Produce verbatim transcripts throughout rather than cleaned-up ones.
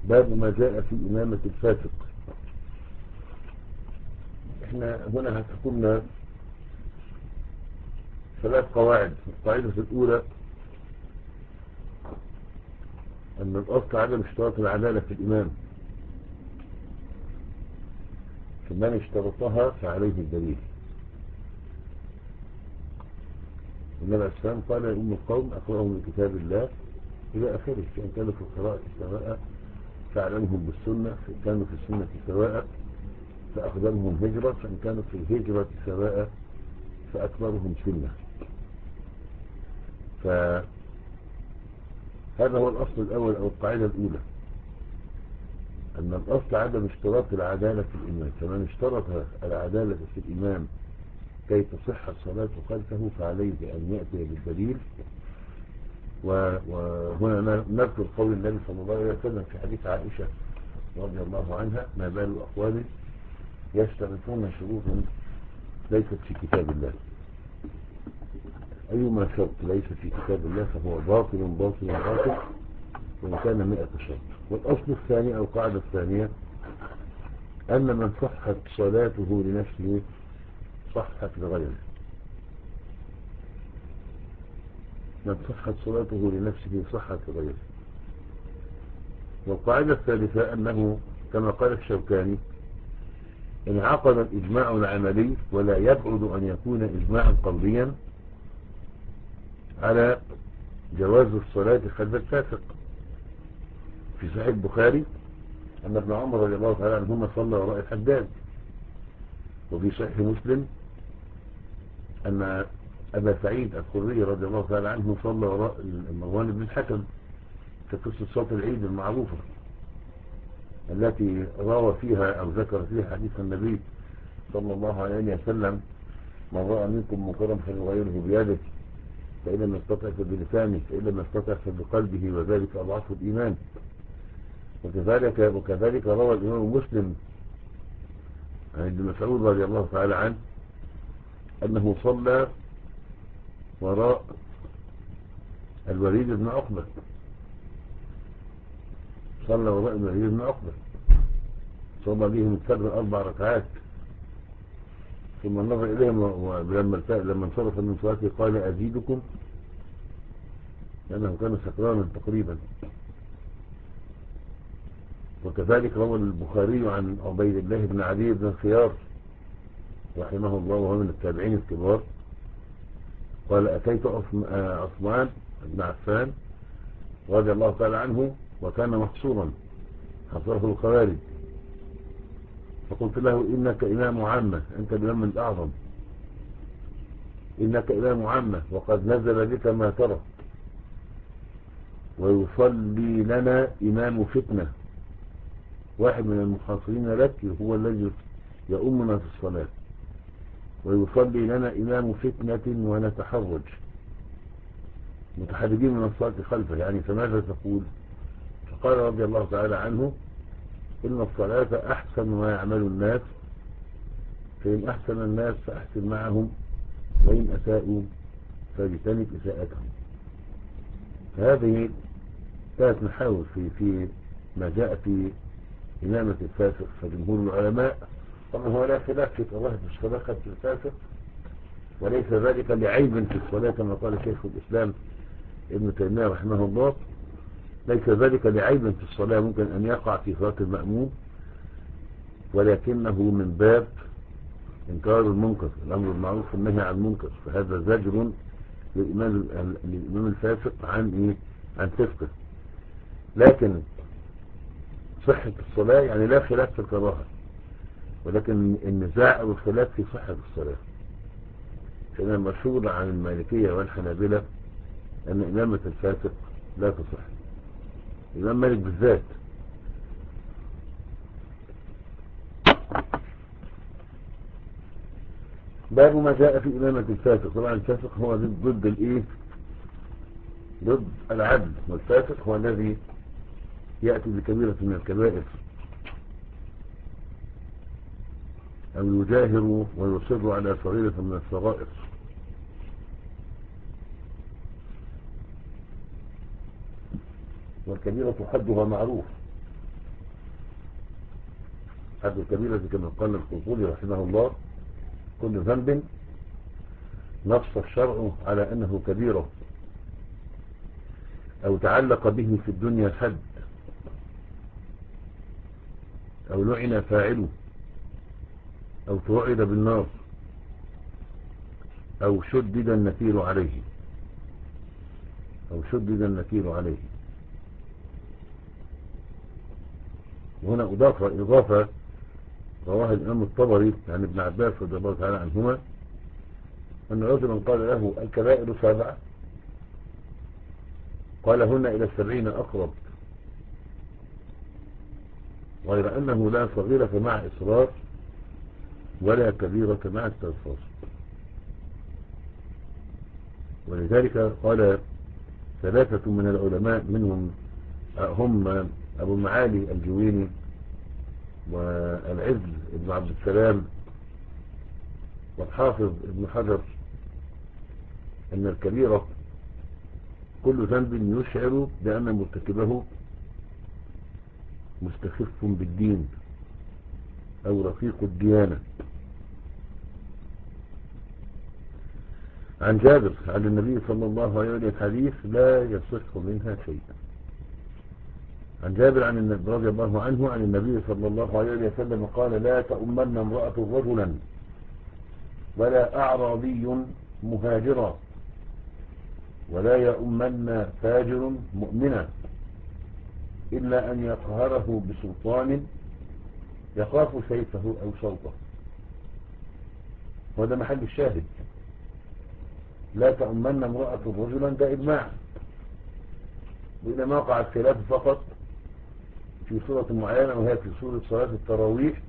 باب ما جاء في إمامة الفاسق. احنا هنا هتكون ثلاث قواعد. القاعدة الأولى أن الأصل عدم اشتراط العدالة في الإمام، فمن اشترطها فعليه الدليل. النبي عليه الصلاة والسلام قال يا أم القوم أقرأهم لكتاب الله إلى آخره، فإن كانوا في القراءة سواء فأعلمهم بالسنة، فإن كانوا في السنة سواء فأقدمهم هجرة، فإن كانوا في الهجرة سواء فأكبرهم سنة. فهذا هو الأصل الأول أو القاعدة الأولى، أن الأصل عدم اشتراط العدالة في الإمام، فمن اشترط العدالة في الإمام كي تصح الصلاة خلفه فعليه أن يأتي بالدليل. وهنا نذكر قول النبي صلى الله عليه وسلم في حديث عائشة رضي الله عنها: ما بال أقوام يشترطون شروطا ليست في كتاب الله. أيما شرط ليس في كتاب الله فهو باطل باطل باطل وإن كان مئة شرط. والأصل الثاني أو القاعدة الثانية أن من صحت صلاته لنفسه صحت لغيره، من صحت صلاته لنفسه صحت لغيره. والقاعدة الثالثة أنه كما قال الشوكاني: انعقد الإجماع العملي ولا يبعد أن يكون إجماعا قوليا على جواز الصلاة خلف الفاسق. في صحيح البخاري أن ابن عمر رضي الله تعالى عنهما صلى وراء الحداد. وفي صحيح مسلم أن أبا سعيد الخدري رضي الله تعالى عنه صلى وراء مروان بن الحكم في قصة صلاة العيد المعروفة التي روى فيها أو ذكر فيها حديث النبي صلى الله عليه وسلم: من رأى منكم منكرا فليغيره بيده، فإن لم يستطع فبلسانه، فإن لم يستطع فبقلبه، وذلك أضعف الإيمان. وكذلك وكذلك روى الإمام مسلم عن ابن مسعود رضي الله تعالى عنه أنه صلى وراء الوليد بن عقبة، صلى وراء الوليد بن عقبة صلى بهم الفجر أربع ركعات، ثم نظر إليهم ولما لما انصرف من صلاته قال: أزيدكم، لأنه كان سكرانا تقريبا. وكذلك روى البخاري عن عبيد الله بن علي بن الخيار رحمه الله وهو من التابعين الكبار قال: أتيت عثمان بن عفان رضي الله تعالى عنه وكان محصورا حصره الخوارج، فقلت له: إنك إمام عامة، أنت الإمام الأعظم، إنك إمام عامة وقد نزل بك ما ترى، ويصلي لنا إمام فتنة، واحد من المحاصرين لك هو الذي يؤمنا في الصلاة، ويصلي لنا إمام فتنة ونتحرج متحرجين من الصلاة خلفه، يعني فماذا تقول؟ فقال رضي الله تعالى عنه: إن الصلاة أحسن ما يعمل الناس، فإن أحسن الناس فأحسن معهم، وإن أساءوا فاجتنب إساءتهم. فهذه كانت نحاول في في ما جاء في إمامة الفاسق. فجمهور العلماء طبعا هو لا خلاف في كراهة الصلاة خلف الفاسق، وليس ذلك لعيب في الصلاة كما قال شيخ الإسلام ابن تيمية رحمه الله، ليس ذلك لعيب في الصلاة، ممكن أن يقع في صلاة المأموم، ولكنه من باب إنكار المنكر، الأمر بالمعروف والنهي عن المنكر، فهذا زجر للإمام للإمام الفاسق عن إيه؟ عن فسقه. لكن صحة الصلاة يعني لا خلاف في الكراهة، ولكن النزاع أو الخلاف في صحة الصلاة. كان المشهور عن المالكية والحنابلة أن إمامة الفاسق لا تصح، الإمام مالك بالذات. باب ما جاء في إمامة الفاسق. طبعا الفاسق هو ضد الإيه؟ ضد العدل، والفاسق هو الذي يأتي بكبيرة من الكبائر أو يجاهر ويصر على صغيرة من الصغائر. والكبيرة حدها معروف، حد الكبيرة كما قال الخطيبي رحمه الله كل ذنب نص الشرع على أنه كبيرة أو تعلق به في الدنيا الحد أو لعن فاعله أو توعد بالنار أو شدد النكير عليه أو شدد النكير عليه. وهنا أضافة إضافة رواها الإمام الطبري عن ابن عباس رضي الله تعالى عنهما أن رجلا قال له الكبائر سبعة، قال هن إلى السبعين أقرب، غير أنه لا صغيرة مع إصرار ولا كبيرة مع استغفار. ولذلك قال ثلاثة من العلماء منهم هم أبو المعالي الجويني والعز ابن عبد السلام والحافظ ابن حجر أن الكبيرة كل ذنب يشعر بأن مرتكبه مستخف بالدين أو رقيق الديانة. عن جابر عن النبي صلى الله عليه وسلم حديث لا يصح منها شيء. عن جابر عن النبي رضي الله عنه عن النبي صلى الله عليه وسلم قال لا تؤمن امرأة رجلا ولا أعرابي مهاجرا ولا يؤمن فاجر مؤمنا إلا أن يقهره بسلطان يخاف سيفه أو صوته. وهذا محل الشاهد. لا تؤمن امرأة رجلا ده إجماع، وإنما وقع الخلاف فقط في سورة معينة وهي في سورة صلاة التراويح.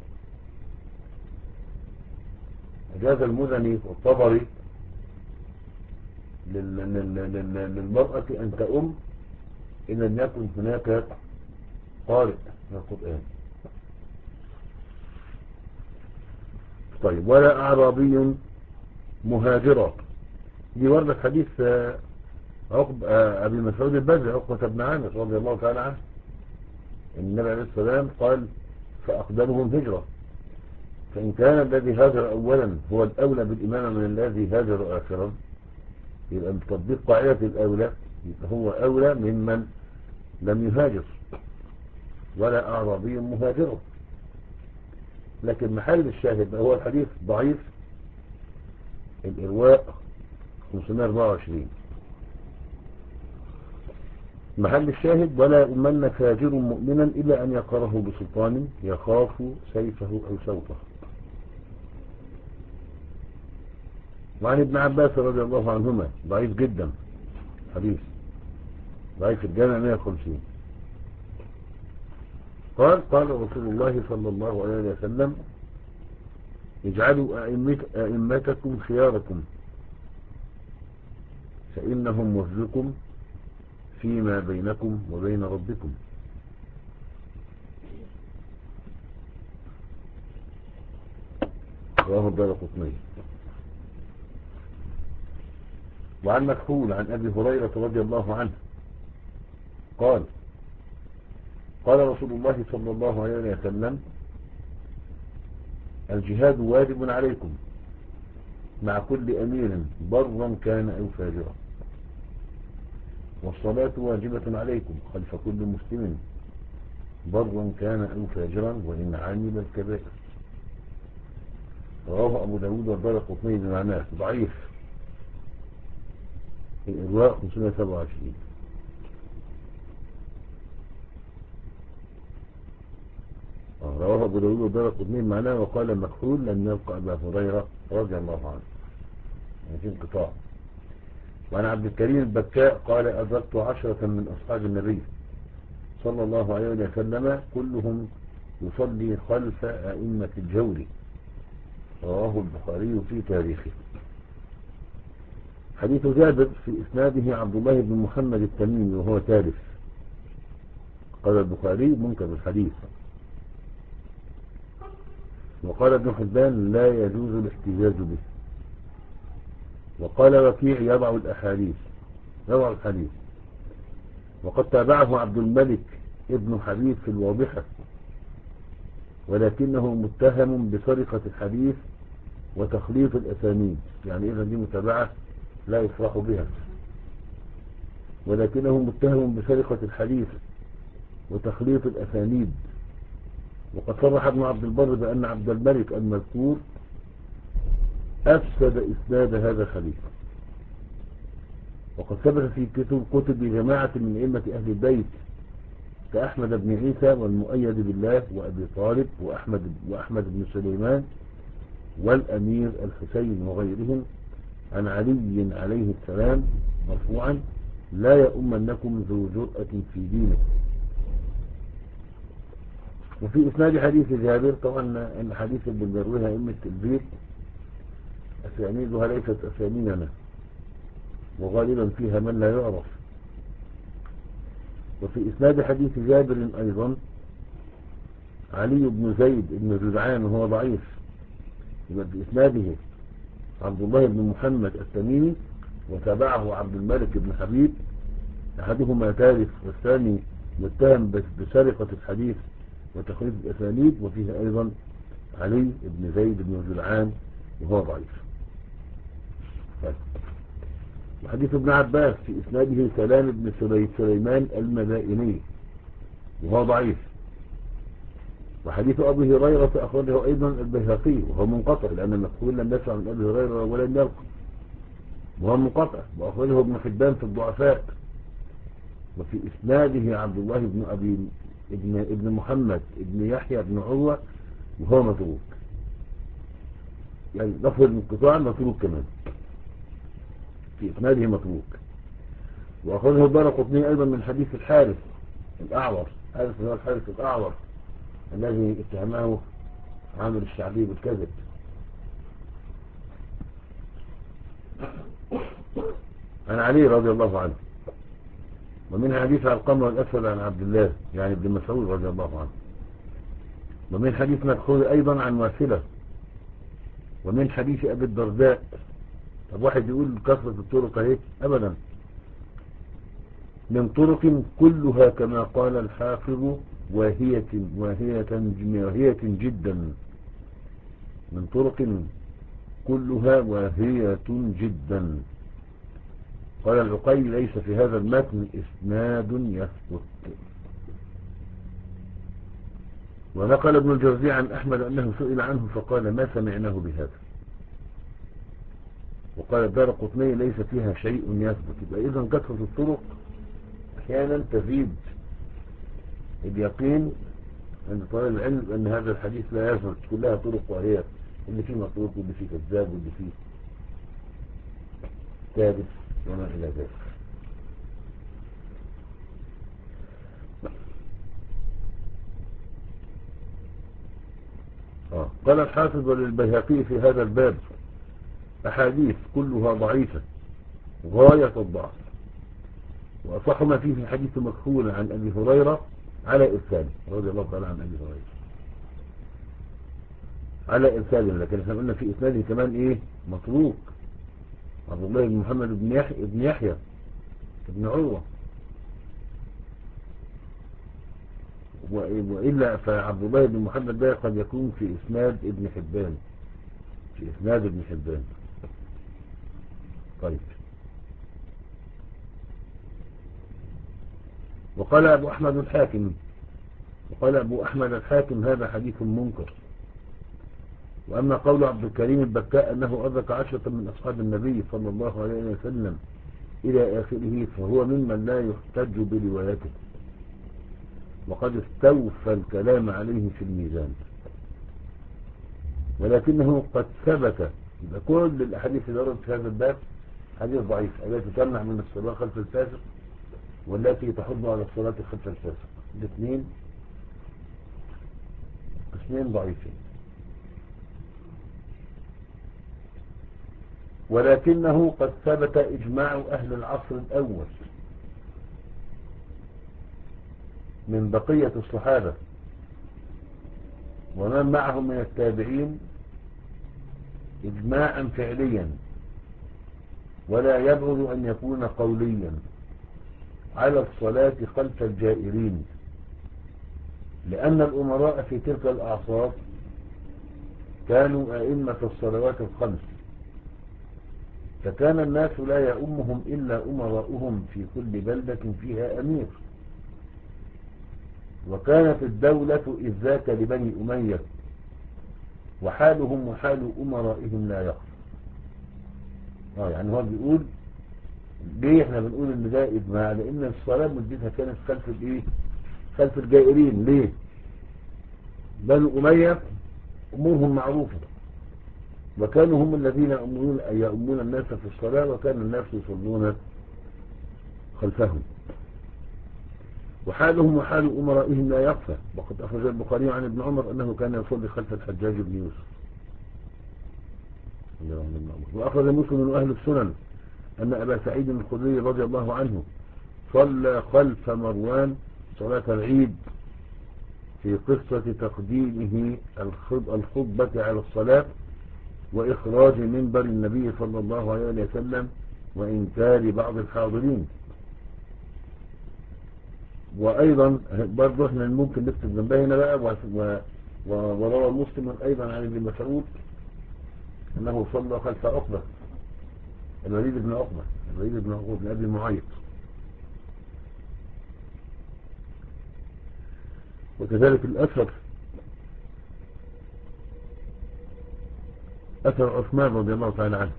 أجاز المزني والطبري للمرأة أن تؤم إن لم يكن هناك قارئ من القرآن. طيب ولا أعرابي مهاجرة، دي وردت حديث عقب أبي مسعود البدري عقبة بن عامر رضي الله تعالى عنه. النبي عليه السلام قال فأقدمهم هجرة، فإن كان الذي هاجر أولا هو الأولى بالإمامة من الذي هاجر آخرا يبقى بتطبيق قاعدة الأولى يبقى هو أولى ممن لم يهاجر. ولا أعرابي مهاجر، لكن محل الشاهد هو الحديث ضعيف الإرواء خمسمائة وأربعة وعشرين. محل الشاهد ولا يؤمن فاجر مؤمنا إلا أن يقره بسلطان يخاف سيفه أو سوطه. وعن ابن عباس رضي الله عنهما ضعيف جدا حديث ضعيف الجامع مئة وخمسين قال قال رسول الله صلى الله عليه وسلم اجعلوا أئمتكم خياركم فإنهم وفدكم فيما بينكم وبين ربكم. رواه الدارقطني. وعن مكحول عن أبي هريرة رضي الله عنه قال قال رسول الله صلى الله عليه وسلم الجهاد واجب عليكم مع كل أمير برا كان أو فاجرا، والصلاة واجبة عليكم خلف كل مسلم برا كان أو فاجرا وإن عمل الكبائر. رواه أبو داود والدارقطني بمعناه ضعيف الإرواء خمسمائة وسبعة وعشرين. رواه أبو داود والدارقطني بمعناه وقال مكحول لم يلقى أبا هريرة رضي الله عنه، يعني في انقطاع. وعن عبد الكريم البكاء قال أدركت عشرة من أصحاب النبي صلى الله عليه وسلم كلهم يصلي خلف أئمة الجور. رواه البخاري في تاريخه. حديث جابر في إسناده عبد الله بن محمد التميمي وهو ثالث. قال البخاري منكر الحديث. وقال ابن حبان لا يجوز الاحتجاج به. وقال وكيع يضع الأحاديث يضع الحديث. وقد تابعه عبد الملك ابن حبيب في الواضحة ولكنه متهم بسرقة الحديث وتخليط الأسانيد، يعني إذا دي متابعة لا يفرح بها. ولكنه متهم بسرقة الحديث وتخليط الأسانيد. وقد صرح ابن عبد البر بأن عبد الملك المذكور أفسد إسناد هذا الحديث. وقد ثبت في كتب كتب جماعة من أئمة أهل البيت كأحمد بن عيسى والمؤيد بالله وأبي طالب وأحمد, وأحمد بن سليمان والأمير الحسين وغيرهم عن علي عليه السلام مرفوعا: لا يؤمنكم ذو جرأة في دينه. وفي إسناد حديث جابر، طبعا أن حديث اللي بيرويها أئمة البيت أسانيدها ليست أسانيدنا، وغالبا فيها من لا يعرف. وفي إسناد حديث جابر أيضا علي بن زيد بن جدعان وهو ضعيف، يبقى في إسناده عبد الله بن محمد التميمي وتابعه عبد الملك بن حبيب، أحدهما ثالث والثاني متهم بسرقة الحديث وتخليط الأسانيد، وفيه أيضا علي بن زيد بن جدعان وهو ضعيف. وحديث ابن عباس في إسناده سلام بن سليمان المدائني وهو ضعيف. وحديث أبي هريرة أخرجه أيضا البيهقي وهو منقطع، لأن المذكور لم يسمع من أبي هريرة ولم يلقى، وهو منقطع. وأخرجه ابن حبان في الضعفاء. وفي إسناده عبد الله بن أبي ابن, ابن محمد ابن يحيى بن عروة وهو متروك، يعني لفظ الانقطاع متروك كمان، في إسناده متروك. وأخرجه الدارقطني أيضا من حديث الحارث الأعور، حارث هو الحارث الأعور الذي اتهمه عامر الشعبي بالكذب. عن علي رضي الله عنه. ومن حديث علقمة والأسود عن عبد الله يعني ابن مسعود رضي الله عنه. ومن حديث مدخول أيضا عن واسلة. ومن حديث أبي الدرداء. طب واحد يقول كثرة الطرق اهي، أبدا، من طرق كلها كما قال الحافظ واهية واهية واهية جدا، من طرق كلها واهية جدا. قال العقيل: ليس في هذا المتن إسناد يثبت. ونقل ابن الجوزي عن أحمد أنه سئل عنه فقال: ما سمعناه بهذا. وقال الدارقطني: ليس فيها شيء يثبت. يبقى إذن كثرة الطرق أحيانا تزيد اليقين عند طالب العلم أن هذا الحديث لا يثبت، كلها طرق وهي اللي فيه مطروق واللي فيه كذاب واللي فيه كاذب وما إلى ذلك. آه. قال الحافظ وللبيهقي في هذا الباب أحاديث كلها ضعيفة غاية الضعف، وأصح ما فيه الحديث مكحول عن أبي هريرة على إرساله رضي الله تعالى عن أبي هريرة على إرساله، لكن احنا قلنا في إسناده كمان إيه مطروق عبد الله بن محمد بن يحيى بن يحيى بن عروة. وإلا فعبد الله بن محمد ده قد يكون في إسناد ابن حبان في إسناد ابن حبان. طيب. وقال أبو أحمد الحاكم وقال أبو أحمد الحاكم هذا حديث منكر. وأما قول عبد الكريم البكاء أنه أدرك عشرة من أصحاب النبي صلى الله عليه وسلم إلى آخره فهو ممن لا يحتج بروايته، وقد استوفى الكلام عليه في الميزان، ولكنه قد ثبت. يبقى كل الأحاديث اللي وردت في هذا الباب حديث ضعيف، التي تمنع من الصلاة خلف الفاسق والتي تحض على الصلاة خلف الفاسق، الاثنين اثنين ضعيفين. ولكنه قد ثبت إجماع أهل العصر الأول من بقية الصحابة ومن معهم من التابعين إجماعا فعليا ولا يبعد أن يكون قوليا على الصلاة خلف الجائرين لأن الأمراء في تلك الأعصار كانوا أئمة الصلوات الخمس، فكان الناس لا يؤمهم إلا أمراؤهم في كل بلدة فيها أمير، وكانت الدولة إذ ذاك لبني أمية، وحالهم وحال أمرائهم لا يخفى. آه يعني هو بيقول ليه احنا بنقول ان ده إجماع؟ لأن الصلاة مدتها كانت خلف الايه؟ خلف الجائرين. ليه؟ بني أمية أمورهم معروفة، وكانوا هم الذين يأمرون, يأمون الناس في الصلاة، وكان الناس يصلون خلفهم، وحالهم وحال أمرائهم لا يخفى. وقد أخرج البخاري عن ابن عمر أنه كان يصلي خلف الحجاج بن يوسف. وأخرج مسلم وأهل السنن أن أبا سعيد الخدري رضي الله عنه صلى خلف مروان صلاة العيد في قصة تقديمه الخطبة على الصلاة، وإخراج منبر النبي صلى الله عليه وسلم، وإنكار بعض الحاضرين. وأيضا برضه احنا ممكن نكتب جنبها هنا بقى، وروى مسلم أيضا عن ابن مسعود أنه صلى خلف عقبة الوليد بن عقبة الوليد بن عقبة بن أبي معيط. وكذلك الأثر أثر عثمان رضي الله تعالى عنه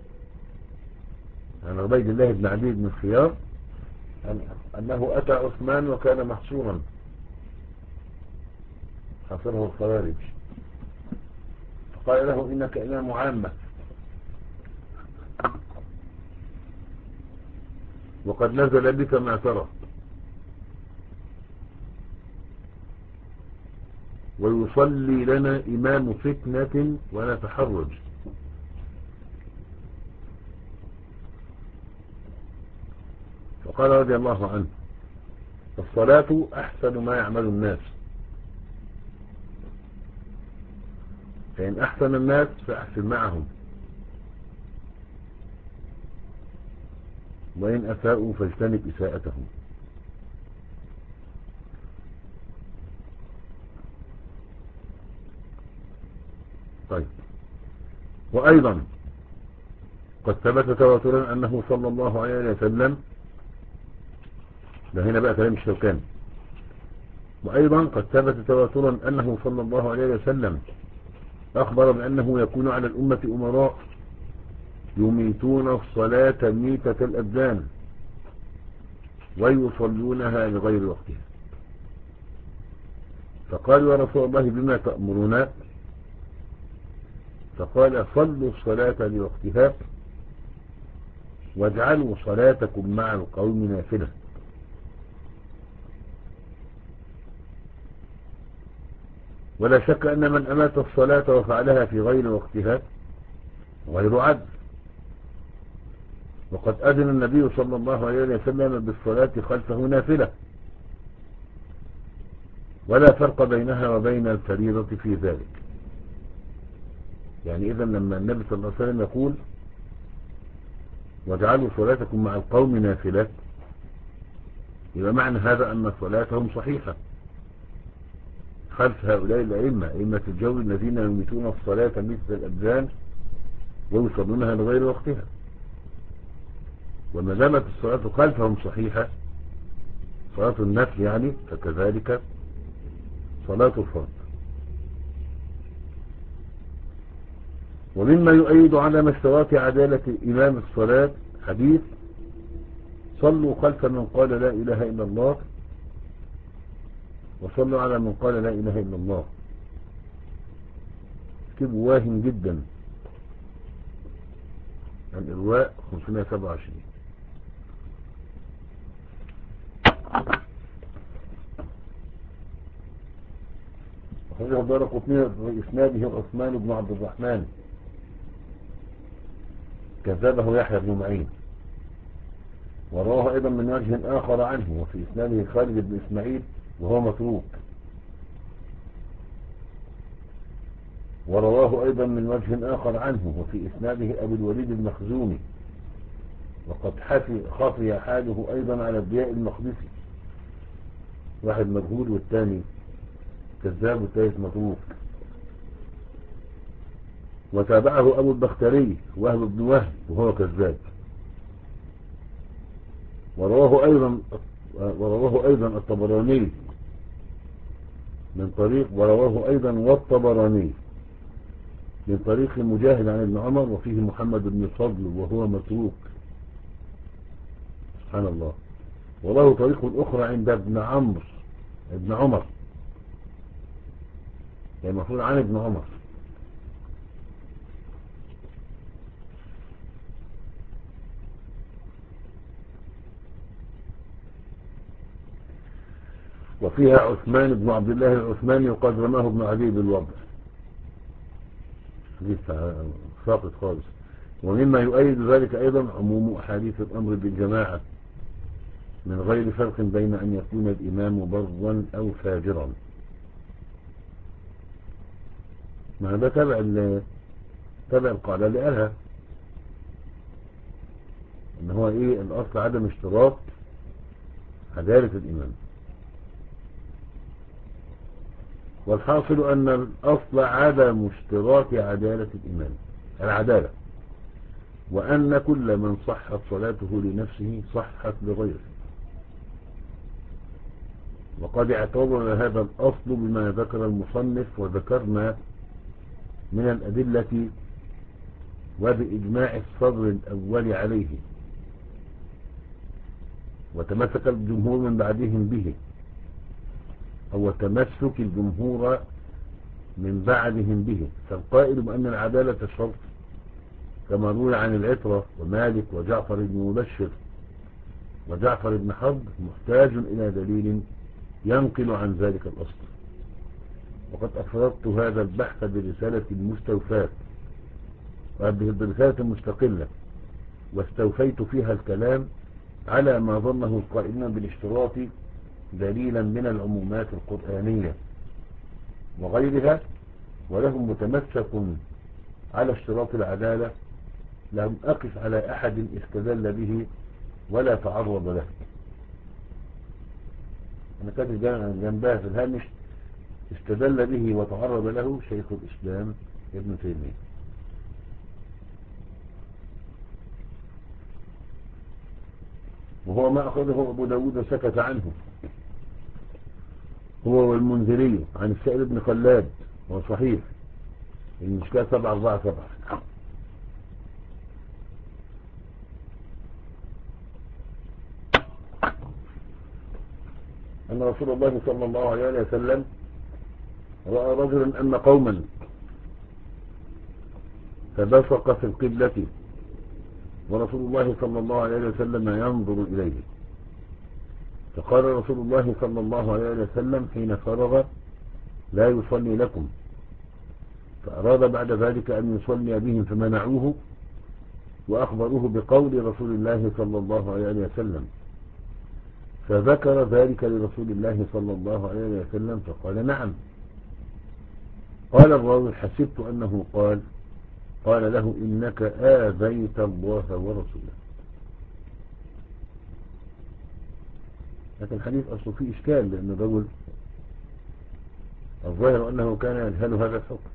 عن عبيد الله بن عدي بن الخيار أنه أتى عثمان وكان محصورا، حصره الخوارج، فقال له إنك إمام عامة، وقد نزل بك ما ترى، ويصلي لنا إمام فتنة ونتحرج. فقال رضي الله عنه: الصلاة أحسن ما يعمل الناس، فإن أحسن الناس فأحسن معهم، وإن أساءوا فاجتنب إساءتهم. طيب، وأيضا قد ثبت تواترا أنه صلى الله عليه وسلم، ده هنا بقى كلام الشوكاني، وأيضا قد ثبت تواترا أنه صلى الله عليه وسلم أخبر بأنه يكون على الأمة أمراء يميتون الصلاة ميتة الأبدان ويصلونها لغير وقتها. فقالوا: يا رسول الله بما تأمرنا؟ فقال: صلوا الصلاة لوقتها، واجعلوا صلاتكم مع القوم نافلة. ولا شك أن من أمات الصلاة وفعلها في غير وقتها غير عدل، وقد أذن النبي صلى الله عليه وسلم بالصلاة خلفه نافلة، ولا فرق بينها وبين الفريضة في ذلك. يعني إذن لما النبي صلى الله عليه وسلم يقول: واجعلوا صلاتكم مع القوم نافلة، يبقى معنى هذا أن صلاتهم صحيحة خلف هؤلاء الأئمة، أئمة الجور الذين يميتون الصلاة مثل الأبدان ويصلونها لغير وقتها. وما دامت الصلاة خلفهم صحيحة، صلاة النفل يعني، فكذلك صلاة الفرض. ومما يؤيد على اشتراط عدالة إمام الصلاة حديث: صلوا خلف من قال لا إله إلا الله، وصلوا على من قال لا إله إلا الله. كتاب واهم جدا، الإرواء خمسمائة وسبعة وعشرين. وخرجه الدارقطني بإسناده عثمان بن عبد الرحمن، كذبه يحيى بن معين. ورواه أيضا من وجه آخر عنه، وفي إسناده خالد بن إسماعيل وهو متروك. ورواه أيضا من وجه آخر عنه، وفي إسناده أبو الوليد المخزومي، وقد خفي حاله أيضا على الضياء المقدسي، واحد مجهول والثاني كذاب والثالث متروك. وتابعه أبو البختري وهب بن وهب وهو كذاب. ورواه أيضا ورواه أيضا الطبراني من طريق ورواه أيضا والطبراني من طريق مجاهد عن ابن عمر وفيه محمد بن فضل وهو متروك. سبحان الله. وله طريق أخرى عند ابن عمرو ابن عمر، يعني المفروض عن ابن عمر. وفيها عثمان بن عبد الله العثماني وقد رماه ابن عدي بالوضع، حديث ساقط خالص. ومما يؤيد ذلك أيضا عموم أحاديث الأمر بالجماعة من غير فرق بين أن يكون الإمام برا أو فاجرا. ما هذا تبع تبع القاعدة اللي قالها ان هو ايه الاصل عدم اشتراط عدالة الامام. والحاصل ان الاصل عدم اشتراط عدالة الامام العدالة، وان كل من صحت صلاته لنفسه صحت لغيره. وقد اعتبر هذا الاصل بما ذكر المصنف وذكرنا من الادلة وبإجماع الصدر الأول عليه، وتمسك الجمهور من بعدهم به، أو تمسك الجمهور من بعدهم به. فالقائل بأن العدالة شرط كما روي عن العترة ومالك وجعفر بن مبشر وجعفر بن حرب محتاج إلى دليل ينقل عن ذلك الأصل. وقد أفردت هذا البحث برسالة المستوفاة برسالة مستقلة، واستوفيت فيها الكلام على ما ظنه القائلين بالاشتراط دليلا من العمومات القرآنية وغيرها، ولهم متمسك على اشتراط العدالة لم أقف على أحد استدل به ولا تعرض له. أنا كاتب جنبها في الهامش استدل به وتعرض له شيخ الإسلام ابن تيمية. وهو ما أخذه أبو داود وسكت عنه هو والمنذري عن السائل بن خلاد، هو صحيح المشكلة سبعة أربعة سبعة. أن رسول الله صلى الله عليه وسلم رأى رجلا أن قوما فبصق في القبلة ورسول الله صلى الله عليه وسلم ينظر إليه، فقال رسول الله صلى الله عليه وسلم حين فرغ لا يصلي لكم، فأراد بعد ذلك أن يصلي بهم فمنعوه وأخبروه بقول رسول الله صلى الله عليه وسلم، فذكر ذلك لرسول الله صلى الله عليه وسلم فقال نعم. قال الراوي حسبت أنه قال قال له إنك آذيت الله ورسوله. لكن الحديث أصله فيه إشكال، لأن الرجل الظاهر أنه كان يجهل هذا الحكم،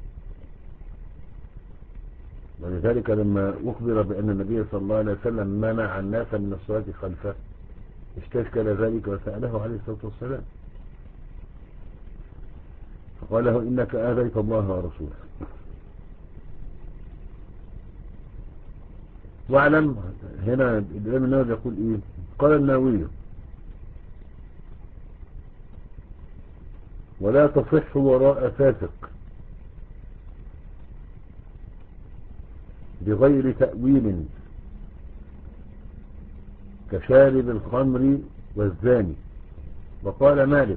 ولذلك لما أخبر بأن النبي صلى الله عليه وسلم منع الناس من الصلاة خلفه استشكل ذلك وسأله عليه الصلاة والسلام، فقال له إنك آذيت الله ورسوله. واعلم هنا الإمام النووي يقول إيه؟ قال النووي ولا تصح وراء فاسق بغير تأويل كشارب الخمر والزاني. وقال مالك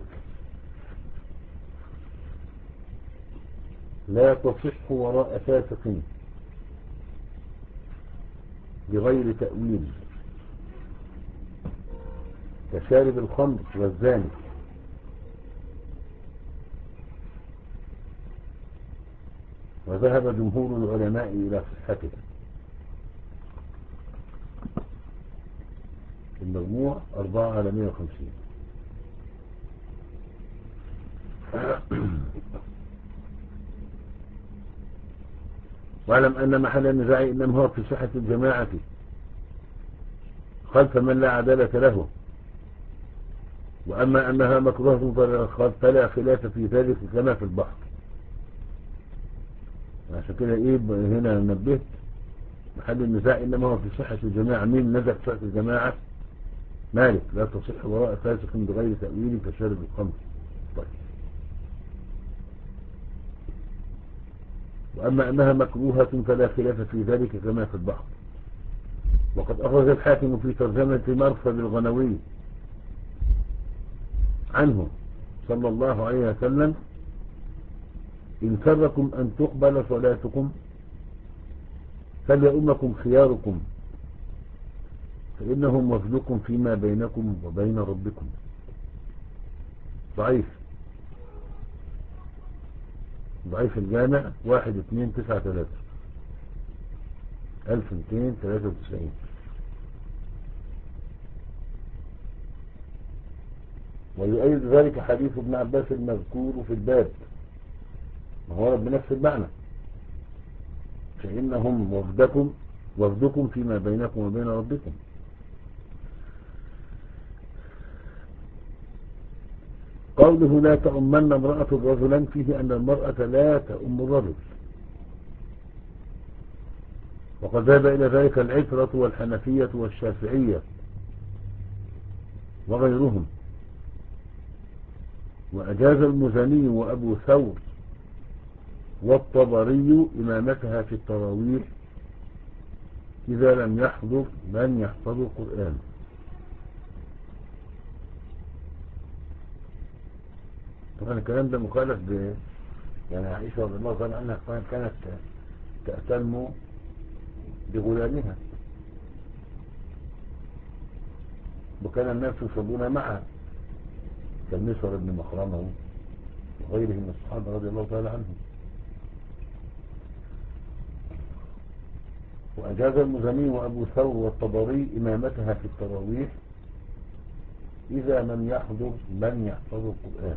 لا تصح وراء فاسق بغير تأويل كشارب الخمر والزاني. وذهب جمهور العلماء إلى صحته. المجموع أربعة على مئة وخمسين. واعلم أن محل النزاع إنما هو في صحة الجماعة خلف من لا عدالة له، وأما أنها مكروهة فلا خلاف في ذلك كما في البحر. عشان كده إيه هنا نبهت محل النزاع إنما هو في صحة الجماعة. مين نزع في صحة الجماعة؟ مالك. لا تصح وراء فاسق بغير تأويل كشارب الخمر. طيب. وأما أنها مكروهة فلا خلاف في ذلك كما في البحر. وقد أخرج الحاكم في ترجمة مرثد الغنوي عنه صلى الله عليه وسلم: إن سركم أن تقبل صلاتكم فليؤمكم خياركم فإنهم وفدكم فيما بينكم وبين ربكم. ضعيف. ضعيف الجامع واحد اثنين تسعة ثلاثة ألف مئتين ثلاثة وتسعين. ويؤيد ذلك حديث ابن عباس المذكور في الباب، ما هو بنفس المعنى: فإنهم وفدكم وفدكم فيما بينكم وبين ربكم. قوله لا تؤمن امرأة رجلا فيه أن المرأة لا تؤم الرجل، وقد ذهب إلى ذلك العترة والحنفية والشافعية وغيرهم. وأجاز المزني وأبو ثور والطبري إمامتها في التراويح إذا لم يحضر من يحفظ القرآن. طبعا الكلام ده مخالف ب يعني عائشة رضي الله تعالى عنها كانت تأتم بغلامها، وكان الناس يصلون معها كالمسور بن مخرمه وغيره من الصحابة رضي الله تعالى عنهم. وأجاز المزني وأبو ثور والطبري إمامتها في التراويح إذا لم يحضر من يحفظ القرآن.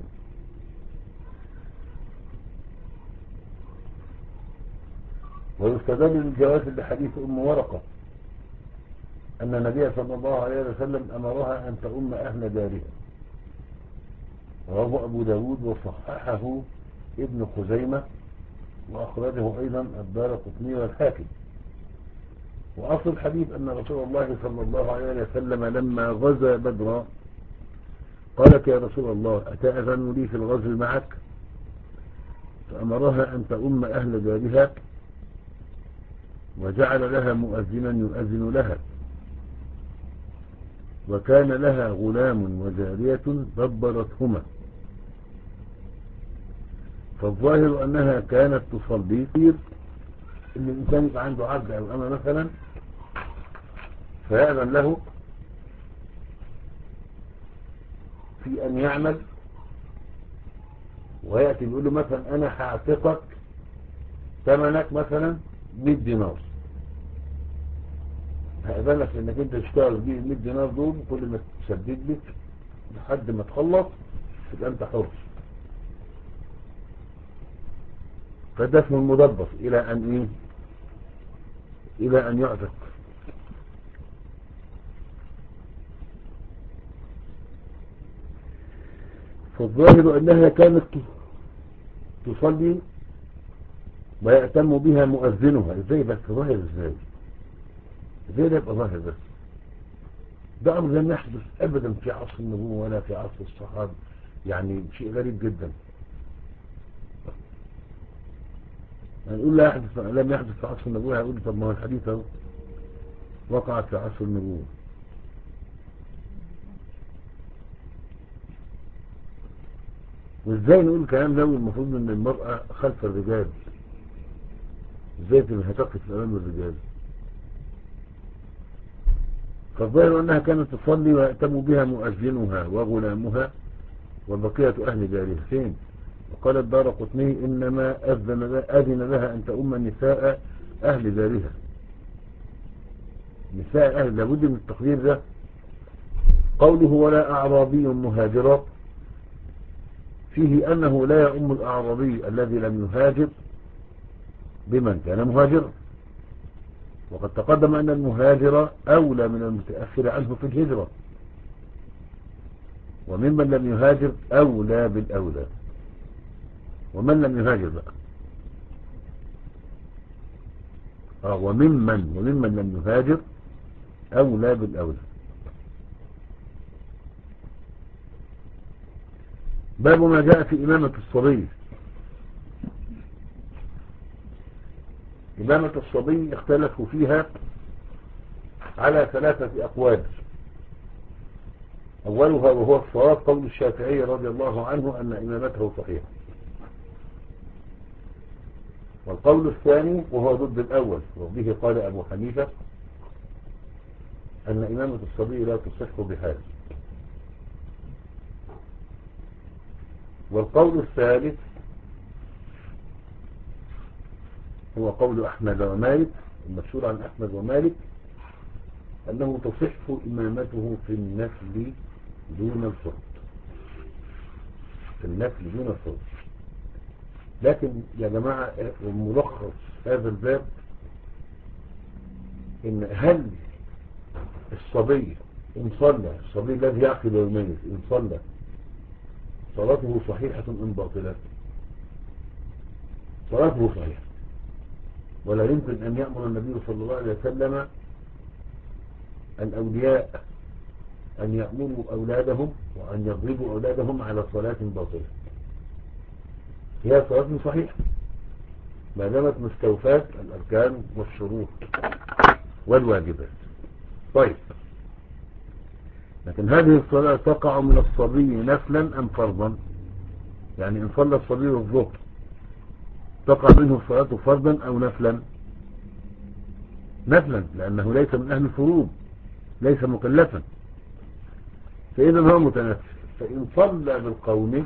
ويستدل للجواز بحديث أم ورقة أن النبي صلى الله عليه وسلم أمرها أن تؤم أهل دارها، رواه أبو داود وصححه ابن خزيمة وأخرجه أيضا الدارقطني والحاكم. وأصل الحديث أن رسول الله صلى الله عليه وسلم لما غزا بدرا قالت: يا رسول الله أتأذن لي في الغزو معك؟ فأمرها أن تؤم أهل دارها، وجعل لها مؤذنا يؤذن لها، وكان لها غلام وجارية دبرتهما. فالظاهر أنها كانت تصلي إن الإنسان يبقى عنده عبد أو أمة مثلا، فيأذن له في أن يعمل، ويأتي يقول له مثلا أنا هعتقك ثمنك مثلا مئة دينار، هأذنك إنك أنت تشتغل بيه مئة دينار دول، كل ما تسدد لك لحد ما تخلص تبقى أنت حر. فده اسمه المدبر إلى أن إيه؟ إلى أن يعتق. فالظاهر أنها كانت تصلي ويأتم بها مؤذنها. إزاي بس ظاهر؟ إزاي إزاي ده يبقى ظاهر؟ بس ده أمر لم يحدث أبدا في عصر النبوة ولا في عصر الصحابة، يعني شيء غريب جدا. هنقول لا يحدث، لم يحدث في عصر النبوة، هيقول طب ما هو الحديث اهو وقعت في عصر النبوة. وازاي نقول الكلام ده والمفروض ان المرأة خلف الرجال؟ ازاي تبقى هتقف امام الرجال؟ فالظاهر انها كانت تصلي ويأتم بها مؤذنها وغلامها وبقية اهل دارها. فين؟ وقال الدارقطني انما اذن لها ان تؤم نساء اهل دارها. نساء اهل، لابد من التقدير ده. قوله ولا اعرابي مهاجرا فيه انه لا يؤم الاعرابي الذي لم يهاجر بمن كان مهاجرا، وقد تقدم أن المهاجر أولى من المتأخر عنه في الهجرة، وممن لم يهاجر أولى بالأولى. ومن لم يهاجر بقى آه وممن وممن لم يهاجر أولى بالأولى. باب ما جاء في إمامة الصبي. إمامة الصبي اختلفوا فيها على ثلاثة أقوال. أولها وهو الصواب قول الشافعي رضي الله عنه أن إمامته صحيحة، والقول الثاني وهو ضد الأول وبه قال أبو حنيفة أن إمامة الصبي لا تصح بحال، والقول الثالث هو قول أحمد ومالك، المشهور عن أحمد ومالك أنه تصح إمامته في النفل دون الفرض، في النفل دون الفرض. لكن يا جماعة ملخص هذا الباب إن هل الصبي إن صلى، الصبي الذي يعقل ويميز إن صلى صلاته صحيحة أم باطلة؟ صلاته صحيحة، ولا يمكن أن يأمر النبي صلى الله عليه وسلم الأولياء أن يأمروا أولادهم وأن يضربوا أولادهم على صلاة باطلة. هي صلاة صحيحة ما دامت مستوفاة الأركان والشروط والواجبات. طيب، لكن هذه الصلاة تقع من الصبي نفلا أم فرضا؟ يعني إن صلى الصبي الظهر تقع منه الصلاة فرضا أو نفلا؟ نفلا، لأنه ليس من أهل الفروض، ليس مكلفا، فإذا هو متنفل. فإن صلى بالقوم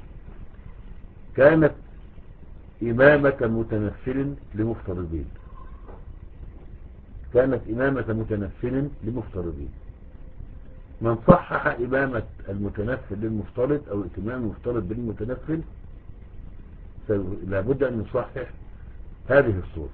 كانت إمامة متنفل لمفترضين، كانت إمامة متنفل لمفترضين. من صحح إمامة المتنفل للمفترض أو اتمام المفترض بالمتنفل لابد أن يصحح هذه الصورة.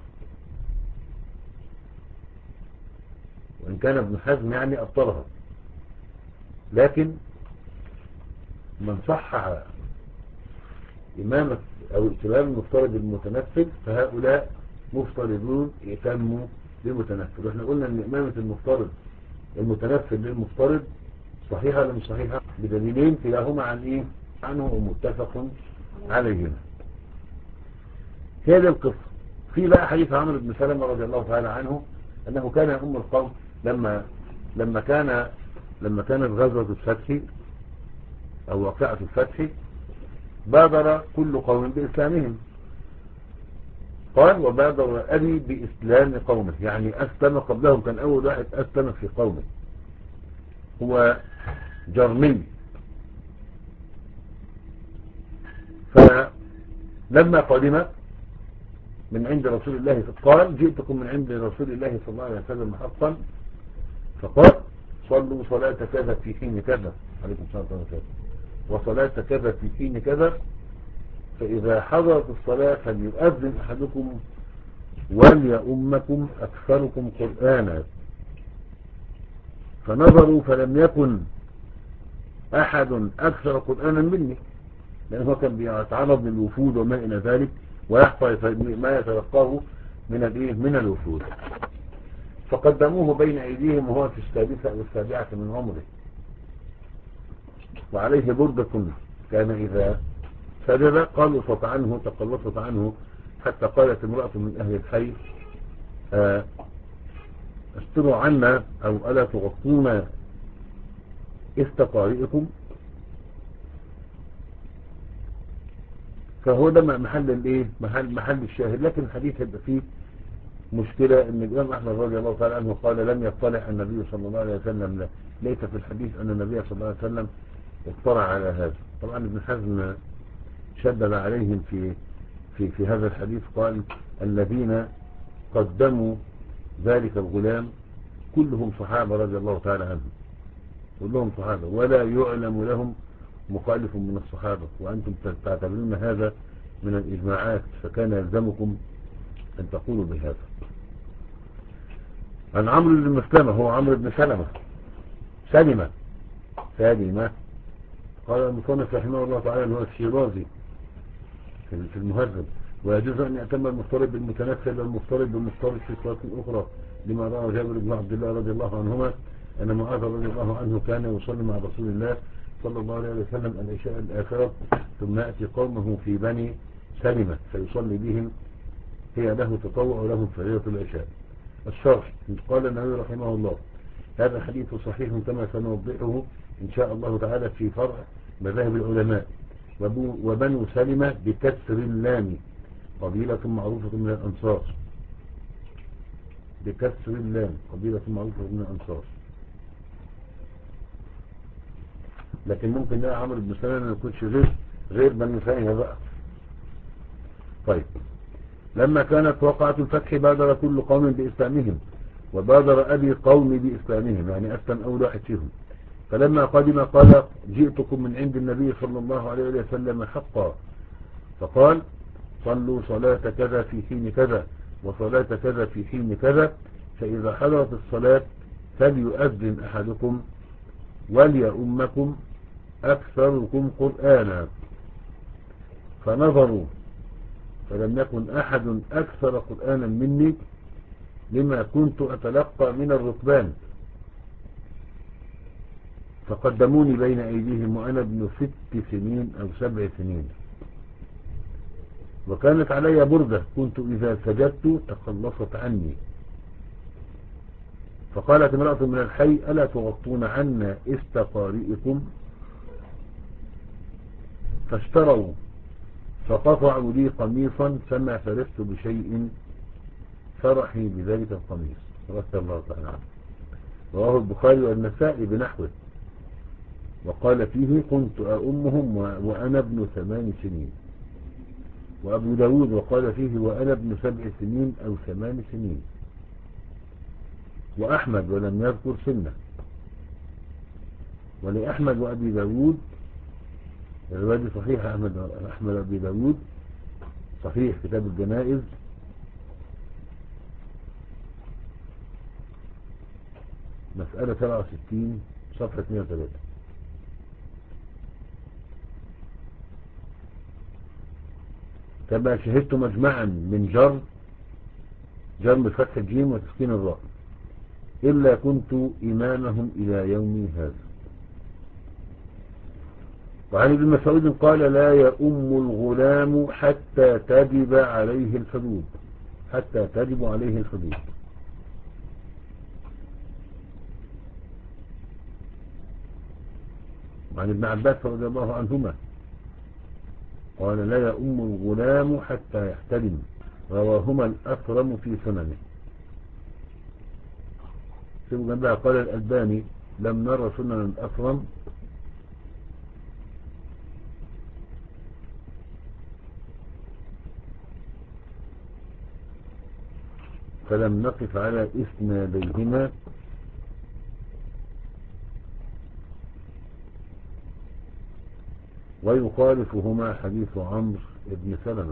وإن كان ابن حزم يعني أبطلها، لكن من صحح إمامة أو اتمام المفترض بالمتنفل فهؤلاء مفترضون يتموا للمتنفل. واحنا قلنا أن إمامة المفترض المتنفل للمفترض صحيحة ولا مش صحيحة؟ بدليلين كلاهما عن إيه؟ عنه ومتفق عليهما. هذه القصة. في بقى حديث عمرو بن سلمة رضي الله تعالى عنه أنه كان يؤم القوم لما لما كان لما كانت غزوة الفتح أو واقعة الفتح بادر كل قوم بإسلامهم. قال وبادر أبي بإسلام قومه، يعني أسلم قبلهم، كان أول واحد أسلم في قومه هو جرمي. فلما قدم من عند رسول الله قال جئتكم من عند رسول الله صلى الله عليه وسلم حقا، فقال صلوا صلاة كذا في حين كذا، عليكم السلام عليكم، وصلاة كذا في حين كذا، فإذا حضرت الصلاة فليؤذن أحدكم وليؤمكم أكثركم قرآنا. فنظروا فلم يكن أحد أكثر قرآنا مني، لأنه كان بيتعرض للوفود وما إلى ذلك ويحفظ ما يتلقاه من من الوفود. فقدموه بين أيديهم وهو في السادسة أو السابعة من عمره، وعليه بردة كان إذا سجد قلصت عنه تقلصت عنه حتى قالت امرأة من أهل الحي استروا عنا أو ألا تغطونا استقارئكم. فهو ده محل الايه محل محل الشاهد. لكن الحديث هيبقى فيه مشكلة ان الامام احمد رضي الله تعالى عنه قال لم يطلع النبي صلى الله عليه وسلم، ليس في الحديث ان النبي صلى الله عليه وسلم اطلع على هذا. طبعا ابن حزم شدد عليهم في في في هذا الحديث، قال الذين قدموا ذلك الغلام كلهم صحابة رضي الله تعالى عنهم، كلهم صحابة ولا يعلم لهم مخالف من الصحابة، وأنتم تعتبرون هذا من الإجماعات، فكان يلزمكم أن تقولوا بهذا. عن عمرو بن مسلمة، هو عمرو بن سلمة سلمة سلمة قال المصنف رحمه الله تعالى هو الشيرازي في المهذب: ويجوز أن يأتم المفترض بالمتنفل والمفترض بالمفترض في صلاة أخرى، لما رأى جابر بن عبد الله رضي الله عنهما أن معاذ رضي الله عنه كان يصلي مع رسول الله صلى الله عليه وسلم العشاء الآخرة، ثم يأتي قومه في بني سلمة فيصلي بهم، هي له تطوع ولهم فريضة العشاء. الشرح: قال النووي رحمه الله: هذا حديث صحيح كما سنوضحه إن شاء الله تعالى في فرع مذاهب العلماء. وبنو سلمة بكسر اللام قبيلة معروفة من الأنصار، بكسر اللام قبيلة معروفة من الأنصار. لكن ممكن لا عمرو بن سلمة ما يكونش غير غير بنو سلمة بقى. طيب، لما كانت وقعة الفتح بادر كل قوم بإسلامهم، وبادر أبي قوم بإسلامهم، يعني أسلم أول واحد فيهم. فلما قدم قال: جئتكم من عند النبي صلى الله عليه وسلم حقا، فقال: صلوا صلاة كذا في حين كذا وصلاة كذا في حين كذا، فإذا حضرت الصلاة فليؤذن أحدكم وليؤمكم أكثركم قرآنا. فنظروا فلم يكن أحد أكثر قرآنا مني، لما كنت أتلقى من الركبان، فقدموني بين أيديهم وأنا ابن ست سنين أو سبع سنين، وكانت علي بردة كنت إذا سجدت تخلصت عني. فقالت امرأة من الحي: ألا تغطون عنا استقارئكم؟ فاشتروا فقطعوا لي قميصا فما فرست بشيء فرحي بذلك القميص، رضي الله تعالى عنه. رواه البخاري والنسائي بنحوه، وقال فيه: كنت أؤمهم وأنا ابن ثمان سنين. وأبو داود وقال فيه: وأنا ابن سبع سنين أو ثمان سنين. وأحمد ولم يذكر سنة. ولأحمد وأبي داود الرواية صحيح، أحمد أحمد وأبي داود صحيح كتاب الجنائز مسألة سبعة وستين صفحة مئة وثلاثة. كما شهدت مجمعا من جر جر بفتح الجيم وتسكين الراء، إلا كنت إمامهم إلى يومي هذا. وعن ابن مسعود قال: لا يؤم الغلام حتى تجب عليه الحدود، حتى تجب عليه الحدود. وعن ابن عباس رضي الله عنهما قال: لا يؤم الغلام حتى يحتلم. رواهما الأكرم في سننه. سيبوا جنبها قال الألباني: لم نرى سنن الأكرم فلم نقف على إسناديهما ويخالفهما حديث عمرو بن سلمة.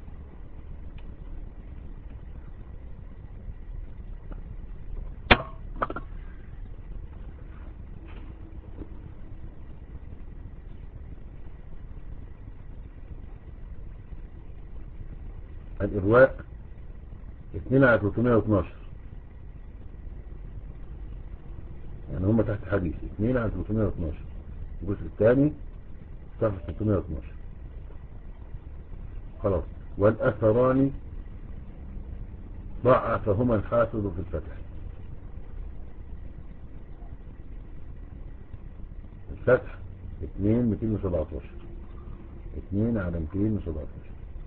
الإرواء اثنين على ثلاثمائة واثناشر، يعني هم تحت حديث اثنين على ثلاثمائة واثناشر، الجزء الثاني صفحة ثلاثمائة واثناشر. خلاص. والأثران ضعفهما الحافظ في الفتح. الفتح اثنين مئتين وسبعتاشر، اثنين على مئتين وسبعتاشر.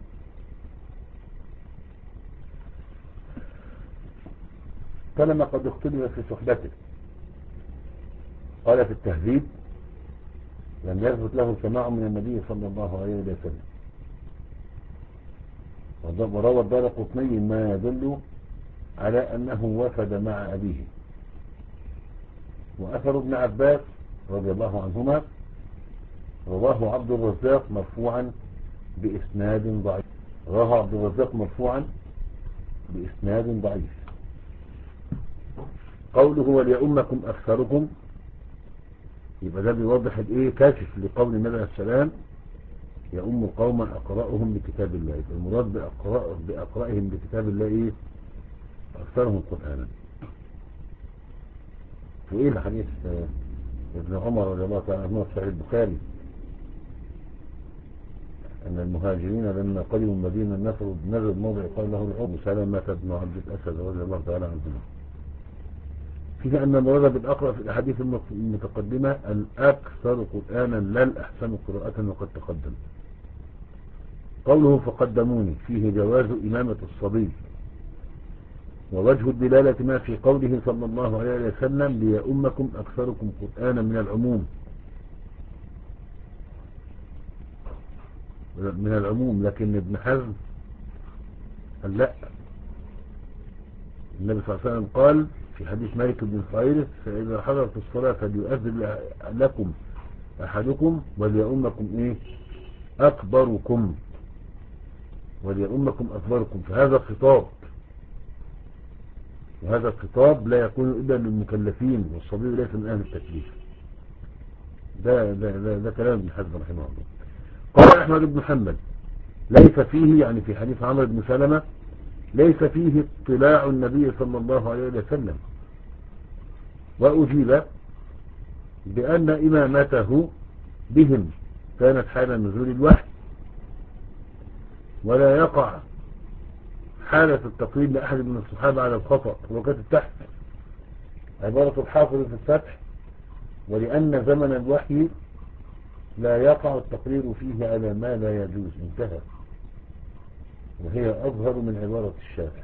كلما قد اختلف في صحبته. قال في التهذيب: لم يثبت له سماع من النبي صلى الله عليه وسلم. وروى الدارقطني ما يدل على أنه وفد مع أبيه. وأثر ابن عباس رضي الله عنهما رواه عبد الرزاق مرفوعا بإسناد ضعيف. رواه عبد الرزاق مرفوعا بإسناد ضعيف. قوله وليؤمكم أكثركم، يبقى ده بيوضح الايه كاشف لقول النبي عليه السلام يؤم قوما أقرأهم بكتاب الله. يبقى المراد بأقرأ بأقرأهم بكتاب الله ايه؟ أكثرهم قرآنا. وإيه الحديث ابن عمر رضي الله تعالى عنه في صحيح البخاري أن المهاجرين لما قدموا المدينة نفروا نزل موضع قال له العب سلمة بن عبد الأسد رضي الله تعالى عنهما فيه أن المراد بالأقرأ في الأحاديث المتقدمة الأكثر قرآنا لا الأحسن قراءة وقد تقدم. قوله فقدموني فيه جواز إمامة الصبي، ووجه الدلالة ما في قوله صلى الله عليه وسلم ليؤمكم أكثركم قرآنا من العموم من العموم لكن ابن حزم قال لا. النبي صلى الله عليه وسلم قال في حديث مالك بن الحويرث فإذا حضرت الصلاة فليؤذن لكم أحدكم وليؤمكم إيه أكبركم وليؤمكم أكبركم. فهذا خطاب، وهذا الخطاب لا يكون إلا للمكلفين، والصبي ليس من أهل التكليف. ده, ده, ده, ده كلام ابن حزم رحمه الله. قال أحمد بن حنبل ليس فيه، يعني في حديث عمرو بن سلمة ليس فيه اطلاع النبي صلى الله عليه وسلم، وأجيب بأن إمامته بهم كانت حال نزول الوحي، ولا يقع حالة التقليد لأحد من الصحابة على الخطأ. وكانت تحت عبارة الحافظ في الفتح ولأن زمن الوحي لا يقع التقرير فيه على ما لا يجوز، انتهى. وهي أظهر من عبارة الشافعي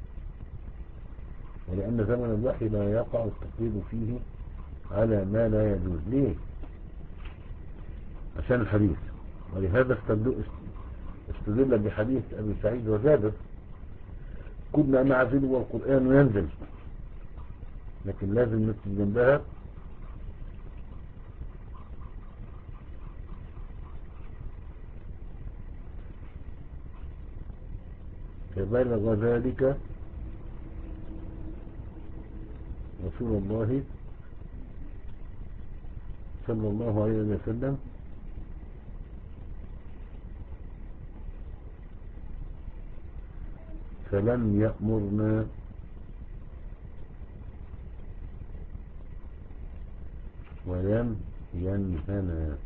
ولأن زمن الوحي لا يقع التقرير فيه على ما لا يجوز. ليه؟ عشان الحديث. ولهذا استدل بحديث أبي سعيد وجابر كنا نعزل والقرآن ينزل، لكن لازم نكتب جنبها فبلغ ذلك رسول الله صلى الله عليه وسلم فلم يأمرنا ولم ينهنا.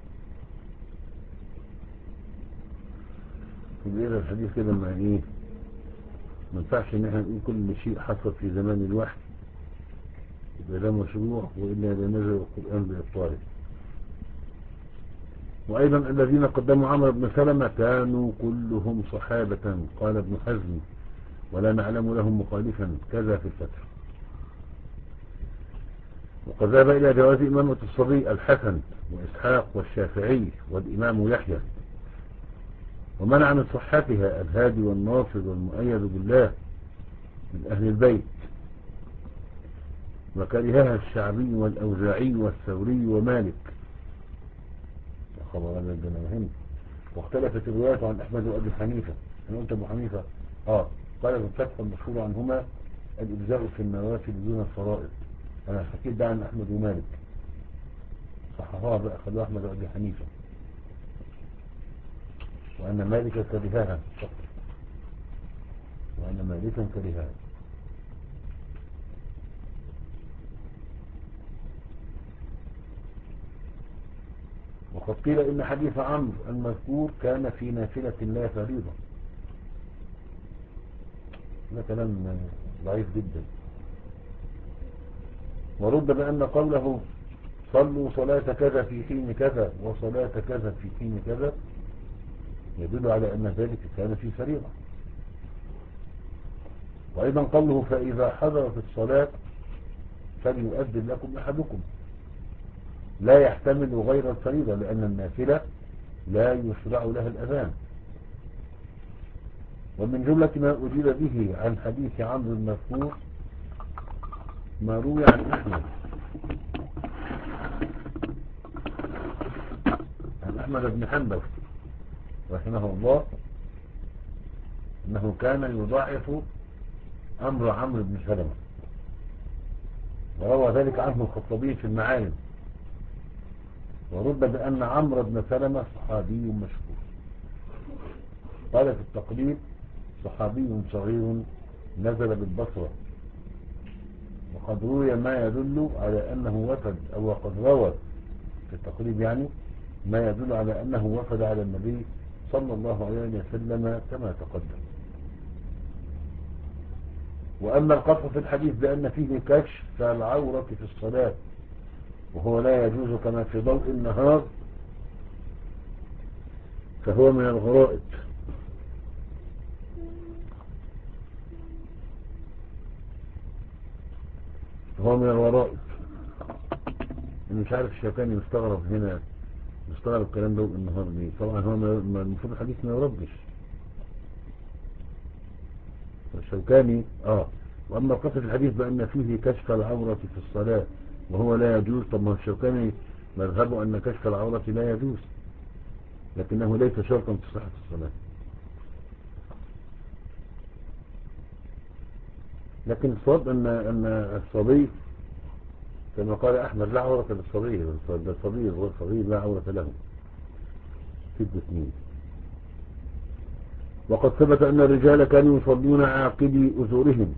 يبقى الحديث كده مع ايه؟ ما ينفعش ان احنا نقول كل شيء حصل في زمان الوحي يبقى ده مشروع، والا ده نزل القرآن بإبطاله. وايضا الذين قدموا عمرو بن سلمة كانوا كلهم صحابة قال ابن حزم ولا نعلم لهم مخالفا كذا في الفتح. وقد ذهب الى جواز امامة الصبي الحسن واسحاق والشافعي والامام يحيى، ومنع من صحتها الهادي والناصر والمؤيد بالله من أهل البيت، وكرهها الشعبي والأوزاعي والثوري ومالك. خبر هذا مهم. واختلفت الروايات عن أحمد وأبي حنيفة. أنا قلت أبو حنيفة آه قال في الفتح المشهور عنهما الإجزاء في النوافل دون الفرائض. أنا حكيت ده عن أحمد ومالك، صححوها بقى خلوها أحمد وأبي حنيفة، وأن مالك كرهها فقط، وأن مالكا كرهها. وقد قيل إن حديث عمرو المذكور كان في نافلة لا فريضة. ده كلام ضعيف جدا. ورد بأن قوله صلوا صلاة كذا في حين كذا وصلاة كذا في حين كذا يدل على أن ذلك كان في فريضة. وأيضا قوله فإذا حضرت الصلاة فليؤذن لكم أحدكم لا يحتمل غير الفريضة، لأن النافلة لا يشرع لها الأذان. ومن جملة ما أجيب به عن حديث عمرو المذكور ما روي عن أحمد عن أحمد بن حنبل رحمه الله أنه كان يضاعف أمر عمرو بن سلمة، وروى ذلك عنه الخطابي في المعالم، ورد بأن عمرو بن سلمة صحابي مشهور. قال في التقريب صحابي صغير نزل بالبصرة، وقد روي ما يدل على أنه وفد، أو قد روى في التقريب يعني ما يدل على أنه وفد على النبي صلى الله عليه وسلم كما تقدم. وأما القطع في الحديث بأن فيه كشف العورة في الصلاة وهو لا يجوز كما في ضوء النهار فهو من الغرائب، فهو من الغرائب. أنا مش عارف الشوكاني مستغرب هنا، مستغرب كلام ضوء النهار ليه؟ طبعا هو المفروض الحديث ما يردش الشوكاني. اه واما قصة الحديث بان فيه كشف العورة في الصلاة وهو لا يجوز، طب ما الشوكاني مذهبه ان كشف العورة لا يجوز لكنه ليس شرطا في صحة الصلاة. لكن الصواب ان ان الصبي كما قال احمد لا عورة للصبي، ده الصبي هو الصغير لا عورة له ست سنين. وقد ثبت ان الرجال كانوا يصلون عاقبي ازورهم،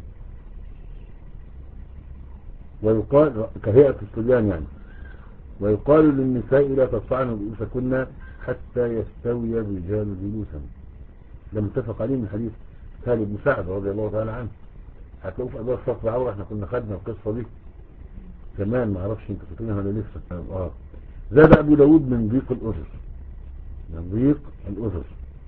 ويقال كهيئة الصبيان يعني، ويقال للنساء لا ترفعن رؤوسكن حتى يستوي الرجال جلوسا. ده متفق عليه من حديث سهل بن سعد رضي الله تعالى عنه. هتلاقوا في ابواب صف العورة، احنا كنا خدنا القصة دي كمان، ما اعرفش انتوا فاكرينها ولا لسه. اه زاد ابو داود من ضيق الاذر، من ضيق الاذر.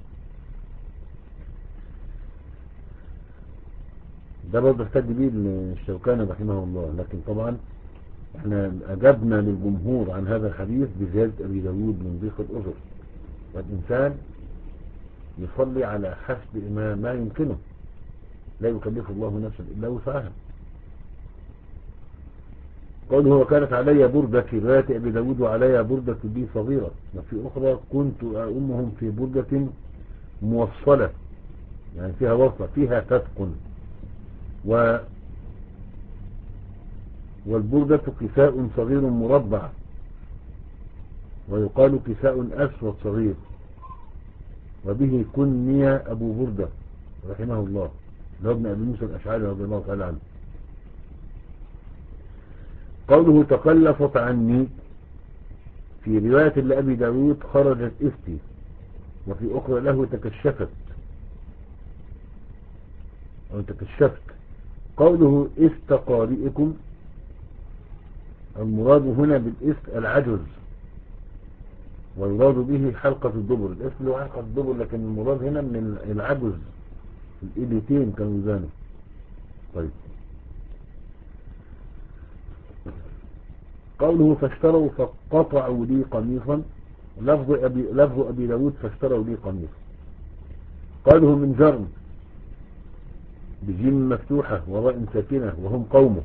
ده برضه احتج بيه الشوكاني رحمه الله، لكن طبعا احنا اجبنا للجمهور عن هذا الحديث بزيادة ابي داود من ضيق الاذر. والانسان يصلي على حسب ما, ما يمكنه، لا يكلف الله نفسا الا وسعها. قوله وكانت علي بردة في رواية ابي داود وعلي بردة بي صغيرة، وفي اخرى كنت أؤمهم في بردة موصلة يعني فيها وصلة فيها فتق، و والبردة كساء صغير مربع، ويقال كساء أسود صغير، وبه كني أبو بردة رحمه الله، ده ابن أبي موسى الأشعري رضي الله تعالى عنه. قوله تقلفت عني في رواية لأبي داود خرجت إفتي، وفي أخرى له تكشفت أو تكشفت. قوله إفت قارئكم، المراد هنا بالإفت العجز، والمراد به حلقة الدبر. الإفت له حلقة الدبر، لكن المراد هنا من العجز، الإيديتين كانوا زانوا. طيب قوله فاشتروا فقطعوا لي قميصا، لفظ أبي, لفظ أبي داود فاشتروا لي قميصا. قاله من جرم بجيم مفتوحة وراء ساكنة وهم قومه.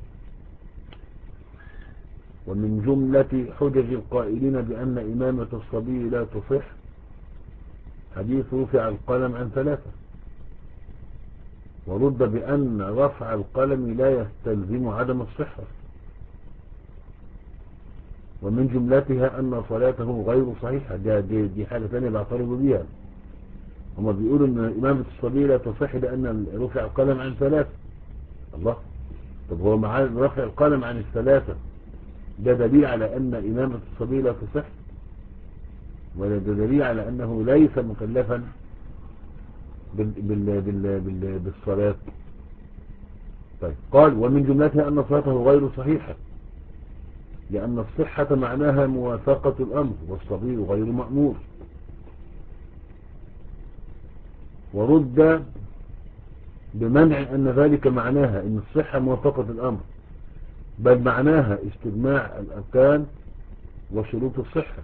ومن جملة حجج القائلين بأن إمامة الصبي لا تصح حديث رفع القلم عن ثلاثة، ورد بأن رفع القلم لا يستلزم عدم الصحة. ومن جملتها أن صلاته غير صحيحة، دي, دي, دي حاجة ثانية بعترضوا بيها. هم بيقولوا أن إمامة الصبي لا تصح لأن رفع القلم عن ثلاثة. الله، طب هو مع رفع القلم عن الثلاثة ده دليل على أن إمامة الصبي لا تصح، ولا ده دليل على أنه ليس مكلفا بال بال بال بال بالصلاة؟ طيب قال ومن جملتها أن صلاته غير صحيحة لأن الصحة معناها موافقة الأمر، والصبي غير مأمور. ورد بمنع أن ذلك معناها أن الصحة موافقة الأمر، بل معناها استجماع الأركان وشروط الصحة،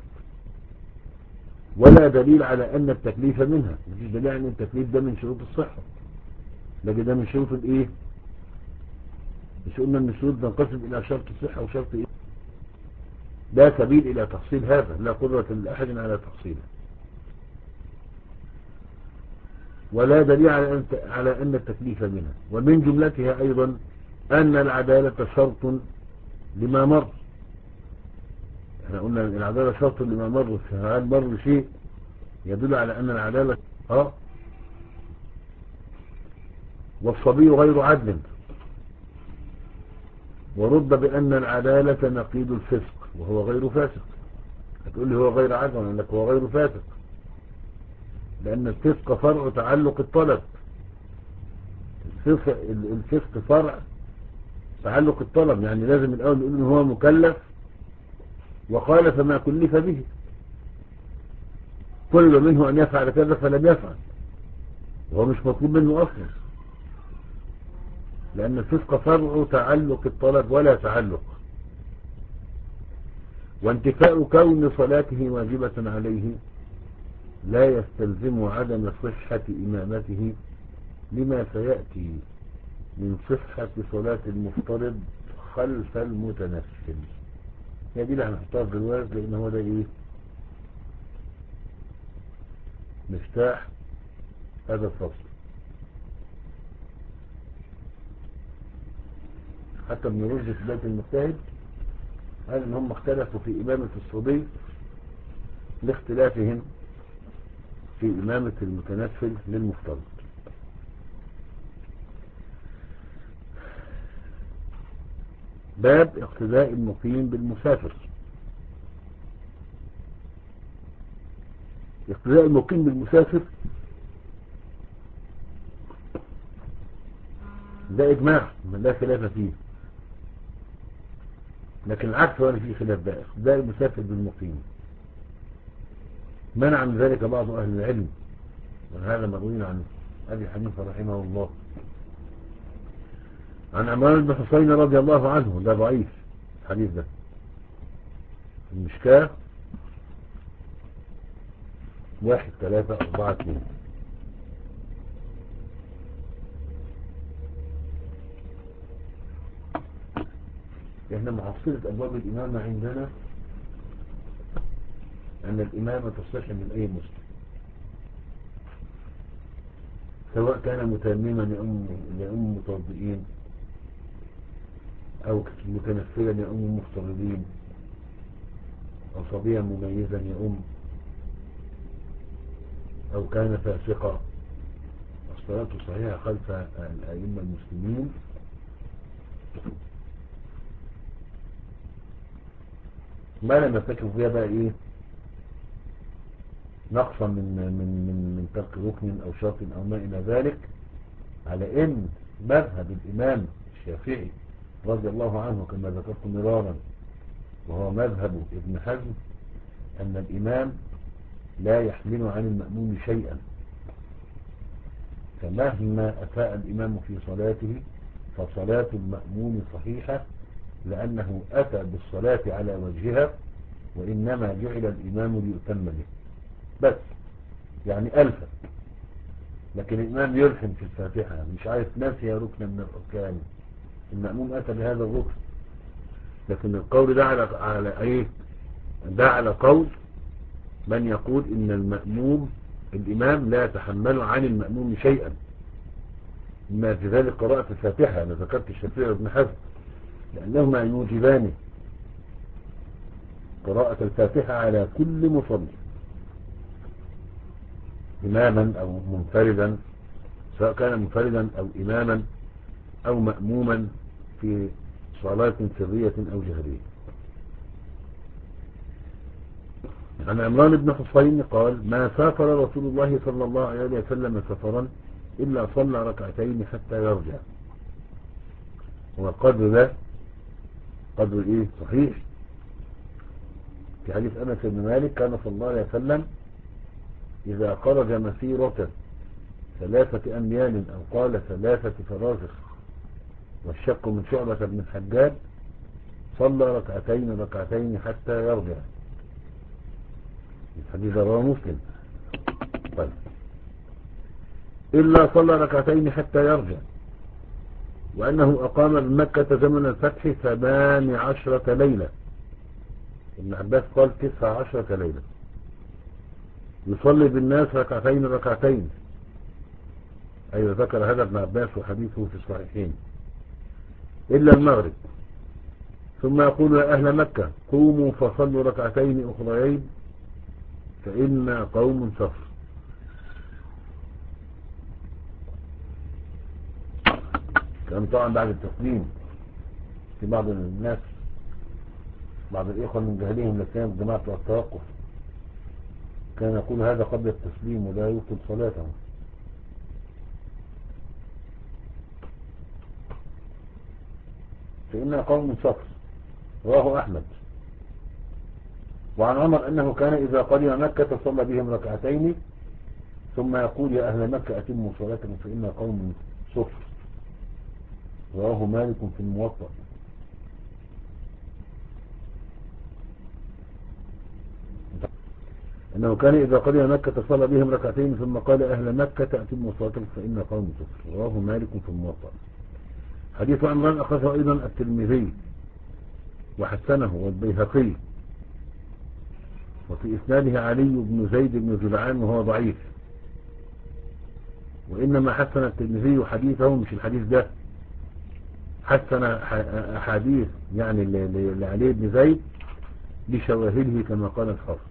ولا دليل على أن التكليف منها. مفيش دليل أن التكليف ده من شروط الصحة، لكن ده من شروط الإيه؟ مش قلنا أن الشروط تنقسم إلى شرط الصحة وشرط إيه؟ لا سبيل إلى تحصيل هذا، لا قدرة لأحد على تحصيله. ولا دليل على أن على أن التكليف منها. ومن جملتها أيضا أن العدالة شرط لما مر. احنا قلنا العدالة شرط لما مر، فهل مر شيء يدل على أن العدالة اه والصبي غير عدل، ورد بأن العدالة نقيض الفسق وهو غير فاسق. هتقول لي هو غير عدل، أقول لك هو غير فاسق، لأن الفسق فرع تعلق الطلب. الفسق, الفسق فرع تعلق الطلب، يعني لازم الأول نقول إن هو مكلف وخالف ما كلف به، كل منه أن يفعل كذا فلم يفعل، وهو مش مطلوب منه أصلا، لأن الفسق فرع تعلق الطلب ولا تعلق. وانتفاء كون صلاته واجبة عليه لا يستلزم عدم صحة إمامته، لما سيأتي من صحة صلاة المفترض خلف المتنفل. هي دي اللي هنحطها في الرواية، لأن هو ده إيه مفتاح هذا الفصل. حتى ابن رشد في بداية المجتهد قال إن هم اختلفوا في إمامة الصبي لاختلافهم في إمامة المتنفل للمفترض. باب اقتداء المقيم بالمسافر. اقتداء المقيم بالمسافر ده إجماع من لا خلاف فيه، لكن العكس هو اللي فيه خلاف بقى. اقتداء المسافر بالمقيم منع من ذلك بعض أهل العلم، وهذا مروي عن أبي حنيفة رحمه الله. عن عمران بن حسين رضي الله عنه، ده ضعيف الحديث ده، المشكاة واحد ثلاثة أربعة اثنين. احنا محصلة أبواب الإمامة عندنا أن الإمامة تصح من أي مسلم، سواء كان متيمما يؤم يؤم متوضئين، أو متنفلا يؤم مفترضين، أو صبيا مميزا يؤم، أو كان فاسقا. الصلاة صحيحة خلف الأئمة المسلمين. ما لم يرتكب فيها بقى إيه نقصا من من من من ترك ركن أو شرط أو ما إلى ذلك، على إن مذهب الإمام الشافعي رضي الله عنه كما ذكرت مرارا، وهو مذهب ابن حزم، أن الإمام لا يحمل عن المأموم شيئا، فمهما أساء الإمام في صلاته فصلاة المأموم صحيحة، لأنه أتى بالصلاة على وجهها، وإنما جعل الإمام ليؤتم به بس، يعني ألفا. لكن الإمام يلحن في الفاتحة، مش عارف ناسي ركن من الأركان، المأموم أتى بهذا الركن. لكن القول ده على على إيه؟ ده على قول من يقول إن المأموم الإمام لا يتحمل عن المأموم شيئا، ما في ذلك قراءة الفاتحة. أنا ذكرت الشافعي وابن حزم لأنهما يوجبان قراءة الفاتحة على كل مصلي، إماما أو منفردا، سواء كان منفردا أو إماما أو مأموما في صلاة سرية أو جهرية. عن عمران بن حسين قال: ما سافر رسول الله صلى الله عليه وسلم سفرا إلا صلى ركعتين حتى يرجع. والقدر ده قدر إيه صحيح. في حديث أنس بن مالك كان صلى الله عليه وسلم إذا خرج مسيرة ثلاثة أميال أو قال ثلاثة فرازخ، والشق من شعبة بن الحجاج، صلى ركعتين ركعتين حتى يرجع. الحديث رواه مسلم. طيب، إلا صلى ركعتين حتى يرجع، وأنه أقام بمكة زمن الفتح ثمان عشرة ليلة. ابن عباس قال تسع عشرة ليلة، يصلي بالناس ركعتين ركعتين، أيضا ذكر هذا ابن عباس وحديثه في الصحيحين، إلا المغرب. ثم يقول يا أهل مكة قوموا فصلوا ركعتين أخريين فإن قوم صفر. كان طبعا بعد التسليم في بعض الناس، بعض الإخوة من جهلهم لكان جماعة التوقف كان يقول هذا قبل التسليم ولا يبطل صلاته. فإن قوم صفر، رواه أحمد. وعن عمر أنه كان إذا قدم مكة صلى بهم ركعتين ثم يقول يا أهل مكة أتموا صلاتكم فإن قوم صفر، رواه مالك في الموطأ. أنه كان إذا قدم مكة صلى بهم ركعتين ثم قال أهل مكة أتموا صلاتكم فإن قوم صفر، رواه مالك في الموطأ. حديث عمران أخذه أيضا الترمذي وحسنه والبيهقي، وفي إسناده علي بن زيد بن جدعان وهو ضعيف، وإنما حسن الترمذي حديثه مش الحديث ده، حسن أحاديث يعني لعلي بن زيد بشواهده كما قال الحافظ.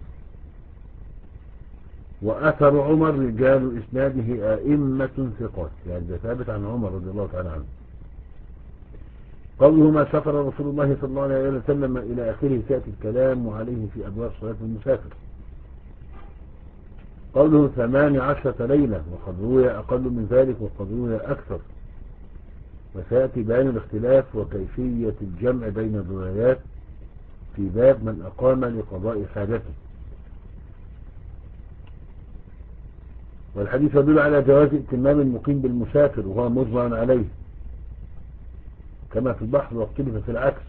وأثر عمر رجال إسناده أئمة ثقات، يعني ده ثابت عن عمر رضي الله تعالى عنه. قوله ما سافر رسول الله صلى الله عليه وسلم إلى آخره سيأتي الكلام وعليه في أبواب صلاة المسافر. قوله ثمان عشرة ليلة، وقد روي أقل من ذلك وقد روي أكثر، وسيأتي بيان الاختلاف وكيفية الجمع بين الروايات في باب من أقام لقضاء حاجته. والحديث يدل على جواز ائتمام المقيم بالمسافر وهو مجمع عليه كما في البحر، واختلف في العكس.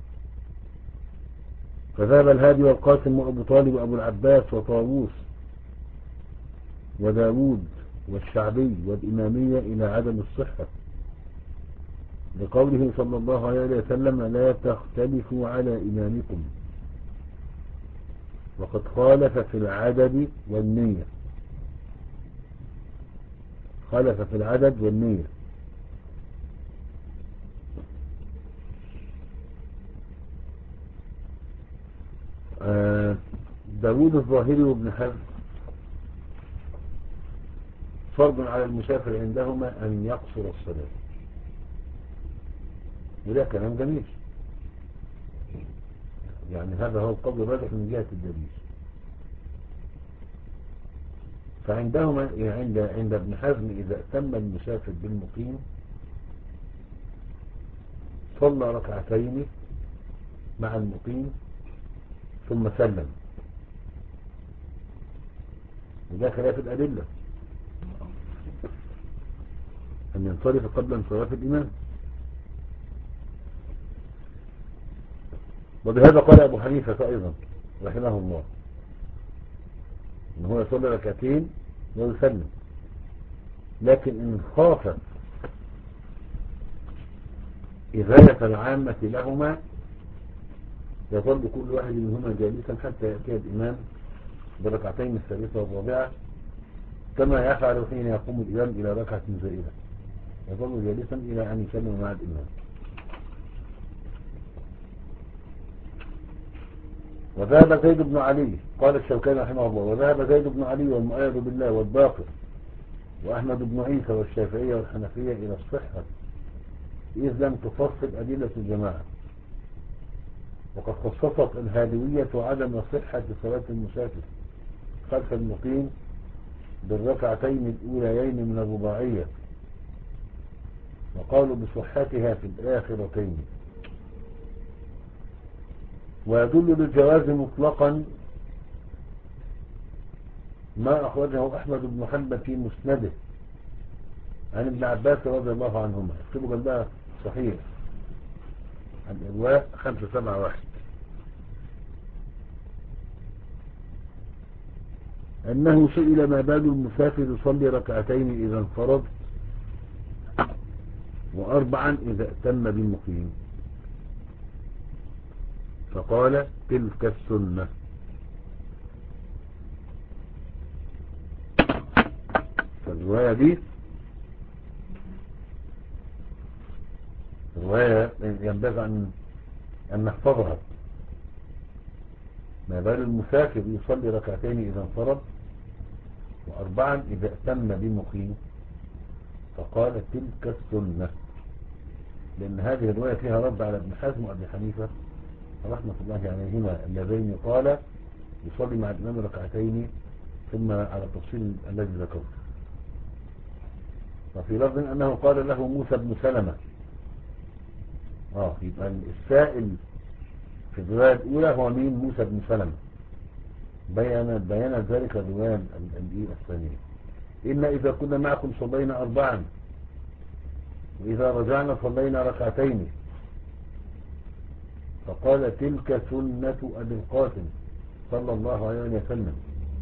فذهب الهادي والقاسم وأبو طالب وأبو العباس وطاووس وداود والشعبي والإمامية إلى عدم الصحة، لقوله صلى الله عليه وسلم لا تختلفوا على إمامكم، وقد خالف في العدد والنية، خالف في العدد والنية. آه داود الظاهري وابن حزم فرض على المسافر عندهما أن يقصر الصلاة، وده كلام جميل، يعني هذا هو القول الراجح من جهة الدليل. فعندهما عند عند ابن حزم إذا أتم المسافر بالمقيم صلى ركعتين مع المقيم ثم سلم، وده خلاف الأدلة أن ينصرف قبل انصراف الإمام. وبهذا قال أبو حنيفة أيضا رحمه الله إن هو يصلي ركعتين ويسلم، لكن إن خاف إغاية العامة لهما يظل كل واحد منهما جالسا حتى يأتي الإمام بركعتين الثالثة والرابعة، كما يفعل حين يقوم الإمام إلى ركعة زائدة، يظل جالسا إلى أن يسلم مع الإمام. وذهب زيد بن علي، قال الشوكاني رحمه الله، وذهب زيد بن علي والمؤيد بالله والباقر وأحمد بن عيسى والشافعية والحنفية إلى الصحة، إذ لم تفصل أدلة الجماعة. وقد خصصت الهادوية عدم صحة صلاة المسافر خلف المقيم بالركعتين الأوليين من الرباعية، وقالوا بصحتها في الآخرتين. ويدل للجواز مطلقا ما أخرجه أحمد بن حنبل في مسنده عن ابن عباس رضي الله عنهما، اكتبوا جنبها صحيح عن الإرواء خمسة سبعة واحد، أنه سئل ما بال المسافر يصلي ركعتين إذا انفرد وأربعا إذا اتم بالمقيم، فقال تلك السنة. فالرواية دي وهي ينبغي أن أن نحفظها. ما بال المسافر يصلي ركعتين إذا انفرد وأربعا إذا أتم بمقيم، فقال تلك السنة، لأن هذه الرواية فيها رد على ابن حزم وأبي حنيفة رحمة الله عليهما اللذين قال يصلي مع الإمام ركعتين ثم على التفصيل الذي ذكره. وفي لفظ أنه قال له موسى بن سلمة. آه يبقى السائل في الرواية الأولى هو مين؟ موسى بن سلمة. بيان بيان ذلك الرواية الثانية. إن إذا كنا معكم صلينا أربعا وإذا رجعنا صلينا ركعتين، فقال تلك سنة أبي القاسم صلى الله عليه وسلم.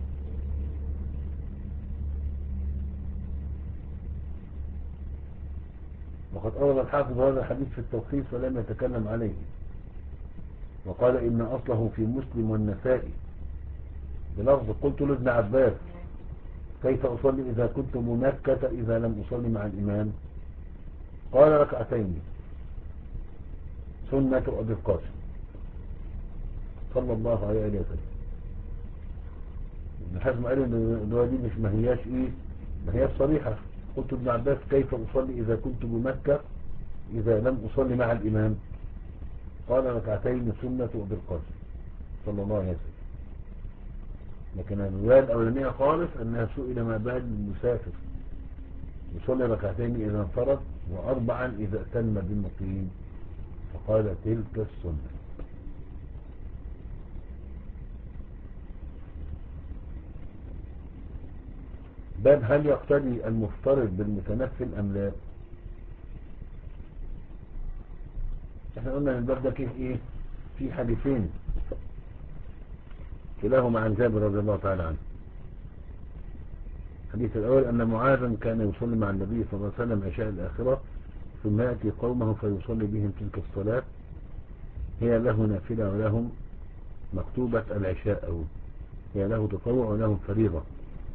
وقد أورد الحافظ هذا الحديث في التلخيص ولم يتكلم عليه، وقال إن أصله في مسلم والنسائي بلفظ قلت لابن عباس كيف أصلي إذا كنت بمكة إذا لم أصلي مع الإمام؟ قال ركعتين سنة أبي القاسم صلى الله عليه وسلم. ابن حزم قال إن الرواية دي مش ما هياش إيه ما هياش صريحة. قلت ابن عباس كيف أصلي إذا كنت بمكة إذا لم أصلي مع الإمام؟ قال ركعتين سنة أبي القاسم صلى الله عليه وسلم. لكن الرواية الأولانية خالص أنها سئل ما بال المسافر يصلي ركعتين إذا انفرد وأربعا إذا أتم بالمقيم، فقال تلك السنة. باب هل يقتدي المفترض بالمتنفل أم لا؟ احنا قلنا ان الباب ده كيف ايه في حديثين كلاهما عن جابر رضي الله تعالى عنه. الحديث الأول أن معاذا كان يصلي مع النبي صلى الله عليه وسلم عشاء الآخرة ثم يأتي قومه فيصلي بهم تلك الصلاة هي له نافلة ولهم مكتوبة العشاء، أو هي له تطوع ولهم فريضة.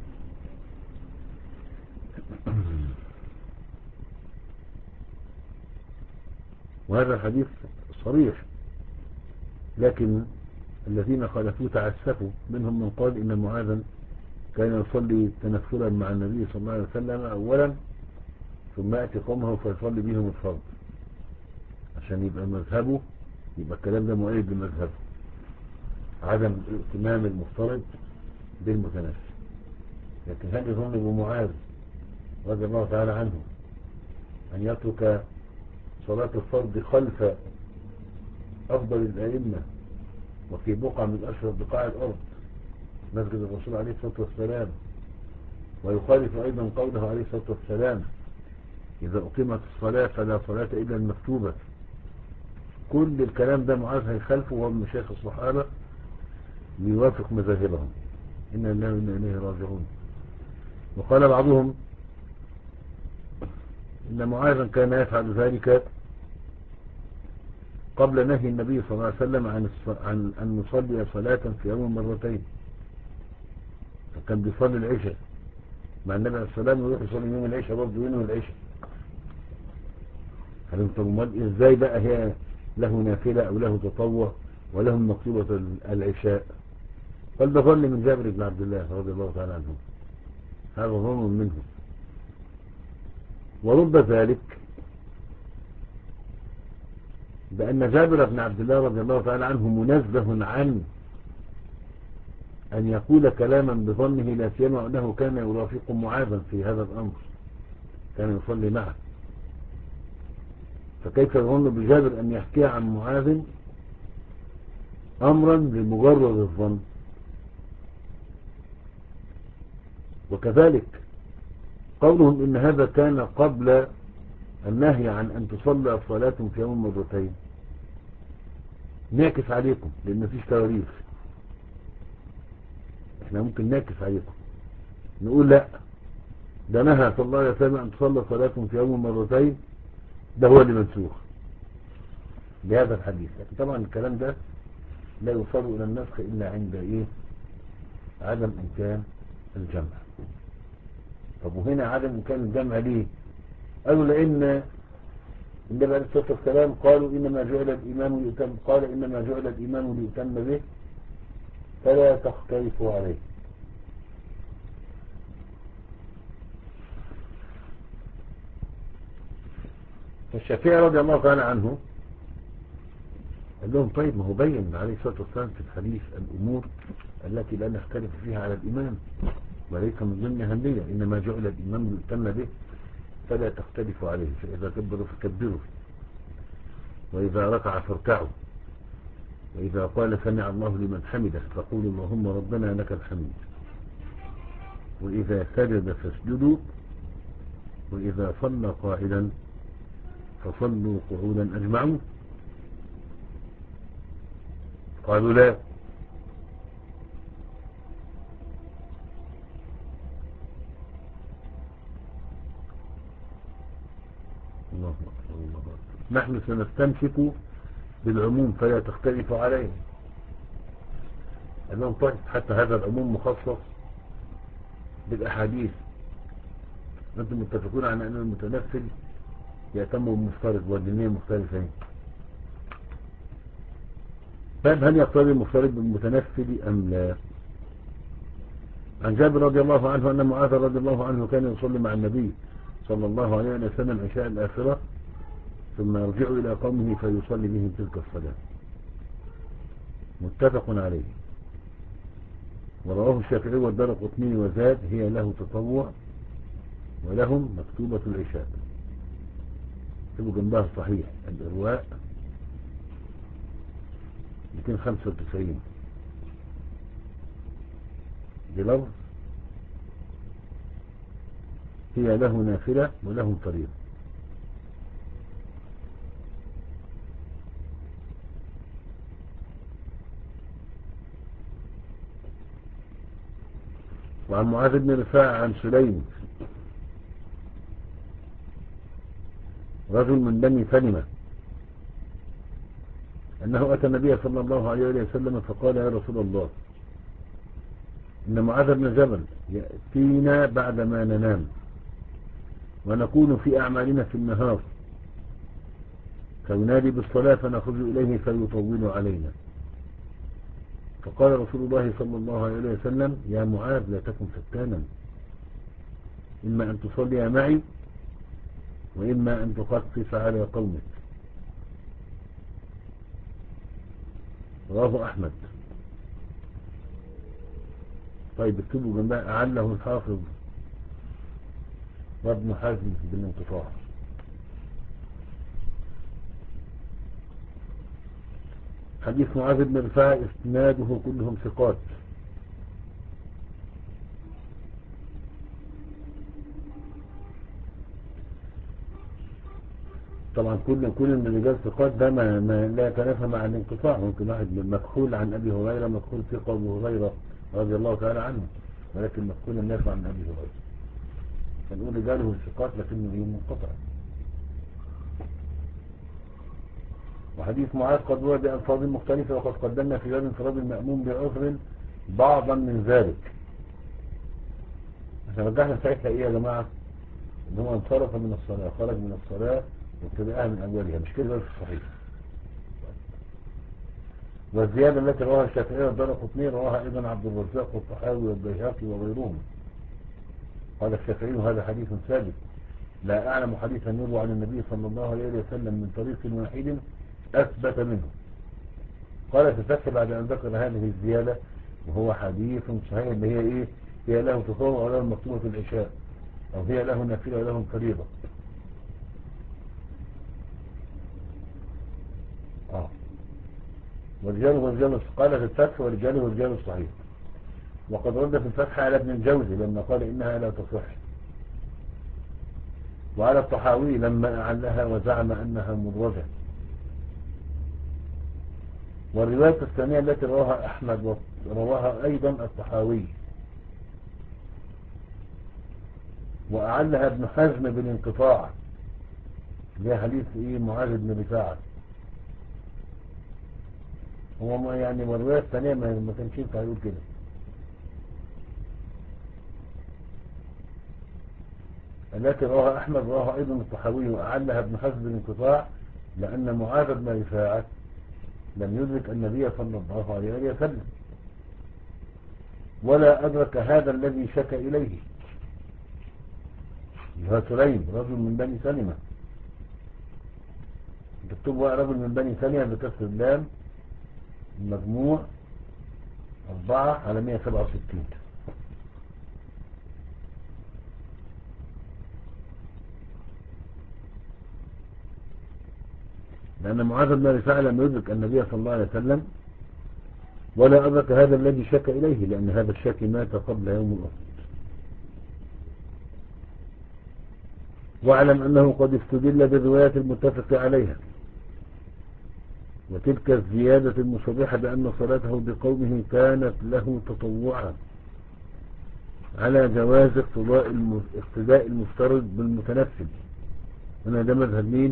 وهذا الحديث صريح، لكن الذين خالفوه تعسفوا، منهم من قال إن معاذا كان يصلي تنفلا مع النبي صلى الله عليه وسلم أولا ثم يأتي قومه فيصلي بهم الفرض، عشان يبقى مذهبه يبقى الكلام ده مؤيد لمذهبه عدم اهتمام المفترض بالمتنفل. لكن هل يظن بمعاذ رضي الله تعالى عنه أن يترك صلاة الفرض خلف أفضل الأئمة وفي بقعة من أشرف بقاع الأرض مسجد الرسول عليه الصلاة والسلام، ويخالف أيضا قوله عليه الصلاة والسلام إذا أقيمت الصلاة فلا صلاة إلا المكتوبة؟ كل الكلام ده معاذ هيخالفه وهو من مشايخ الصحابة ليوافق مذاهبهم. إن الله وإنا إليه راجعون. وقال بعضهم إن معاذا كان يفعل ذلك قبل نهي النبي صلى الله عليه وسلم عن عن أن نصلي صلاة في يوم مرتين، فكان بيصلي العشاء مع النبي عليه السلام ويروح يصلي يوم العشاء برضه يوم العشاء. هل انت امال ازاي بقى هي له نافلة او له تطوع ولهم مكتوبة العشاء؟ قال ده ظن من جابر بن عبد الله رضي الله تعالى عنه، هذا ظن منه. ورب ذلك بأن جابر بن عبد الله رضي الله تعالى عنه منزه عن أن يقول كلاما بظنه، لا سيما أنه كان يرافق معاذا في هذا الأمر، كان يصلي معه، فكيف يظن بجابر أن يحكي عن معاذ أمرا لمجرد الظن؟ وكذلك قولهم إن هذا كان قبل النهي عن أن تصلى صلاة في يوم مرتين، نعكس عليكم لأن مفيش تواريخ. احنا ممكن نعكس عليكم نقول لا، ده نهى صلى الله عليه وسلم أن تصلى صلاة في يوم مرتين، ده هو اللي منسوخ بهذا الحديث. لكن طبعا الكلام ده لا يوصل إلى النسخ إلا عند إيه؟ عدم إمكان الجمع. طب وهنا عدم إمكان الجمع ليه؟ قالوا لأن النبي عليه الصلاة والسلام قالوا إنما جعل الإمام ليؤتم قال إنما جعل الإمام ليؤتم به فلا تختلفوا عليه. فالشافعي رضي الله تعالى عنه قال لهم طيب ما هو بين عليه الصلاة والسلام في الحديث الأمور التي لا نختلف فيها على الإمام وليس من ضمن هندية، إنما جعل الإمام ليؤتم به فلا تختلفوا عليه، فإذا كبروا فكبروا، وإذا ركع فاركعوا، وإذا قال سمع الله لمن حمده فقولوا اللهم ربنا لك الحمد، وإذا سجد فاسجدوا، وإذا صلى قاعدا فصلوا قعودا أجمعون. قالوا لا. الله أكبر الله أكبر. نحن سنستمسك بالعموم فلا تختلف عليه. أنهم طيب حتى هذا العموم مخصص بالأحاديث، أنتم متفقون على أن المتنفل يأتم بالمفترض والدينية مختلفين. طيب هل يقتضي المفترض بالمتنفل أم لا؟ عن جابر رضي الله عنه أن معاذ رضي الله عنه كان يصلي مع النبي صلى الله عليه وسلم عشاء الآخرة ثم يرجع إلى قومه فيصلي بهم تلك الصلاة. متفق عليه. ورواه الشافعي والدارقطني وزاد هي له تطوع ولهم مكتوبة العشاء. اكتبوا جنبها صحيح الإرواء مئتين وخمسة وتسعين بلفظ هي له نافلة ولهم فريضة. وعن معاذ بن رفاعة عن سليم رجل من بني سلمة أنه أتى النبي صلى الله عليه وسلم فقال يا رسول الله إن معاذ بن جبل يأتينا بعدما ننام ونكون في أعمالنا في النهار فينادي بالصلاة فنخرج إليه فيطول علينا. فقال رسول الله صلى الله عليه وسلم يا معاذ لا تكن فتانا، إما أن تصلي معي وإما أن تخفف على قومك. رواه أحمد. طيب اكتبوا جنبها أعله الحافظ وابن حزم بالانقطاع. حديث معاذ بن رفاعة اسناده كلهم ثقات. طبعا كل كل من الرجال ثقات ده ما, ما لا يتنافى مع الانقطاع. ممكن واحد مكحول عن ابي هريره مكحول ثقه ابو هريره رضي الله تعالى عنه، ولكن مكحول الناس عن ابي هريره فنقول رجاله ثقات لكنه منقطع. وحديث معاذ قد ورد بألفاظ مختلفة وقد قدمنا في باب انفراد المأموم بعذر بعضا من ذلك. احنا رجحنا ساعتها ايه يا جماعة؟ ان هو انصرف من الصلاة خرج من الصلاة وابتدأها من اولها، مش كده في الصحيح. والزيادة التي رواها الشافعي والدارقطني رواها ايضا عبد الرزاق والطحاوي والبيهقي وغيرهم. قال الشافعي هذا حديث ثابت لا اعلم حديثا يروى عن النبي صلى الله عليه وسلم من طريق واحد اثبت منه. قال في الفتح بعد ان ذكر هذه الزيادة وهو حديث صحيح اللي هي ايه؟ هي له تطوع وله مكتوبة العشاء او هي له نافلة وله فريضة. اه ورجاله ورجال قال في الفتح ورجاله ورجال الصحيح. وقد رد في الفتح على ابن الجوزي لما قال انها لا تصح، وعلى الطحاوي لما اعلها وزعم انها مدرجة. والرواية الثانية التي رواها احمد ورواها ايضا الطحاوي واعلها ابن حزم بالانقطاع اللي هي حديث ايه معاذ بن رفاعة. هو ما يعني والرواية الثانية ما كانش ينفع يقول كده. التي رواها أحمد رواها أيضا الطحاوي وأعلها ابن حزم بالانقطاع، لأن معاذ بن رفاعة لم يدرك النبي صلى الله عليه وسلم ولا أدرك هذا الذي شكى إليه، هو سليم رجل من بني سلمة. تكتبوا رجل من بني سلمة بكسر اللام، المجموع أربعة على مئة وسبعة وستين. لأن معاذ بن رفاعة لم يدرك النبي صلى الله عليه وسلم ولا أدرك هذا الذي شك إليه، لأن هذا الشك مات قبل يوم الأحد. واعلم أنه قد استدل بالروايات المتفق عليها، وتلك الزيادة المصرحة بأن صلاته بقومه كانت له تطوعا على جواز اقتداء المفترض بالمتنفل. هنا ده مذهب مين؟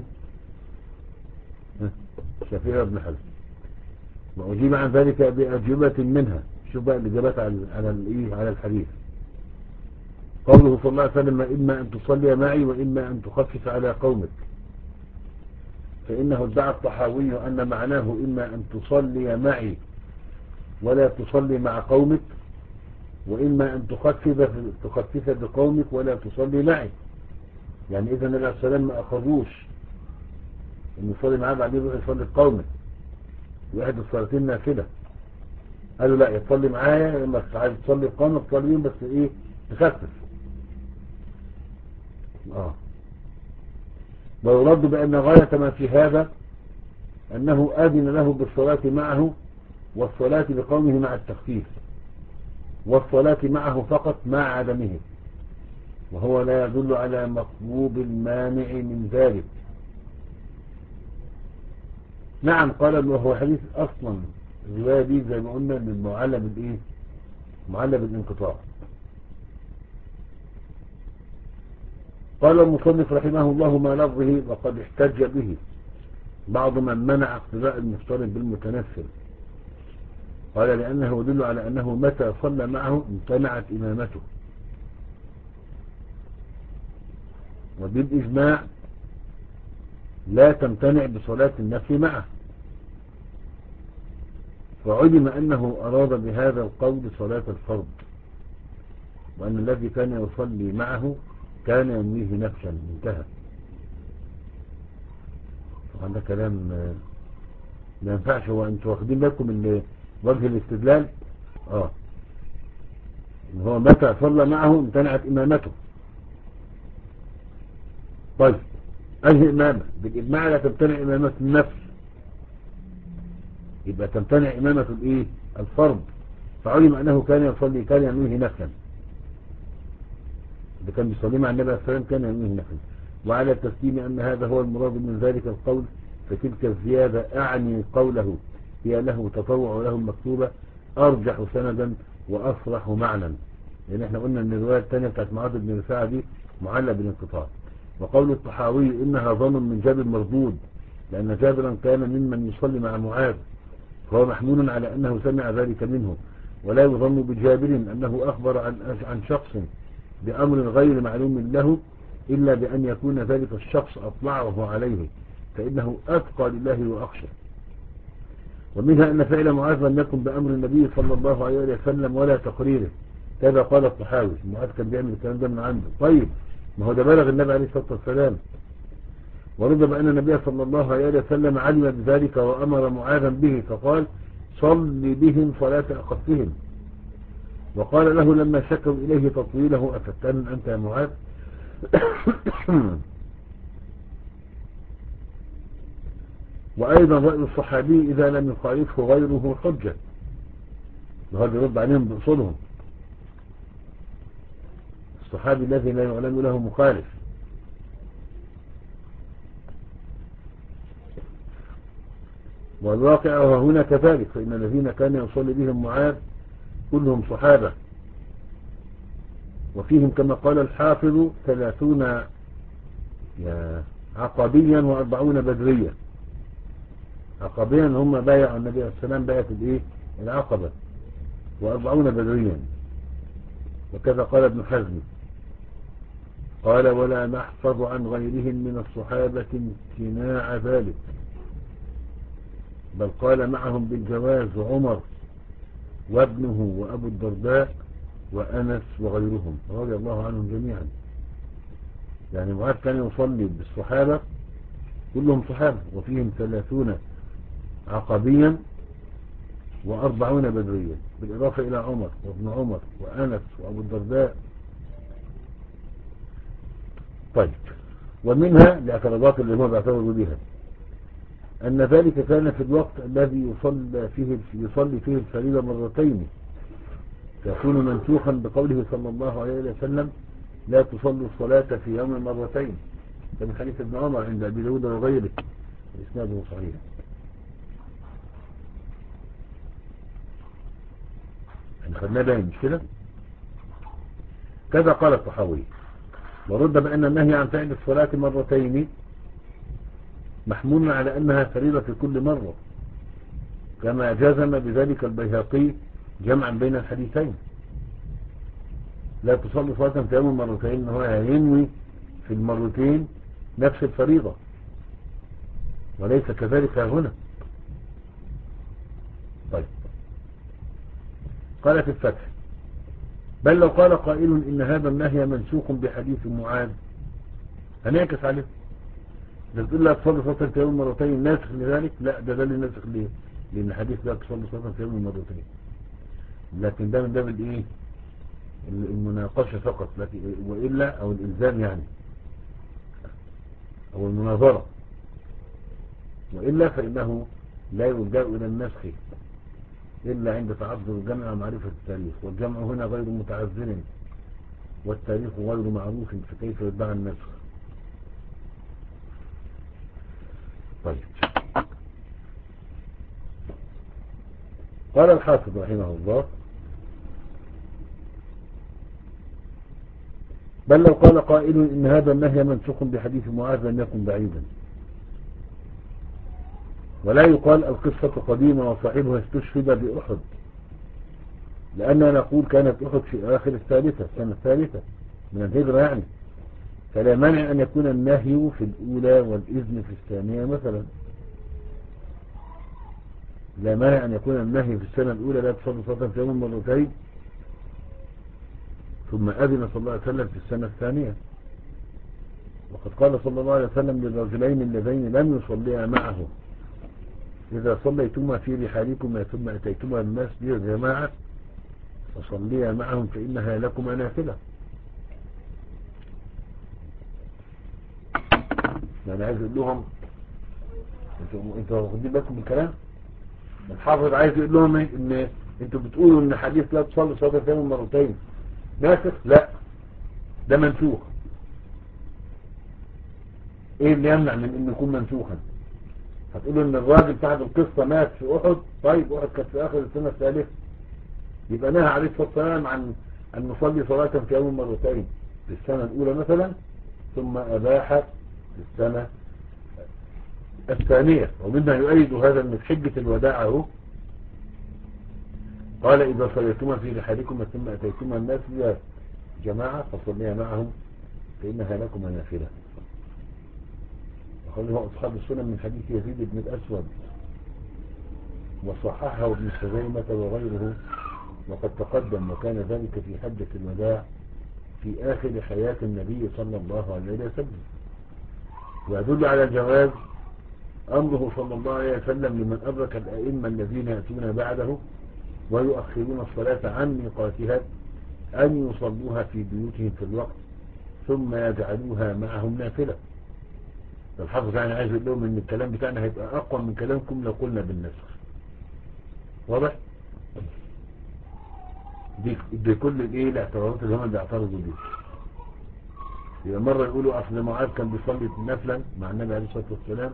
الشافعي وابن حزم. وأجيب عن ذلك بأجوبة منها. شوف بقى الإجابات على على الإيه على الحديث. قوله صلى الله عليه وسلم: إما أن تصلي معي وإما أن تخفف على قومك. فإنه ادعى الطحاوي أن معناه إما أن تصلي معي ولا تصلي مع قومك، وإما أن تخفف تخفف بقومك ولا تصلي معي. يعني إذا النبي عليه الصلاة والسلام ما أخذوش إن يصلي معاه بعدين يروح يصلي بقومه واحد الصلاتين نافلة. قالوا لا، يصلي معايا لما عايز تصلي بقومك تصليين بس إيه تخفف. آه ويرد بأن غاية ما في هذا أنه آذن له بالصلاة معه والصلاة بقومه مع التخفيف، والصلاة معه فقط مع عدمه، وهو لا يدل على مطلوب المانع من ذلك. نعم قال وهو حديث أصلا الرواية دي زي ما قلنا من معلى بالإيه معلى بالانقطاع. قال المصنف رحمه الله ما لفظه وقد احتج به بعض من منع اقتداء المفترض بالمتنفل. قال لأنه يدل على أنه متى صلى معه امتنعت إمامته، وبالإجماع لا تمتنع بصلاة النفل معه. فعلم أنه أراد بهذا القول صلاة الفرض، وأن الذي كان يصلي معه كان ينويه نفسا. انتهى. طبعا ده كلام ما ينفعش. هو انتوا واخدين بالكم من وجه الاستدلال؟ اه ان هو متى صلى معه امتنعت امامته. طيب انهي امامه؟ بالاجماع لا تمتنع امامه النفس، يبقى تمتنع امامه الايه الفرض. فعلم انه كان يصلي كان ينويه نفسا، ده كان بيصلي مع النبي عليه الصلاه والسلام كان ينويه نفسا. وعلى التسليم ان هذا هو المراد من ذلك القول، فتلك الزيادة أعني قوله هي له تطوع وله المكتوبة أرجح سندا وأصرح معنى، لأن احنا قلنا ان الرواية الثانية بتاعت معاذ بن رفاعة دي معلة بالانقطاع. وقول الطحاوي إنها ظن من جابر مردود، لأن جابرا كان ممن يصلي مع معاذ، فهو محمول على أنه سمع ذلك منه، ولا يظن بجابر أنه أخبر عن عن شخص بأمر غير معلوم له إلا بأن يكون ذلك الشخص أطلعه عليه، فإنه أتقى لله وأخشى. ومنها أن فعل معاذ لم يكن بأمر النبي صلى الله عليه وسلم ولا تقريره، كذا قال الطحاوي. معاذ كان بيعمل الكلام ده من عنده. طيب ما هو ده بلغ النبي عليه الصلاة والسلام. ورد بأن النبي صلى الله عليه وسلم علم بذلك وأمر معاذا به، فقال صل بهم صلاة أخفهم. وقال له لما شكوا إليه تطويله أفتان أنت يا معاذ؟ وأيضا رأي الصحابي إذا لم يخالفه غيره حجة، وهذا يرد عليهم بأصولهم. الصحابي الذي لا يعلم له مخالف. والواقع هنا كذلك، فإن الذين كان يصلي بهم معاذ كلهم صحابة، وفيهم كما قال الحافظ ثلاثون عقبيا وأربعون بدريا. عقبيا هم بايعوا النبي عليه السلام بايعة الايه العقبة، وأربعون بدريا. وكذا قال ابن حزم قال ولا نحفظ عن غيرهم من الصحابة امتناع ذلك، بل قال معهم بالجواز عمر وابنه وأبو الدرداء وأنس وغيرهم رضي الله عنهم جميعا. يعني معاذ كان يصلي بالصحابة كلهم صحابة، وفيهم ثلاثون عقبيا وأربعون بدريا، بالإضافة إلى عمر وابن عمر وأنس وأبو الدرداء. طيب، ومنها الاعتراضات اللي هو بيعترضوا بها أن ذلك كان في الوقت الذي يصلي فيه يصلي فيه الفريضة مرتين، فيكون منسوخا بقوله صلى الله عليه وسلم لا تصلوا الصلاة في يوم مرتين، كما حديث ابن عمر عند أبي داود وغيره إسناده صحيح. احنا خدناه باين مش كده؟ كذا قال الطحاوي، ورد بأن النهي عن فعل الصلاة مرتين محمول على أنها فريضة في كل مرة، كما جزم بذلك البيهقي جمعا بين الحديثين. لا تصلي صلاة في يوم مرتين، هو ينوي في المرتين نفس الفريضة، وليس كذلك هنا. طيب، قال في الفتح بل لو قال قائل إن هذا النهي منسوخ بحديث معاذ هنعكس عليه، ده تقول لا تصلي صلاة في يوم مرتين ناسخ لذلك؟ لا، ده ده اللي ناسخ ليه؟ لأن حديث لا تصلي صلاة في يوم مرتين، لكن ده من باب الايه؟ المناقشة فقط، لكن وإلا أو الإلزام يعني أو المناظرة، وإلا فإنه لا يلجأ إلى النسخ إلا عند تعذر الجمع ومعرفة التاريخ، والجمع هنا غير متعذر والتاريخ غير معروف، فكيف يدعى النسخ؟ طيب، قال الحافظ رحمه الله بل لو قال قائل إن هذا النهي منسوخ بحديث معاذ لم يكن بعيدا، ولا يقال القصة قديمة وصاحبها استشهد بأحد، لأننا نقول كانت أحد في آخر الثالثة السنة الثالثة من الهجرة يعني، فلا مانع أن يكون النهي في الأولى والإذن في الثانية مثلا. لا مانع أن يكون النهي في السنة الأولى لا تصلي صلاة في يوم مرتين، ثم أذن صلى الله عليه وسلم في السنة الثانية، وقد قال صلى الله عليه وسلم للرجلين اللذين لم يصليا معه إذا صليتما في رحالكما ثم أتيتما المسجد يا جماعة فصليا معهم فإنها لكما نافلة. يعني عايز يقول لهم انتوا انتوا واخدين بالكم من الكلام؟ الحافظ عايز يقول لهم ان انتوا بتقولوا ان حديث لا تصلي صلاة في يوم مرتين ناسخ، لا ده منسوخ. ايه اللي يمنع من انه يكون منسوخا؟ هتقولوا ان الراجل صاحب القصة مات في احد، طيب احد كانت في اخر السنة الثالثة، يبقى نهى عليه الصلاة والسلام عن ان نصلي صلاة في يوم مرتين في السنة الاولى مثلا، ثم اباح في السنة الثانية. ومما يؤيد هذا من حجة الوداع اهو قال إذا صليتما في رحالكم ثم أتيتما الناس يا جماعة فصليا معهم فإنها لكم نافلة. وقاله أصحاب السنن من حديث يزيد بن الأسود وصححه ابن خزيمة وغيره، وقد تقدم وكان ذلك في حجة الوداع في آخر حياة النبي صلى الله عليه وسلم. ويدل على جواز أمره صلى الله عليه وسلم لمن أدرك الأئمة الذين يأتون بعده ويؤخرون الصلاة عن ميقاتها أن يصلوها في بيوتهم في الوقت ثم يجعلوها معهم نافلة. الحافظ يعني عايز يقول لهم ان الكلام بتاعنا هيبقى أقوى من كلامكم لو قلنا بالنسخ. واضح؟ دي بكل الايه الاعتراضات اللي هم بيعترضوا بيه. يبقى مرة يقولوا أصل معاذ كان بيصلي نفلا مع النبي عليه الصلاة والسلام،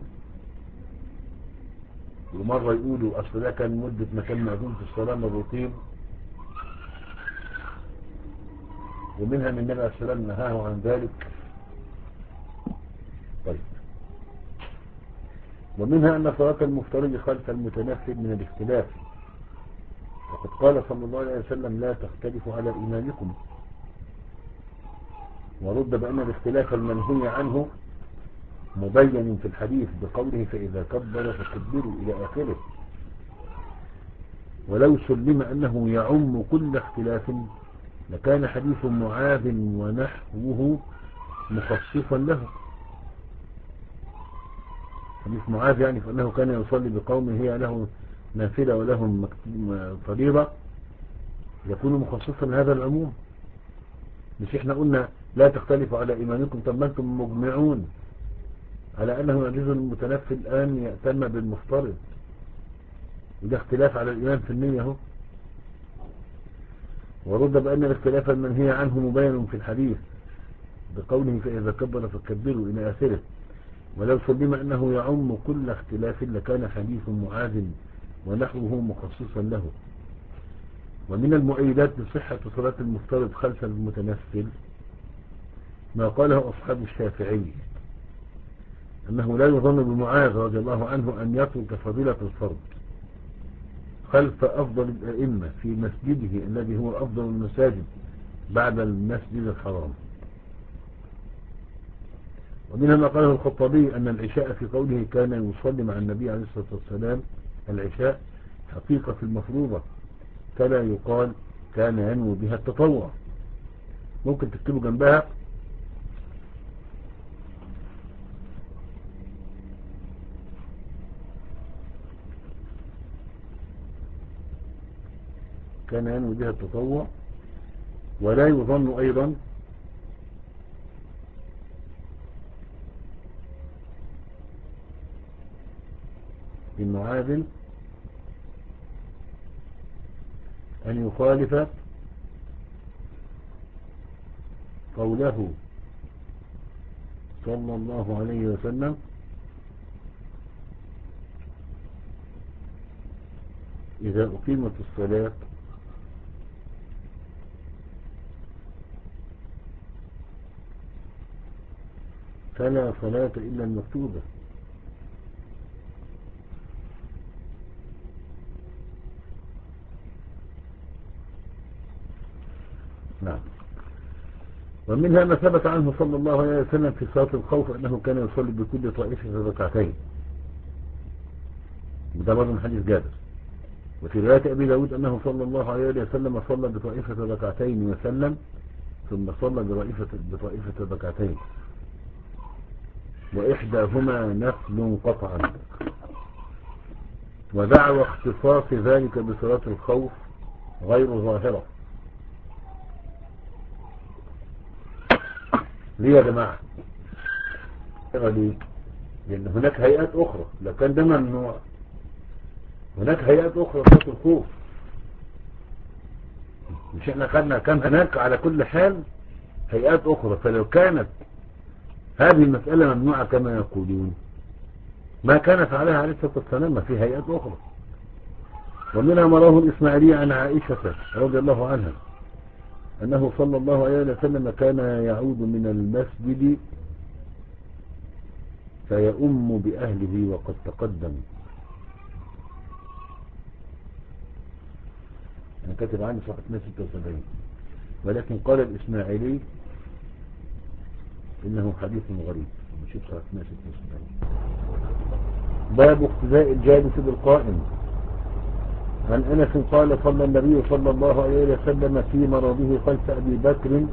ومرة يقولوا أصل ده كان مدة ما كان مأذون في الصلاة مرتين، ومنها من النبي عليه الصلاة والسلام نهاه عن ذلك. طيب، ومنها أن صلاة المفترض خلف المتنفل من الاختلاف، وقد قال صلى الله عليه وسلم لا تختلفوا على إمامكم، ورد بأن الاختلاف المنهي عنه مبين في الحديث بقوله فإذا كبر فكبروا إلى آخره. ولو سلم أنه يعم كل اختلاف لكان حديث معاذ ونحوه مخصصا له. حديث معاذ يعني فأنه كان يصلي بقومه هي له نافلة ولهم فريضة يكون مخصصا لهذا العموم. مش احنا قلنا لا تختلفوا على إيمانكم، طب ما انتم مجمعون على أنه يجوز المتنفل أن يأتم بالمفترض، وده اختلاف على الإيمان في النية اهو. ورد بأن الاختلاف المنهي عنه مبين في الحديث بقوله فإذا كبر فكبروا إلى آخره. ولو سلم أنه يعم كل اختلاف لكان حديث معاذ ونحوه مخصصا له. ومن المؤيدات لصحة صلاة المفترض خلف المتنفل ما قاله أصحاب الشافعي أنه لا يظن بمعاذ رضي الله عنه أن يترك فضيلة الفرض خلف أفضل الأئمة في مسجده الذي هو أفضل المساجد بعد المسجد الحرام. ومنها ما قاله الخطابي أن العشاء في قوله كان يصلي مع النبي عليه الصلاة والسلام العشاء حقيقة المفروضة فلا يقال كان ينوي بها التطوع. ممكن تكتبوا جنبها كان ينوي بها التطوع. ولا يظن أيضا بمعاذ أن يخالف قوله صلى الله عليه وسلم إذا أقيمت الصلاة فلا صلاة إلا المكتوبة. نعم. ومنها ما ثبت عنه صلى الله عليه وسلم في صلاة الخوف أنه كان يصلي بكل طائفة ركعتين، وده برضه من حديث جابر. وفي رواية أبي داود أنه صلى الله عليه وسلم صلى بطائفة ركعتين وسلم ثم صلى بطائفة بطائفة ركعتين وإحداهما نفل قطعا. ودعوى اختصاص ذلك بصلاة الخوف غير ظاهرة. ليه يا جماعة؟ ليه؟ لأن هناك هيئات أخرى. لو كان ده ممنوع هناك هيئات أخرى صلاة الخوف. مش احنا خدنا كم هناك على كل حال هيئات أخرى. فلو كانت هذه المسألة ممنوعة كما يقولون ما كان فعلها عليه الصلاة والسلام في هيئات أخرى. ومنها ما رواه الإسماعيلي عن عائشة رضي الله عنها أنه صلى الله عليه وسلم كان يعود من المسجد فيؤم بأهله وقد تقدم. أنا كاتب عني صفحة مئة وستة وسبعين، ولكن قال الإسماعيلي إنه حديث غريب. نشوف صفحة مئة وستة وسبعين. باب اقتداء الجالس بالقائم. عن أنس قال صلى النبي صلى الله عليه وسلم في مرضه خلف أبي بكر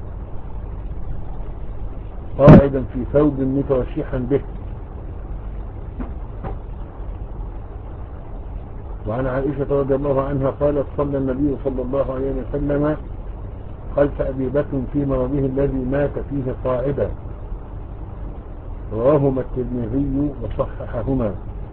قاعدا في ثوب متوشحا به. وعن عائشة رضي الله عنها قالت صلى النبي صلى الله عليه وسلم خلف أبي بكر في مرضه الذي مات فيه قاعدا. رواهما الترمذي وصححهما.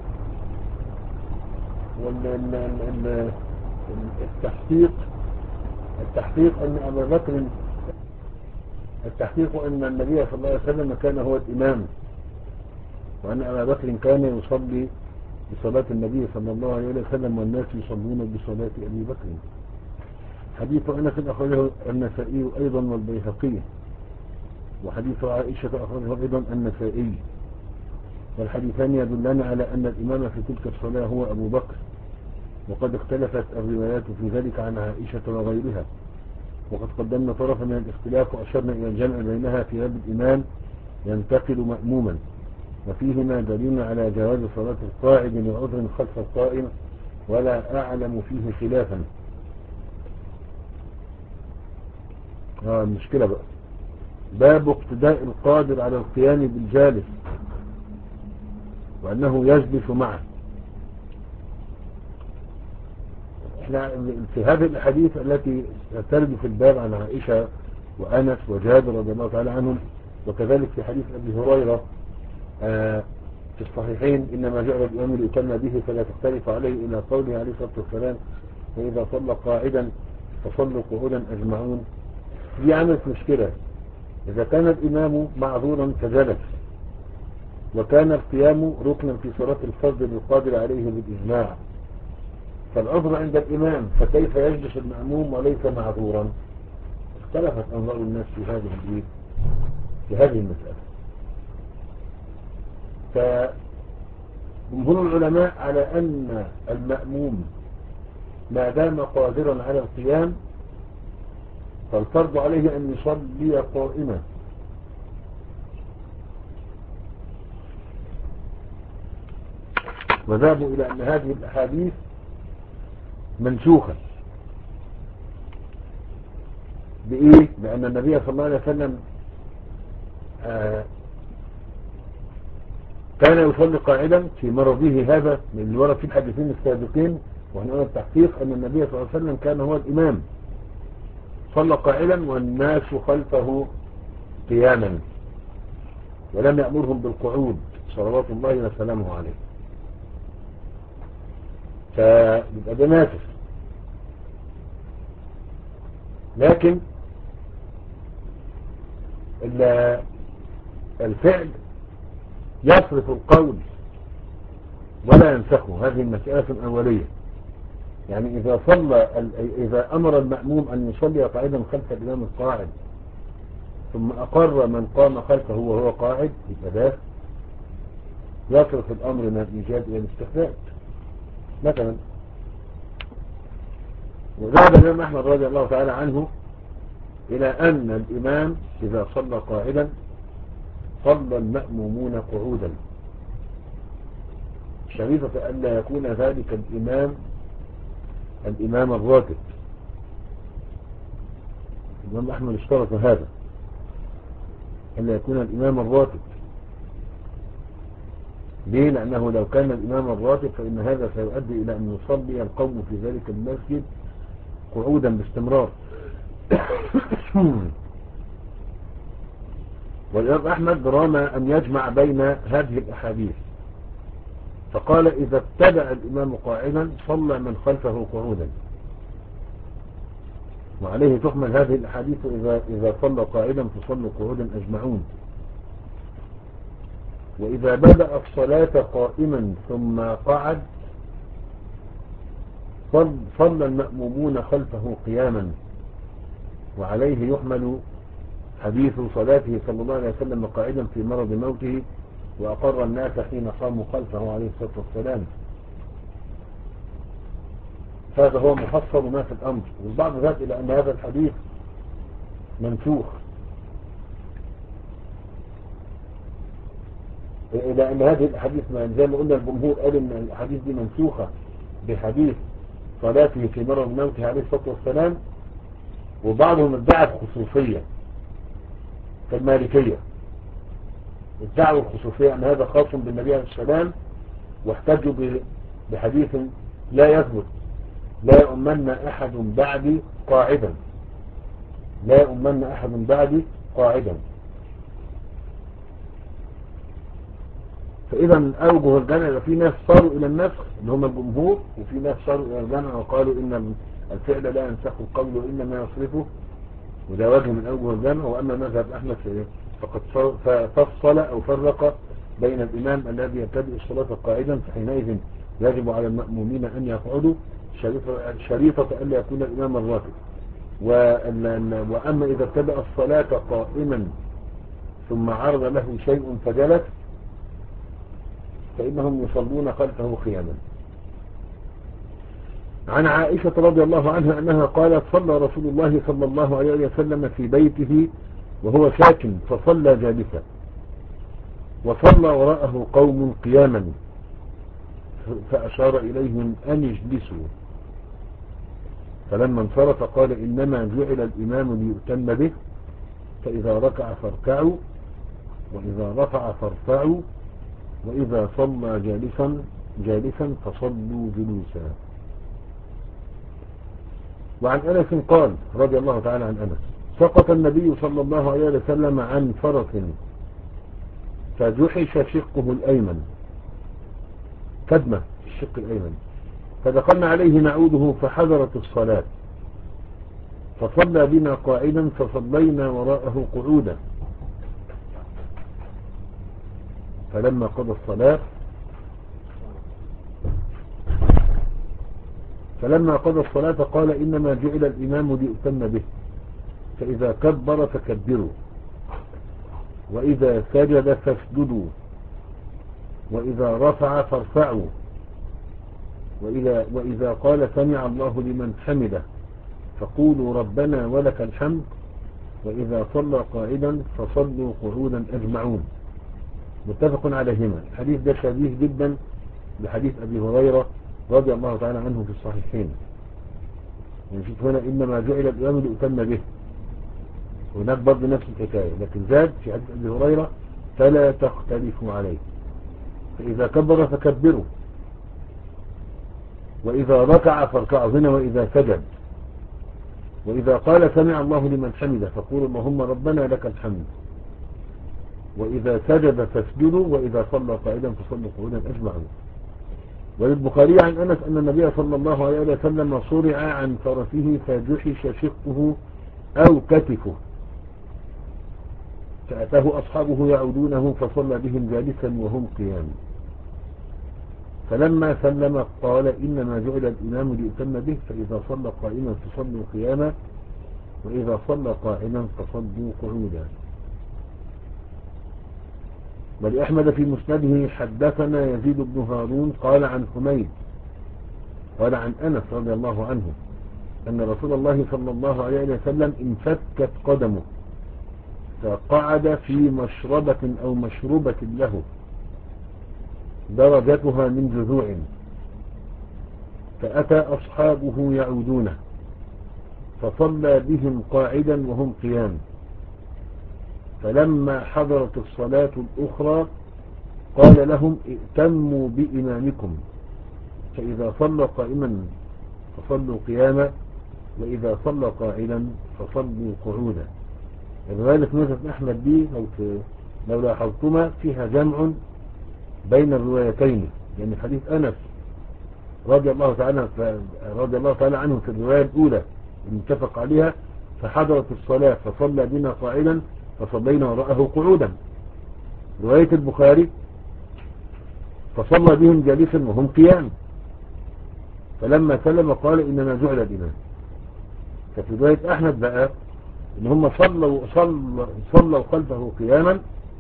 والتحقيق التحقيق أن أبا بكر التحقيق أن النبي صلى الله عليه وسلم كان هو الإمام، وأن أبا بكر كان يصلي بصلاة النبي صلى الله عليه وسلم والناس يصلون بصلاة أبي بكر. حديث أنس أخرجه النسائي أيضا والبيهقي، وحديث عائشة أخرجه أيضا النسائي. والحديثان يدلان على أن الإمام في تلك الصلاة هو أبو بكر، وقد اختلفت الروايات في ذلك عن عائشة وغيرها، وقد قدمنا طرفا من الاختلاف وأشرنا إلى الجمع بينها في باب الإمام ينتقل مأموما، وفيهما دليل على جواز صلاة القاعد لعذر خلف القائم، ولا أعلم فيه خلافا. آه المشكلة بقى باب اقتداء القادر على القيام بالجالس وأنه يجلس معه. احنا في هذه الحديث التي ترد في الباب عن عائشة وأنس وجابر رضي الله تعالى عنهم، وكذلك في حديث أبي هريرة آه في الصحيحين إنما جعل الإمام ليتم به فلا تختلف عليه، إلى قوله عليه الصلاة والسلام وإذا صلى قاعدا فصلوا قعودا أجمعون. دي عملت مشكلة. إذا كان الإمام معذورا كجلس، وكان القيام ركنا في صلاة الفرض للقادر عليه بالإجماع، فالعذر عند الإمام، فكيف يجلس المأموم وليس معذورا؟ اختلفت أنظار الناس في هذه في هذه المسألة. فجمهور العلماء على أن المأموم ما دام قادرا على القيام فالفرض عليه أن يصلي قائما، وذهبوا إلى أن هذه الأحاديث منسوخة. بإيه؟ لأن النبي صلى الله عليه وسلم آه كان يصلي قاعدا في مرضه هذا اللي ورد في الحديثين السابقين، وهنا التحقيق أن النبي صلى الله عليه وسلم كان هو الإمام، صلى قاعدا والناس خلفه قياما، ولم يأمرهم بالقعود صلوات الله وسلامه عليه. فيبقى ده ناسخ. لكن الفعل يصرف القول ولا ينسخه. هذه المسألة أولية. يعني إذا صلى إذا أمر المأموم أن يصلي قاعدا خلف الإمام القاعد ثم أقر من قام خلفه وهو قاعد، يبقى ده يصرف الأمر من الإيجاد إلى الاستحباب مثلا. وذهب الإمام أحمد رضي الله تعالى عنه إلى أن الإمام إذا صلى قاعدا صلى المأمومون قعودا، شريطة أن لا يكون ذلك الإمام الإمام الراتب. الإمام أحمد اشترط هذا، أن لا يكون الإمام الراتب. ليه؟ لأنه لو كان الإمام الراتب فإن هذا سيؤدي إلى أن يصلي القوم في ذلك المسجد قعودا باستمرار. والإمام أحمد رام أن يجمع بين هذه الأحاديث، فقال إذا ابتدأ الإمام قاعدا صلى من خلفه قعودا، وعليه تحمل هذه الأحاديث إذا, إذا صلى قاعدا فصلوا قعودا أجمعون. وإذا بدأ الصلاة قائما ثم قعد صلى المأمومون خلفه قياما، وعليه يحمل حديث صلاته صلى الله عليه وسلم قاعدا في مرض موته وأقر الناس حين قاموا خلفه عليه الصلاة والسلام. هذا هو محصل ما في الأمر. والبعض ذات إلى أن هذا الحديث منسوخ، إلى أن هذه الحديث زي ما قلنا الجمهور قال أن الحديث دي منسوخة بحديث صلاته في مرض موته عليه الصلاة والسلام. وبعضهم ادعى الخصوصية كالمالكية، ادعوا الخصوصية أن هذا خاص بالنبي عليه السلام، واحتجوا بحديث لا يثبت لا يؤمن أحد بعدي قاعدا، لا يؤمن أحد بعدي قاعدا. فإذا أوجه الجمع، في ناس صاروا إلى النسخ اللي هم الجمهور، وفي ناس صاروا إلى الجمع وقالوا إن الفعل لا ينسخ القول وإنما يصرفه، وده وجه من أوجه الجمع. وأما مذهب أحمد فقد فصل أو فرق بين الإمام الذي يبتدئ الصلاة قاعدا فحينئذ يجب على المأمومين أن يقعدوا شريطة ألا يكون الإمام الراتب، وأما إذا ابتدأ الصلاة قائما ثم عرض له شيء فجلس فإنهم يصلون خلفه قياما. عن عائشة رضي الله عنها أنها قالت صلى رسول الله صلى الله عليه وسلم في بيته وهو ساكن فصلى جالسا وصلى وراءه قوم قياما فأشار إليهم أن يجلسوا فلما انصرف قال إنما جعل الإمام ليؤتم به فإذا ركع فاركعوا وإذا رفع فارفعوا وإذا صلى جالسا جالسا فصلوا جلوسا. وعن أنس قال رضي الله تعالى عن أنس سقط النبي صلى الله عليه وسلم عن فرس فجحش شقه الأيمن كدمة الشق الأيمن فدخلنا عليه نعوده فحضرت الصلاة فصلى بنا قاعدا فصلينا وراءه قعودا فلما قضى الصلاة فلما قضى الصلاة قال إنما جعل الإمام ليؤتم به فإذا كبر فكبروا وإذا سجد فاسجدوا وإذا رفع فارفعوا وإذا, وإذا قال سمع الله لمن حمده فقولوا ربنا ولك الحمد وإذا صلى قاعدا فصلوا قعودا أجمعون. متفق عليهما. الحديث ده شبيه جدا بحديث أبي هريرة رضي الله تعالى عنه في الصحيحين. نشوف هنا إنما جعل الإمام ليؤتم به هناك برضه نفس الحكاية لكن زاد في حديث أبي هريرة فلا تختلفوا عليه فإذا كبر فكبروا وإذا ركع فاركعوا هنا وإذا سجد وإذا قال سمع الله لمن حمده فقولوا اللهم ربنا لك الحمد وإذا سجد فاسجدوا وإذا صلى قائدا فصلوا قعودا أجمعون. وللبخاري عن أنس أن النبي صلى الله عليه وسلم صرع عن فرسه فجحش شقه أو كتفه فأتاه أصحابه يعودونه فصلى بهم جالسا وهم قيام فلما سلم قال إنما جعل الإمام ليؤتم به فإذا صلى قائما فصلوا قياما وإذا صلى قائما فصلوا قعودا. ولأحمد في مسنده حدثنا يزيد بن هارون قال عن حميد قال عن أنس رضي الله عنه أن رسول الله صلى الله عليه وسلم انفكت قدمه فقعد في مشربة أو مشروبة له درجتها من جذوع فأتى أصحابه يعودونه فصلى بهم قاعدا وهم قيام فلما حضرت الصلاة الأخرى قال لهم ائتموا بإمامكم فإذا صلى قائما فصلوا قياما وإذا صلى قاعدا فصلوا قعودا. الرواية في مسند أحمد دي لو, لو لاحظتما فيها جمع بين الروايتين يعني حديث أنس رضي الله تعالى رضي الله تعالى عنه في الرواية الأولى المتفق عليها فحضرت الصلاة فصلى بنا قاعدا فصلينا وراءه قعودا. رواية البخاري فصلى بهم جالسا وهم قيام فلما سلم قال إنما جعل الإمام. ففي رواية أحمد بقى إن هم صلوا, صلوا, صلوا خلفه قياما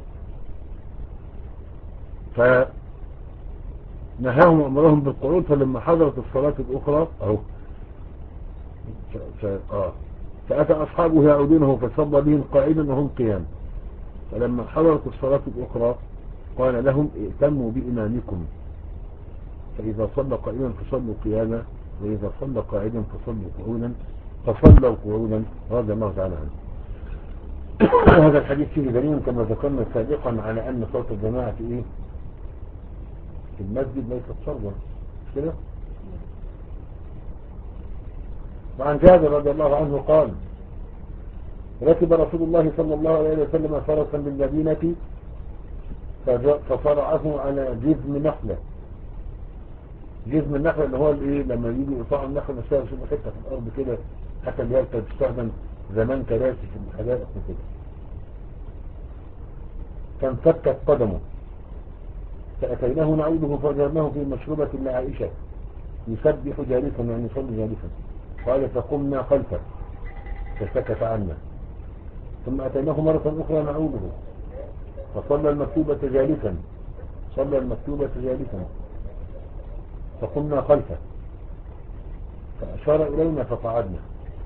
فنهاهم وأمرهم بالقعود فلما حضرت الصلاة الأخرى أهو ف... آه. فأتى أصحابه يعودونه فصلى بهم قاعدا وهم قيام فلما حضرت الصلاة الأخرى قال لهم ائتموا بإمامكم فإذا صلى قائما فصلوا قياما وإذا صلى قاعدا فصلوا قعودا فصلوا قعودا رضي الله تعالى عنه. هذا الحديث فيه دليل كما ذكرنا سابقا على أن صوت الجماعة في إيه في المسجد ليست فرضا كده. وعن جابر رضي الله عنه قال ركب رسول الله صلى الله عليه وسلم فرسا بالمدينة فصرعه على جذم نخلة. جذم النخلة اللي هو الايه لما يجي يقطعوا النخلة نفسها يشوفوا حتة في الارض كده حتى اللي هي كانت بتستخدم زمان كراسي في الحدائق وكده. كان فكت قدمه فأتيناه نعوده فوجدناه في مشروبة لعائشة يسبح جالسا يعني يصلي جالسا قال فقمنا خلفه فسكت عنا ثم أتيناه مرة أخرى نعوده فصلى المكتوبة جالسا صلى المكتوبة جالسا فقمنا خلفه فأشار إلينا فقعدنا.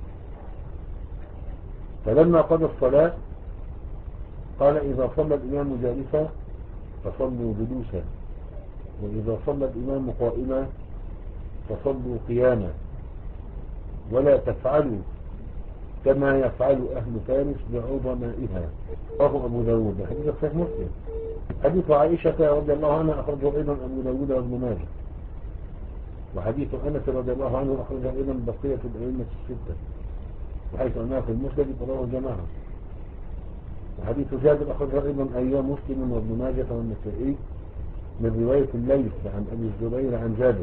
فلما قضى الصلاة قال إذا صلى الإمام جالسا فصلوا جلوسا، وإذا صلى الإمام قائما فصلوا قياما، ولا تفعلوا كما يفعل أهل فارس بعظمائها. رواه أبو داود. حديث صحيح مسلم. حديث عائشة رضي الله عنها أخرجه أيضا أبو داود وابن ماجه، وحديث أنس رضي الله عنه أخرجه أيضا بقية الأئمة الستة، وحيث أنها في المسند رواه الجماعة. وحديث جابر أخرجه أيضا أيام مسلم وابن ماجه والنسائي من رواية الليث عن أبي الزبير عن جابر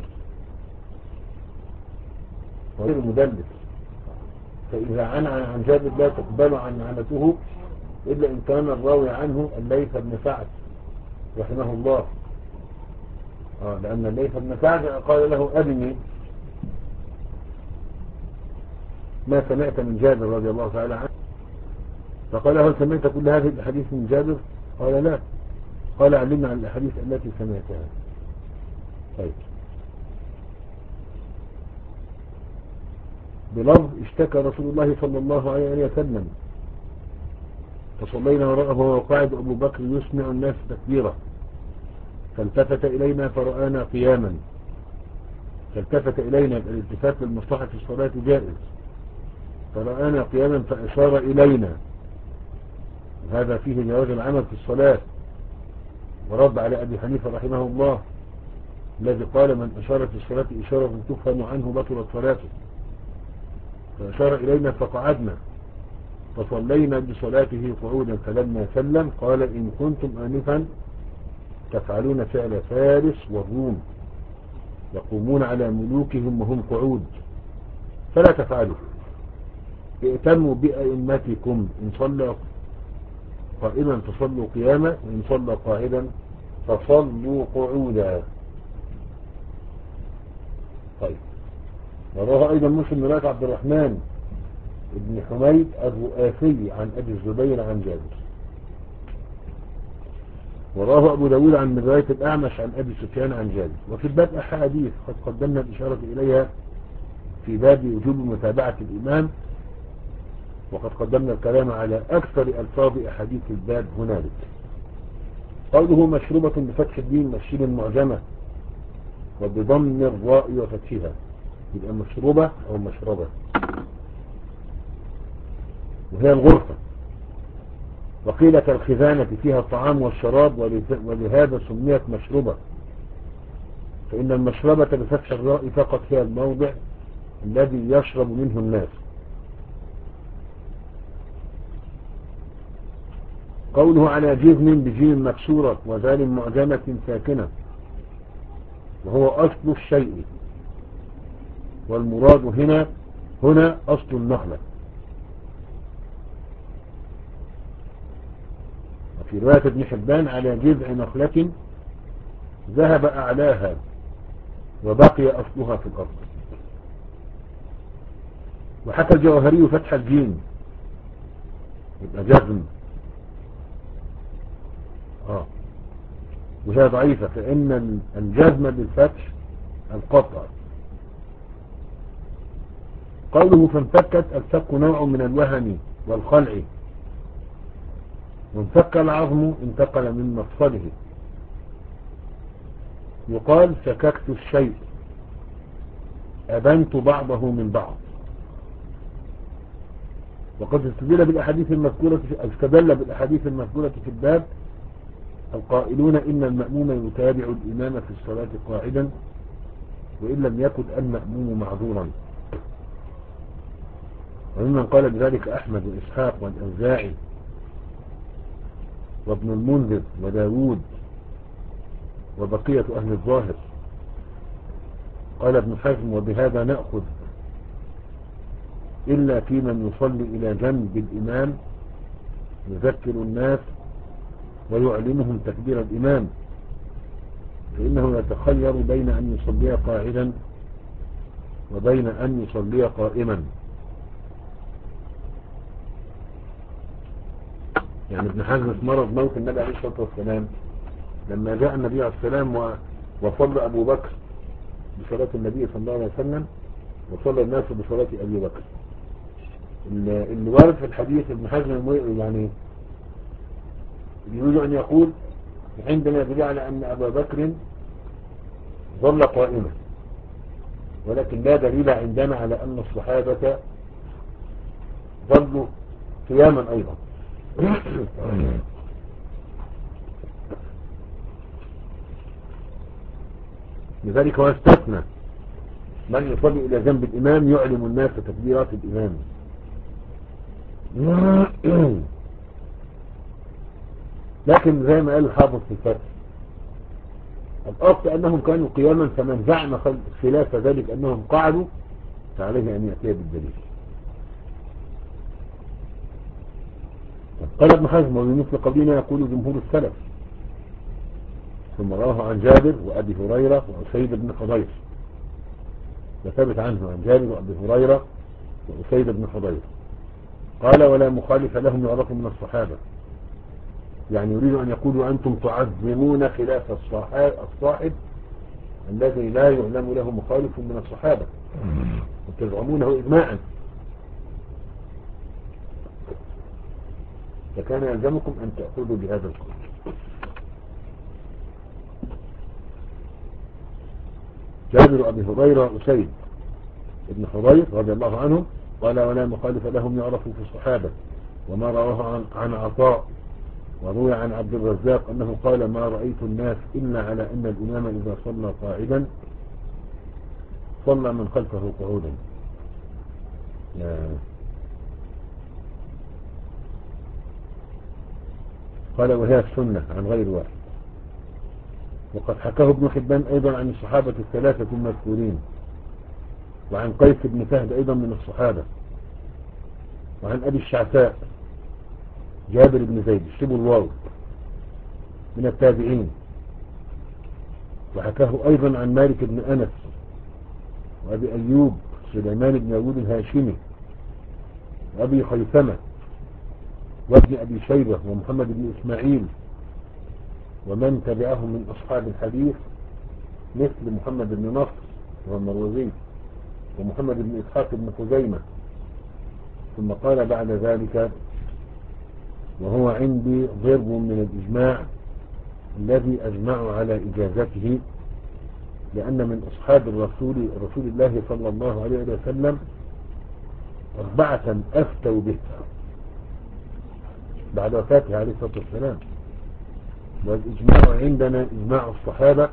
غير مدلس، فإذا عن عن جابر لا تقبل عن عنته إلا إن كان الراوي عنه الليث بن سعد رحمه الله. آه لأن الليث بن سعد قال له أبني ما سمعت من جابر رضي الله تعالى عنه، فقال هل سمعت كل هذه الأحاديث من جابر؟ قال لا. قال علمنا عن الأحاديث التي سمعتها. طيب، بلفظ اشتكى رسول الله صلى الله عليه وسلم فصلينا وراءه وهو قاعد أبو بكر يسمع الناس تكبيره، فالتفت إلينا فرآنا قياما. فالتفت إلينا، الالتفات للمصلحة في الصلاة جائز، فرآنا قياما فأشار إلينا، وهذا فيه جواز العمل في الصلاة، ورد على أبي حنيفة رحمه الله الذي قال من أشار في الصلاة إشارة تفهم عنه بطلت صلاته. فأشار إلينا فقعدنا فصلينا بصلاته قعودا، فلما سلم قال إن كنتم آنفا تفعلون فعل فارس والروم يقومون على ملوكهم وهم قعود فلا تفعلوا، ائتموا بأئمتكم، إن صلى قائما فصلوا قياما، وإن صلى قاعدا فصلوا قعودا. طيب، ورواه أيضا مسلم رواية عبد الرحمن ابن حميد الرؤاسي عن أبي الزبير عن جابر، وراه أبو داود عن رواية الأعمش عن أبي سفيان عن جابر. وفي الباب أحاديث قد قدمنا الإشارة إليها في باب وجوب متابعة الإمام، وقد قدمنا الكلام على أكثر ألفاظ أحاديث الباب هنالك. قوله مشروبة بفتح الدين مسجد معجمة وبضم الراء وفتحها، يبقى مشروبة أو مشربة، وهي الغرفة. وقيل كالخزانة فيها الطعام والشراب، ولهذا سميت مشروبة، فإن المشربة بفتح الراء فقط هي الموضع الذي يشرب منه الناس. قوله على جزم بجيم مكسورة وذال معجمة ساكنة، وهو أصل الشيء، والمراد هنا هنا أصل النخلة. وفي رواية ابن حبان على جذع نخلة ذهب أعلاها وبقي أصلها في الأرض. وحكى الجوهري فتح الجيم يبقى جزم، آه وهي ضعيفة، فإن الجزم بالفتح القطع. قوله فانفكت، الفك نوع من الوهن والخلع، وانفك العظم انتقل من مفصله. يقال فككت الشيء، أبنت بعضه من بعض. وقد استدل بالأحاديث المذكورة استدل بالأحاديث المذكورة في الباب القائلون إن المأموم يتابع الإمام في الصلاة قاعدا وإن لم يكن المأموم معذورا، وممن قال بذلك أحمد وإسحاق والأوزاعي وابن المنذر وداود وبقية أهل الظاهر. قال ابن حزم وبهذا نأخذ إلا في من يصلي إلى جنب الإمام يذكر الناس ويعلمهم تكبير الإمام، فإنه يتخير بين أن يصلي قاعدا وبين أن يصلي قائما. يعني ابن حزم مرض موت النبي عليه الصلاة والسلام لما جاء النبي عليه السلام وصلى أبو بكر بصلاة النبي صلى الله عليه وسلم، وصلى الناس بصلاة أبي بكر. اللي وارد في الحديث ابن حزم يعني يريد أن يقول عندنا دليل على أن أبا بكر ظل قائما، ولكن لا دليل عندنا على أن الصحابة ظلوا قياما أيضا. لذلك هو استثنى من يصلي إلى جنب الإمام يعلم الناس تكبيرات الإمام. لكن زي ما قال الحافظ في الفتح الأصل أنهم كانوا قياما، فمن زعم خلاف ذلك أنهم قعدوا فعليه أن يأتي بالدليل. قال ابن حزم وبمثل قولنا يقول جمهور السلف، ثم رواه عن جابر وأبي هريرة وأسيد بن حضير، وثبت عنه عن جابر وأبي هريرة وأسيد بن حضير قال ولا مخالف لهم يعرف من الصحابة، يعني يريد أن يقولوا أنتم تعظمون خلاف الصاحب الذي لا يعلم له مخالف من الصحابة وتزعمونه إجماعا، فكان يلزمكم أن تأخذوا بهذا القول. جابر وأبي هريرة وأسيد ابن حضير رضي الله عنه قال ولا مخالف لهم يعرف في الصحابة، وما رواه عن, عن عطاء وروي عن عبد الرزاق أنه قال ما رأيت الناس إلا على أن الإمام إذا صلى قاعدا صلى من خلفه قعودا. قال وهي السنة عن غير واحد. وقد حكاه ابن حبان أيضا عن الصحابة الثلاثة المذكورين، وعن قيس بن فهد أيضا من الصحابة، وعن أبي الشعثاء جابر بن زيد اشتبوا الواو من التابعين، وحكاه أيضا عن مالك بن أنس وأبي أيوب سليمان بن داود الهاشمي وأبي خيثمة وابن أبي شيبة ومحمد بن إسماعيل ومن تبعهم من أصحاب الحديث مثل محمد بن نصر والمروزي ومحمد بن إسحاق بن خزيمة. ثم قال بعد ذلك وهو عندي ضرب من الإجماع الذي أجمع على إجازته، لأن من أصحاب الرسول رسول الله صلى الله عليه وسلم أربعة أفتوا به بعد وفاته عليه الصلاة والسلام، والإجماع عندنا إجماع الصحابة،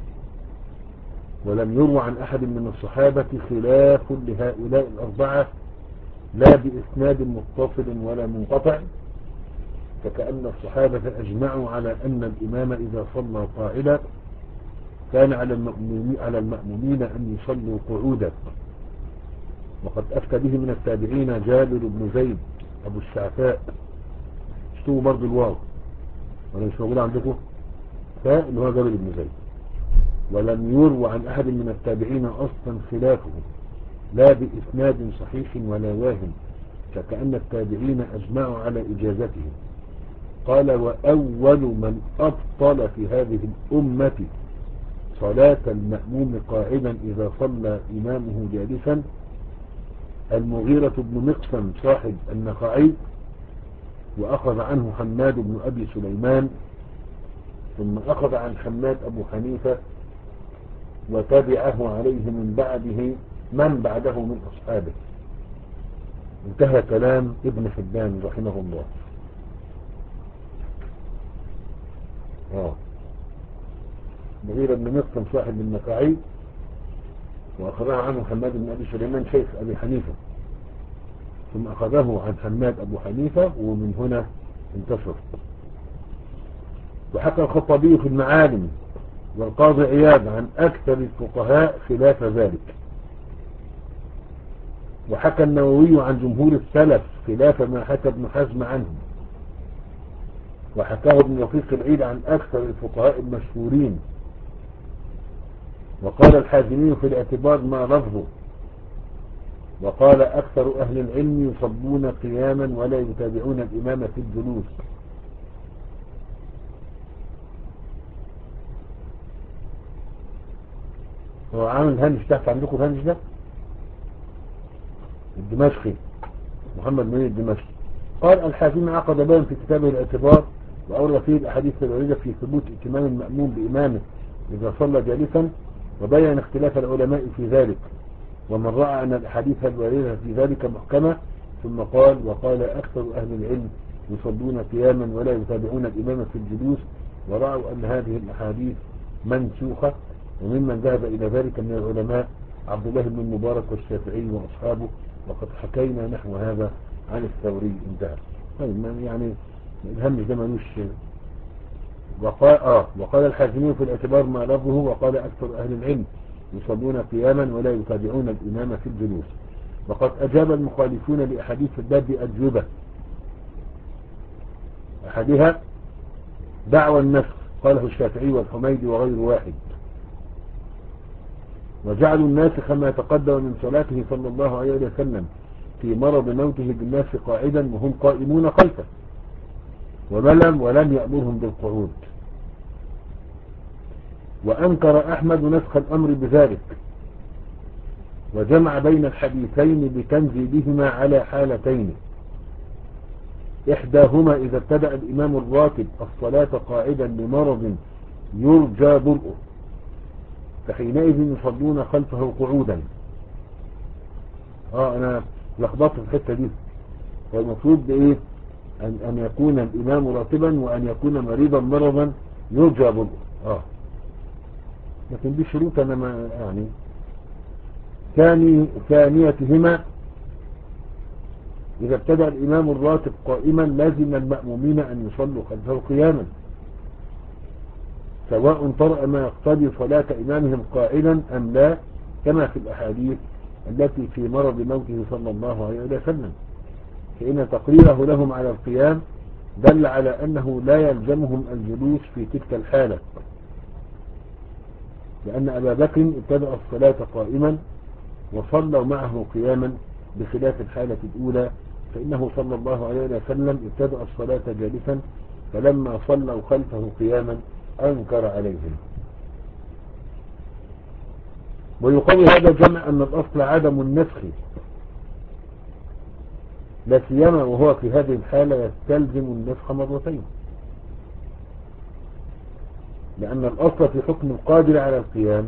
ولم يروى عن أحد من الصحابة خلاف لهؤلاء الأربعة لا بإسناد متصل ولا منقطع، فكأن الصحابة أجمعوا على أن الإمام إذا صلى قاعدا كان على المأمومين, على المأمومين أن يصلوا قعودا. وقد أفتى به من التابعين جابر بن زيد أبو الشعثاء اشتووا برضو الواو ولا مش موجود عندكم فاء اللي هو جابر بن زيد، ولم يروى عن أحد من التابعين أصلا خلافه لا بإسناد صحيح ولا واهم، فكأن التابعين أجمعوا على إجازته. قال وأول من أبطل في هذه الأمة صلاة المأموم قاعدا إذا صلى إمامه جالسا المغيرة بن مقسم صاحب النخعي، وأخذ عنه حماد بن أبي سليمان، ثم أخذ عن حماد أبو حنيفة، وتبعه عليه من بعده من بعده من أصحابه. انتهى كلام ابن حبان رحمه الله. آه. مغيرة بن مقسم صاحب النخعي، وأخذه عنه حماد بن أبي سليمان شيخ أبي حنيفة، ثم أخذه عن حماد أبو حنيفة، ومن هنا انتشر. وحكى الخطابي في المعالم والقاضي عياض عن أكثر الفقهاء خلاف ذلك، وحكى النووي عن جمهور السلف خلاف ما حكى ابن حزم عنهم، وحكاه ابن وفيق العيد عن أكثر الفقهاء المشهورين. وقال الحازمي في الاعتبار ما لفظه، وقال أكثر أهل العلم يصلون قياما ولا يتابعون الإمام في الجلوس. هو عامل هنش تحت عندكم هنش ده الدمشقي محمد منير الدمشقي قال الحازمي عقد باب في كتابه الاعتبار وأورد فيه الأحاديث الواردة في ثبوت ائتمام المأموم بإمامه إذا صلى جالسا، وبين اختلاف العلماء في ذلك ومن رأى أن الأحاديث الواردة في ذلك محكمة، ثم قال وقال أكثر أهل العلم يصلون قياما ولا يتابعون الإمام في الجلوس، ورأوا أن هذه الأحاديث منسوخة. وممن ذهب إلى ذلك من العلماء عبد الله بن المبارك والشافعي وأصحابه، وقد حكينا نحو هذا عن الثوري. انتهى. طيب يعني الهم ده ملوش. وقال, آه وقال الحازمي في الاعتبار ما لفظه وقال أكثر أهل العلم يصلون قياما ولا يتابعون الإمام في الجلوس. وقد أجاب المخالفون لأحاديث الباب بأجوبة، أحدها دعوى النسخ قاله الشافعي والحميدي وغير واحد، وجعلوا الناسخ ما تقدم من صلاته صلى الله عليه وسلم في مرض موته بالناس قاعدا وهم قائمون خلفه، ولم ولم يأمرهم بالقعود. وأنكر أحمد نسخ الأمر بذلك، وجمع بين الحديثين بتنزيلهما على حالتين، إحداهما إذا ابتدأ الإمام الراتب الصلاة قاعدا لمرض يرجى برؤه فحينئذ يصلون خلفه قعودا. اه انا لخبطت في الحته دي. والمفروض بايه ان ان يكون الامام راتبا وان يكون مريضا مرضا يرجى برؤه. اه لكن دي شروط انا ما يعني. ثاني ثانيتهما اذا ابتدأ الامام الراتب قائما لازم المأمومين ان يصلوا خلفه قياما، سواء طرأ ما يقتضي صلاة إمامهم قائلا أم لا، كما في الأحاديث التي في مرض موته صلى الله عليه وسلم، فإن تقريره لهم على القيام دل على أنه لا يلزمهم الجلوس في تلك الحالة، لأن أبا بكر ابتدأ الصلاة قائما وصلوا معه قياما، بخلاف الحالة الأولى فإنه صلى الله عليه وسلم ابتدأ الصلاة جالسا، فلما صلوا خلفه قياما أنكر عليهم. ويقوي هذا الجمع أن الأصل عدم النسخ، لا سيما وهو في هذه الحالة يستلزم النسخ مرتين، لأن الأصل في حكم القادر على القيام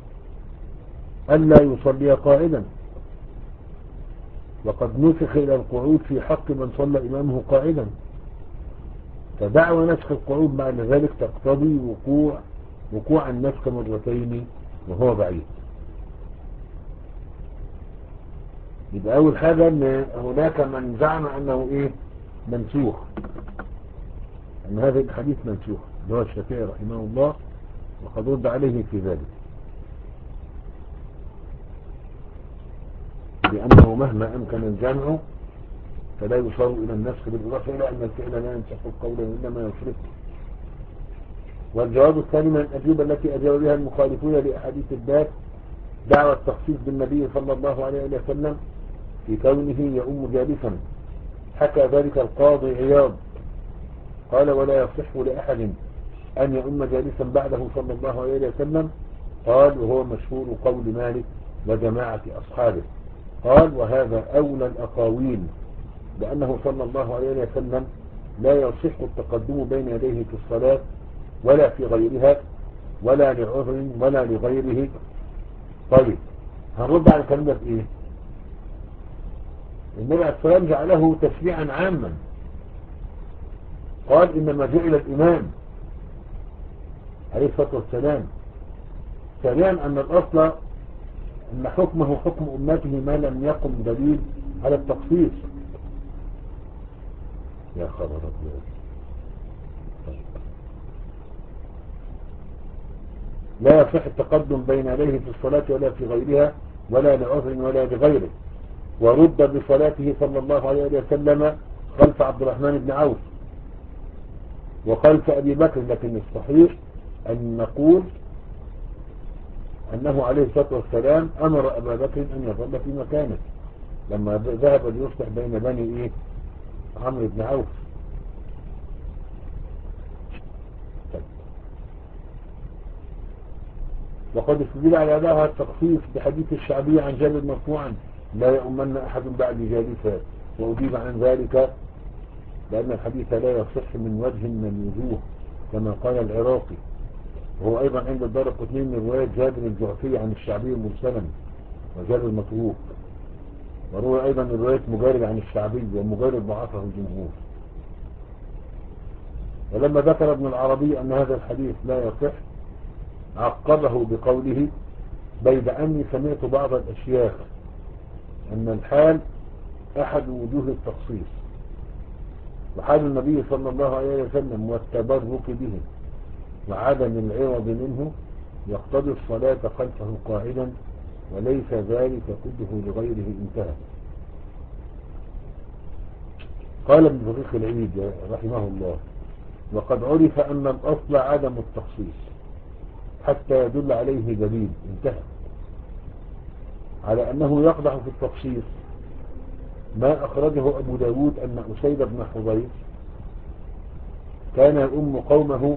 ألا يصلي قائدا، وقد نسخ إلى القعود في حق من صلى إمامه قائدا، فدعوى نسخ القعود بعد ذلك تقتضي وقوع وقوع النسخ مرتين وهو بعيد. يبقى أول حاجة أن هناك من زعم أنه إيه منسوخ، أن هذا الحديث منسوخ، اللي هو الشافعي رحمه الله، وقد رد عليه في ذلك لأنه مهما أمكن الجمع فلا يصار إلى النسخ بالإضافة إلى أن الفعل لا ينسخ القول وإنما يصرفه. والجواب الثاني من الأجوبة التي أجاب بها المخالفون لأحاديث الباب دعوى التخصيص بالنبي صلى الله عليه وسلم في كونه يؤم جالسا. حكى ذلك القاضي عياض قال ولا يصح لأحد أن يؤم جالسا بعده صلى الله عليه وسلم. قال وهو مشهور قول مالك وجماعة أصحابه. قال وهذا أولى الأقاويل، لأنه صلى الله عليه وسلم لا يصح التقدم بين يديه في الصلاة ولا في غيرها ولا لعذر ولا لغيره. طيب هنرد على الكلام ده بإيه؟ النبي عليه الصلاة والسلام جعله تشريعا عاما، قال إنما جعل الإمام عليه الصلاة والسلام. ثانيا أن الأصل أن حكمه حكم أمته ما لم يقم دليل على التخصيص. يا خبر أبيض. لا يصح التقدم بين يديه في الصلاة ولا في غيرها ولا لعذر ولا لغيره. ورد بصلاته صلى الله عليه وسلم خلف عبد الرحمن بن عوف وخلف أبي بكر، لكن الصحيح أن نقول أنه عليه الصلاة والسلام أمر أبا بكر أن يظل في مكانه لما ذهب ليصلح بين بني إيه عمرو بن عوف. وقد استدل على هذا التخصيص بحديث الشعبي عن جابر مرفوعا لا يؤمن أحد بعد جالسا. وأجيب عن ذلك لأن الحديث لا يصح من وجه من الوجوه كما قال العراقي، وهو أيضا عند الدارقطني من رواية جابر الجعفي عن الشعبي مرسلا وجابر متروك، وروى أيضا رواية مجارد عن الشعبي ومجارد ضعفه الجمهور. ولما ذكر ابن العربي أن هذا الحديث لا يصح عقبه بقوله: بيد أني سمعت بعض الأشياخ أن الحال أحد وجوه التخصيص، وحال النبي صلى الله عليه وسلم والتبرك به وعدم العوض منه يقتضي الصلاة خلفه قاعدا، وليس ذلك كله لغيره. انتهى. قال ابن دقيق العيد رحمه الله: وقد عرف أن الأصل عدم التخصيص حتى يدل عليه دليل. انتهى. على أنه يقدح في التخصيص ما أخرجه أبو داود أن أسيد بن حضير كان يؤم قومه،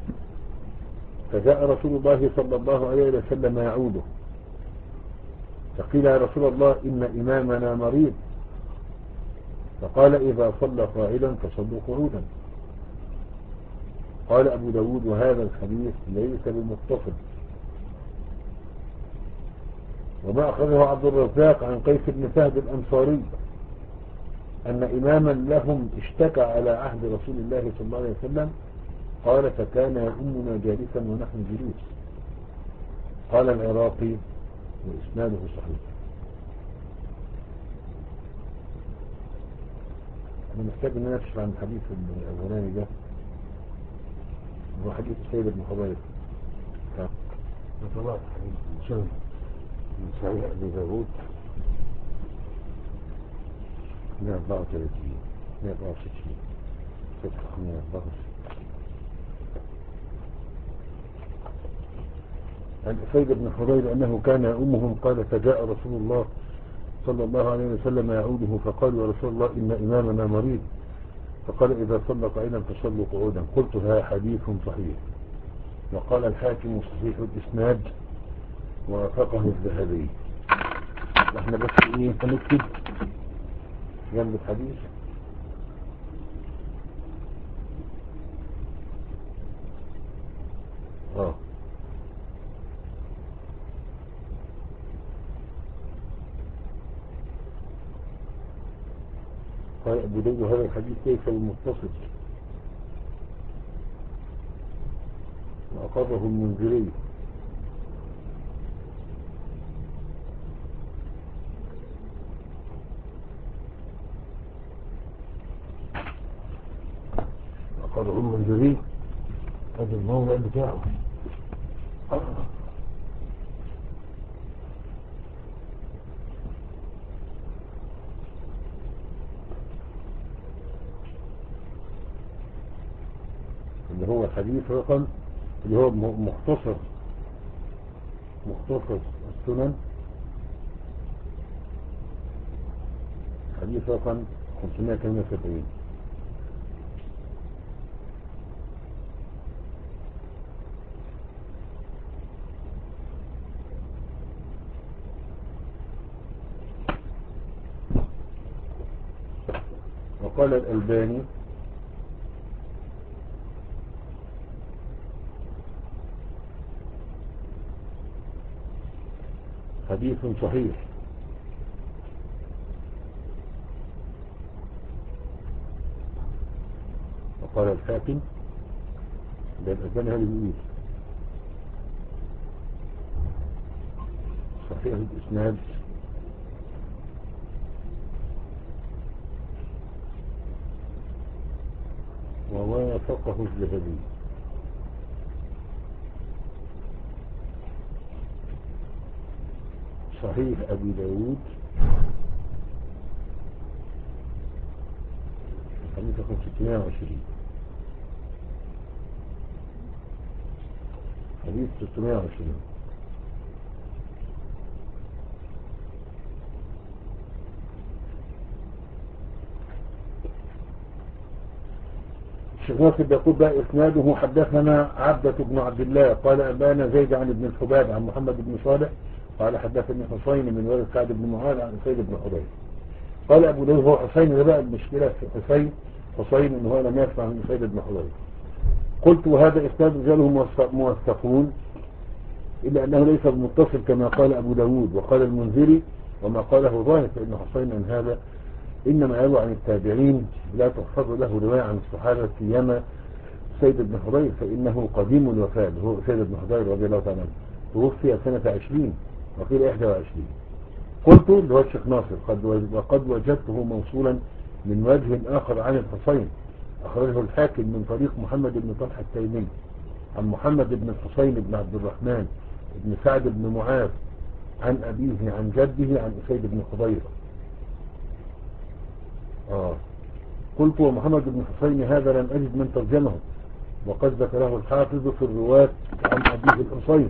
فجاء رسول الله صلى الله عليه وسلم يعوده، فقيل: يا رسول الله إن إمامنا مريض، فقال: إذا صلى قاعدا فصلوا قعودا. قال أبو داود: وهذا الحديث ليس بمتصل. وما أخرجه عبد الرزاق عن قيس بن فهد الأنصاري أن إماما لهم اشتكى على عهد رسول الله صلى الله عليه وسلم، قال: فكان يؤمنا جالسا ونحن جلوس. قال العراقي: وإسناده صحيح. أنا محتاج أن أنا أشرح عن الحديث الأولاني ده، هو حديث السيد بن حضير. وطلعت حديث شهر من صحيح أبي داود مئة وأربعة وثلاثين مئة وأربعة وستين فتح مئة وأربعة وستين عن أسيد بن حضير أنه كان يؤمهم، قال: فجاء رسول الله صلى الله عليه وسلم يعوده، فقالوا: يا رسول الله إن إمامنا مريض، فقال: إذا صلى قائلا فصلوا قعودا. قلت: هذا حديث صحيح. وقال الحاكم: صحيح الإسناد، ووافقه الذهبي. احنا بس ايه هنكتب جنب الحديث اه قال أبو داود: هذا الحديث ليس بالمتصل، وأقره المنذري. أقره المنذري هذا الموضع بتاعه. اللي هو الحديث رقم اللي هو مختصر مختصر السنن، حديث رقم خمسمائة وثمانية وسبعين. وقال الألباني: حديث صحيح. وقال الحاكم: ده الألباني هذا بيقول صحيح الإسناد، ووافقه الذهبي. صحيح أبي داود حديث رقم ستمائة وعشرين، حديث ستمائة وعشرين. الشيخ ناصر بيقول بقى إسناده: حدثنا عبدة بن عبد الله قال أبانا زيد عن ابن الحباب عن محمد بن صالح قال حدثني حسين من ولد سعد بن معاذ عن أسيد بن حضير. قال أبو داود هو حسين ده بقى المشكلة في حسين حسين إن هو لم يسمع من أسيد بن حضير. قلت وهذا إسناد رجاله موثقون إلا أنه ليس متصل كما قال أبو داود وقال المنذري وما قاله ظاهر، فإن حسين أن هذا إنما يروى عن التابعين لا تحفظ له رواية عن الصحابة سيما سيد بن حضير فإنه قديم الوفاة. هو سيد بن حضير رضي الله تعالى عنه توفي سنة عشرين وقيل إحدى وعشرين. قلت اللي هو الشيخ ناصر قد وقد وجدته موصولا من وجه آخر عن الحسين أخرجه الحاكم من طريق محمد بن طلحة التيمي عن محمد بن الحسين بن عبد الرحمن بن سعد بن معاذ عن أبيه عن جده عن أسيد بن حضير. آه. قلت ومحمد بن حسين هذا لم أجد من ترجمه وقد ذكره الحافظ في الرواة عن أبيه الحسين.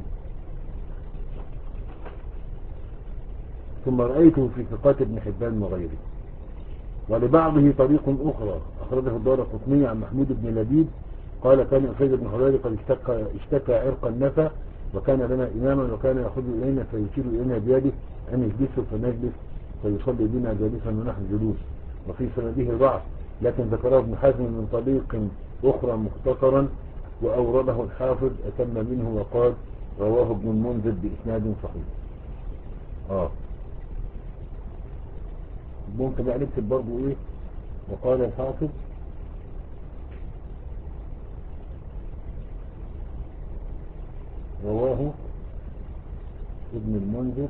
ثم رأيته في ثقات ابن حبان وغيره. ولبعضه طريق أخرى أخرجه الدارقطني عن محمود بن لبيد قال كان أسيد بن حضير قد اشتكى, اشتكى عرق النفى وكان لنا إماما وكان يأخذ إلينا فيشير إلينا بيده أن يجلسوا فنجلس فيصلي بنا جالسا ونحن جلوس. وفي سنده ضعف لكن ذكره ابن حزم من طريق أخرى مختصرا وأورده الحافظ أتم منه وقال رواه ابن المنذر بإسناد صحيح. آه ممكن بقى نكتب برضو إيه وقال الحافظ رواه ابن المنذر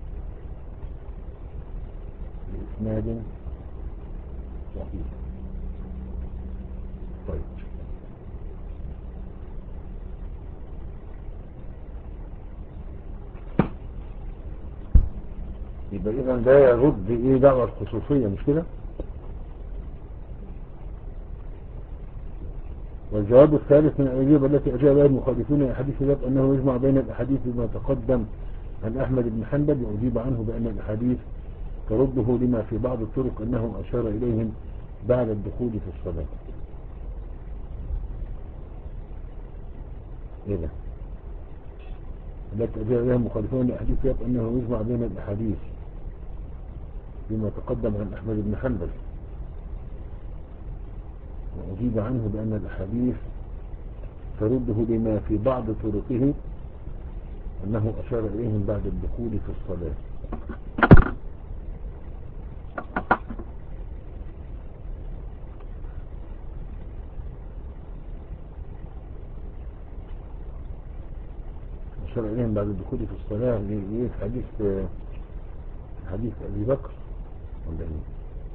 بإسناد صحيح. طيب يبقى إذا ده يرد إيه دعوة الخصوصية مش كده؟ والجواب الثالث من الأجوبة التي أجاب المخالفون الحديث ذات أنه يجمع بين الأحاديث بما تقدم عن أحمد بن حنبل وأجيب عنه بأن الأحاديث ترده لما في بعض الطرق أنه أشار إليهم بعد الدخول في الصلاة. إيه ده؟ التي أجاب لها المخالفون الحديث ذات أنه يجمع بين الأحاديث بما تقدم عن أحمد بن حنبل وأجيب عنه بأن الأحاديث ترده لما في بعض طرقه أنه أشار إليهم بعد الدخول في الصلاة. أشار إليهم بعد الدخول في الصلاة لإيه حديث حديث أبي بكر ولا إيه؟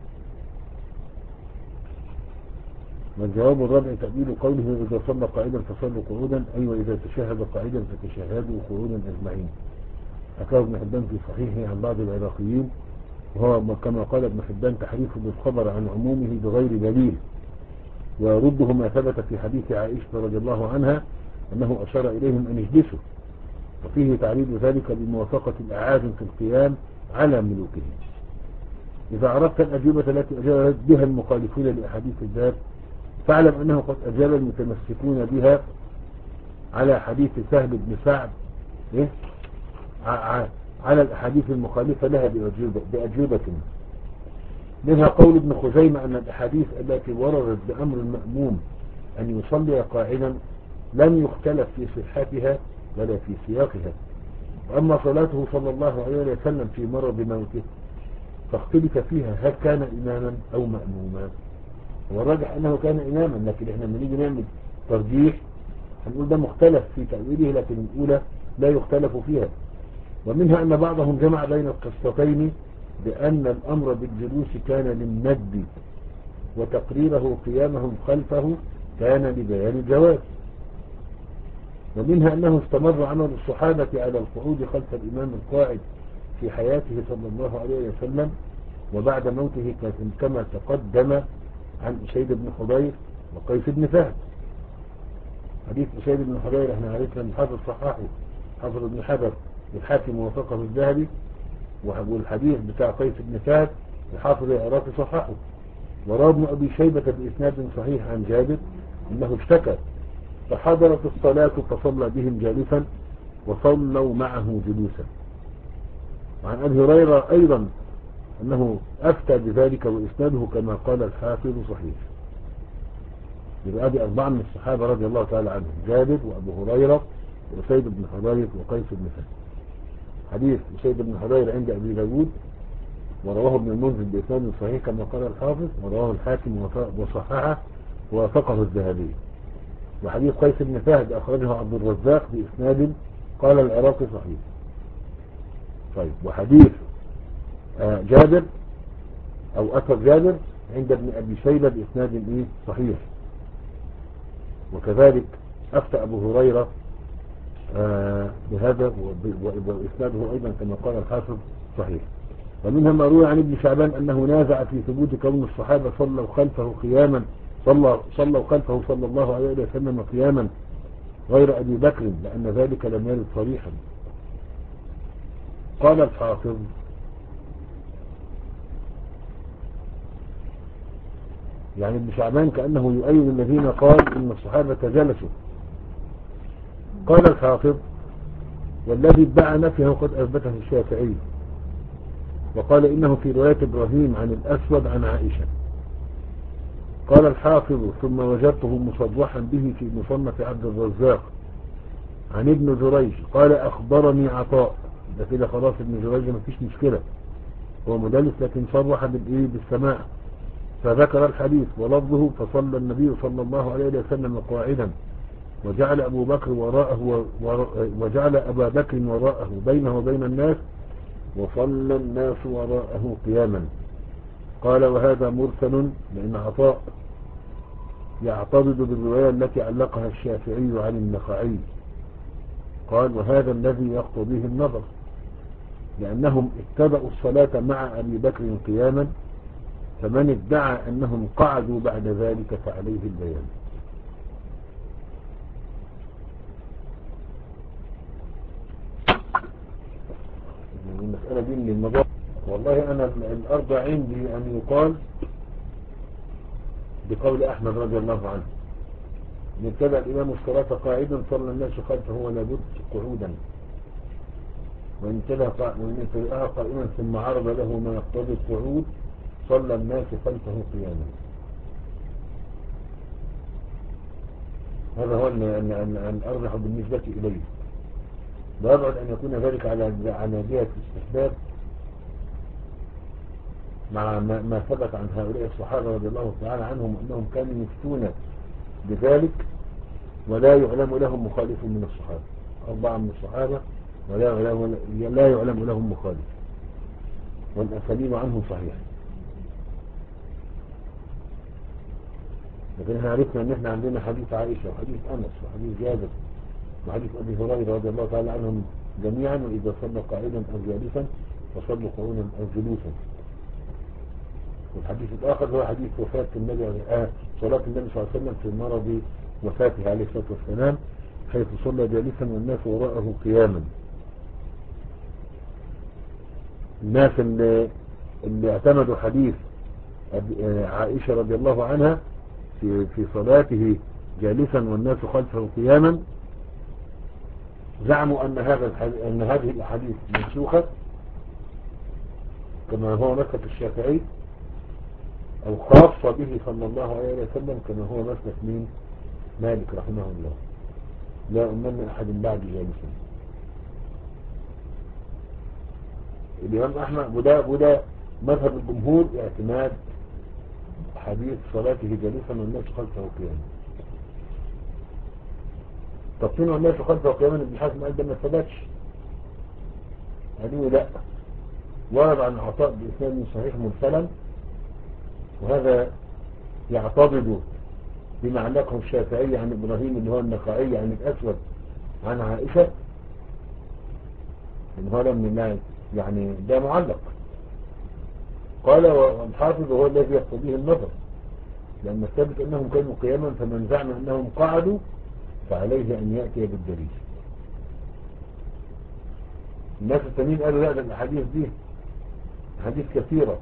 والجواب الرابع تأويل قوله إذا صلى قاعدا فصلوا قعودا أي وإذا تشهد قاعدا فتشهدوا قعودا أجمعين. حكاه ابن حبان في صحيحه عن بعض العراقيين وهو كما قال ابن حبان تحريف للخبر عن عمومه بغير دليل ويرده ما ثبت في حديث عائشة رضي الله عنها أنه أشار إليهم أن يجلسوا وفيه تعليل ذلك بموافقة الأعاجم في القيام على ملوكهم. إذا عرفت الأجوبة التي أجابت بها المخالفون لأحاديث الباب فاعلم أنه قد أجاب المتمسكون بها على حديث سهل بن سعد إيه؟ على الأحاديث المخالفة لها بأجوبة, بأجوبة منها قول ابن خزيمة أن الأحاديث التي وردت بأمر المأموم أن يصلي قاعدا لم يختلف في صحتها ولا في سياقها. وأما صلاته صلى الله عليه وسلم في مرض موته فاختلف فيها هل كان إماما أو مأموما. والراجح أنه كان إماما لكن إحنا لما نيجي نعمل ترجيح هنقول ده مختلف في تأويله لكن الأولى لا يختلف فيها. ومنها أن بعضهم جمع بين القصتين بأن الأمر بالجلوس كان للند وتقريره قيامهم خلفه كان لبيان الجواز. ومنها أنه استمر عمل الصحابة على القعود خلف الإمام القاعد في حياته صلى الله عليه وسلم وبعد موته كما تقدم عن أسيد بن حضير وقيس بن فهد. حديث أسيد بن حضير احنا عرفنا ان حافظ صححه حافظ ابن حجر والحاكم ووافقه الذهبي، والحديث بتاع قيس بن فهد الحافظ العراقي صححه. وروى ابن أبي شيبة بإسناد صحيح عن جابر انه اشتكى فحضرت الصلاة فصلى بهم جالسا وصلوا معه جلوسا. وعن أبي هريرة أيضا أنه أفتى بذلك وإسناده كما قال الحافظ صحيح. يبقى أبي أربعة من الصحابة رضي الله تعالى عنهم: جابر وأبو هريرة وأسيد بن حضير وقيس بن سعد. حديث أسيد بن حضير عند أبي داود ورواه ابن المنذر بإسناد صحيح كما قال الحافظ، ورواه الحاكم وصححه ووافقه الذهبي. وحديث قيس بن سعد أخرجه عبد الرزاق بإسناد قال العراقي صحيح. طيب، وحديث جابر أو أثر جابر عند ابن أبي شيبة بإسناد إيه صحيح. وكذلك أفتى أبو هريرة آه بهذا وإسناده أيضا كما قال الحافظ صحيح. ومنها ما روى عن ابن شعبان أنه نازع في ثبوت كون الصحابة صلوا خلفه قياما صلى صلوا خلفه صلى الله عليه وسلم قياما غير أبي بكر، لأن ذلك لم يرد صريحا. قال الحافظ: يعني ابن شعبان كأنه يؤيد الذين قال إن الصحابة جلسوا. قال الحافظ: والذي ادعى نفيه قد أثبته الشافعي، وقال إنه في رواية إبراهيم عن الأسود عن عائشة. قال الحافظ: ثم وجدته مصرحا به في مصنف عبد الرزاق عن ابن جريج قال أخبرني عطاء. ده كده خلاص ابن جريج ما فيش مشكلة، هو مدلس لكن صرح بالإيه بالسماع. فذكر الحديث ولفظه: فصلى النبي صلى الله عليه وسلم قاعدا وجعل أبو بكر وراءه وجعل أبا بكر وراءه بينه وبين الناس وصلى الناس وراءه قياما. قال: وهذا مرسل، لأن عطاء يعترض بالرواية التي علقها الشافعي عن النخعي. قال: وهذا الذي يقتضيه النظر، لأنهم اتبعوا الصلاة مع أبي بكر قياما، فمن ادعى أنهم قعدوا بعد ذلك فعليه البيان. المسألة دي من المضاء. والله أنا الأرض عندي أن يقال بقول أحمد رضي الله عنه: إن ابتدأ الإمام الصلاة قاعدا صلى الناس خلفه ولا بد قعودا، وإن ابتدأها قائما ثم عرض له ما يقتضي القعود صلى الناس خلفه قياما. هذا هو الأرجح بالنسبة إليه. ويبعد أن يكون ذلك على على جهة الاستحباب مع ما ثبت عن هؤلاء الصحابة رضي الله تعالى عنهم أنهم كانوا يفتون بذلك ولا يعلم لهم مخالف من الصحابة. أربعة من الصحابة ولا يعلم, لا يعلم لهم مخالف، والأساليب عنهم صحيحة. لكن احنا عرفنا ان احنا عندنا حديث عائشة وحديث أنس وحديث جابر وحديث أبي هريرة رضي الله تعالى عنهم جميعا: وإذا صلى قاعدا أو جالسا فصلوا قعودا أو جلوسا. والحديث الآخر هو حديث وفاة النبي آه صلاة النبي صلى الله عليه وسلم في مرض وفاته عليه الصلاة والسلام، حيث صلى جالسا والناس وراءه قياما. الناس اللي, اللي اعتمدوا حديث عائشة رضي الله عنها في في صلاته جالسا والناس خلفه قياما زعموا أن هذا أن هذه الأحاديث منسوخة كما هو مسلك الشافعي، أو خاصة به صلى الله عليه وسلم كما هو مسلك مين؟ مالك رحمه الله: لا أمن أحد بعد جالسا. الإمام أحمد وده وده مذهب الجمهور اعتماد حديث صلاته جالسا والناس خلفه قياما. طب فين والناس خلفه قياما؟ ابن حزم قال ده ما ثبتش. قالوا لا، ورد عن عطاء بإسناد صحيح مرسلا، وهذا يعتضد بما علقه الشافعي عن إبراهيم اللي هو النخعي عن الأسود عن عائشة، إن هو من الله يعني ده معلق. قال: والحافظ هو الذي يقتضيه النظر، لأن الثابت أنهم كانوا قياما، فمن زعم أنهم قعدوا فعليه أن يأتي بالدليل. الناس التانيين قالوا لا، ده الأحاديث دي حديث كثيرة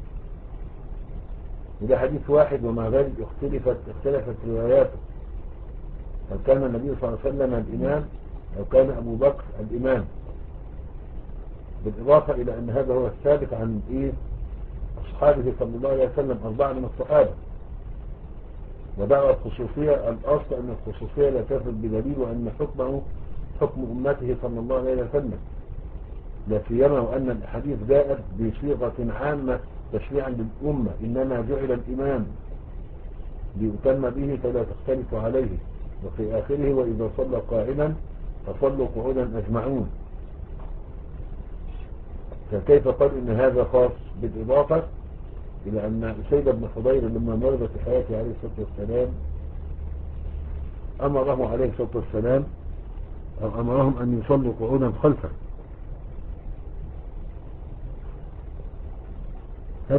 وده حديث واحد، ومع ذلك اختلفت اختلفت رواياته، هل كان النبي صلى الله عليه وسلم الإمام أو كان أبو بكر الإمام. بالإضافة إلى أن هذا هو الثابت عن إيه أصحابه صلى الله عليه وسلم أربعة من الصحابة. ودعوى الخصوصية الأصل أن الخصوصية لا تثبت بدليل، وأن حكمه حكم أمته صلى الله عليه وسلم، لا سيما وأن الأحاديث جاءت بصيغة عامة تشريعا للأمة، إنما جعل الإمام ليؤتم به فلا تختلف عليه. وفي آخره وإذا صلى قاعدا فصلوا قعودا أجمعون. فكيف قال إن هذا خاص؟ بالإضافة إلى أن سيد بن حضير لما مرض في حياته عليه الصلاة والسلام أمره عليه الصلاة والسلام أو أمرهم أن يصلوا قعودا خلفه،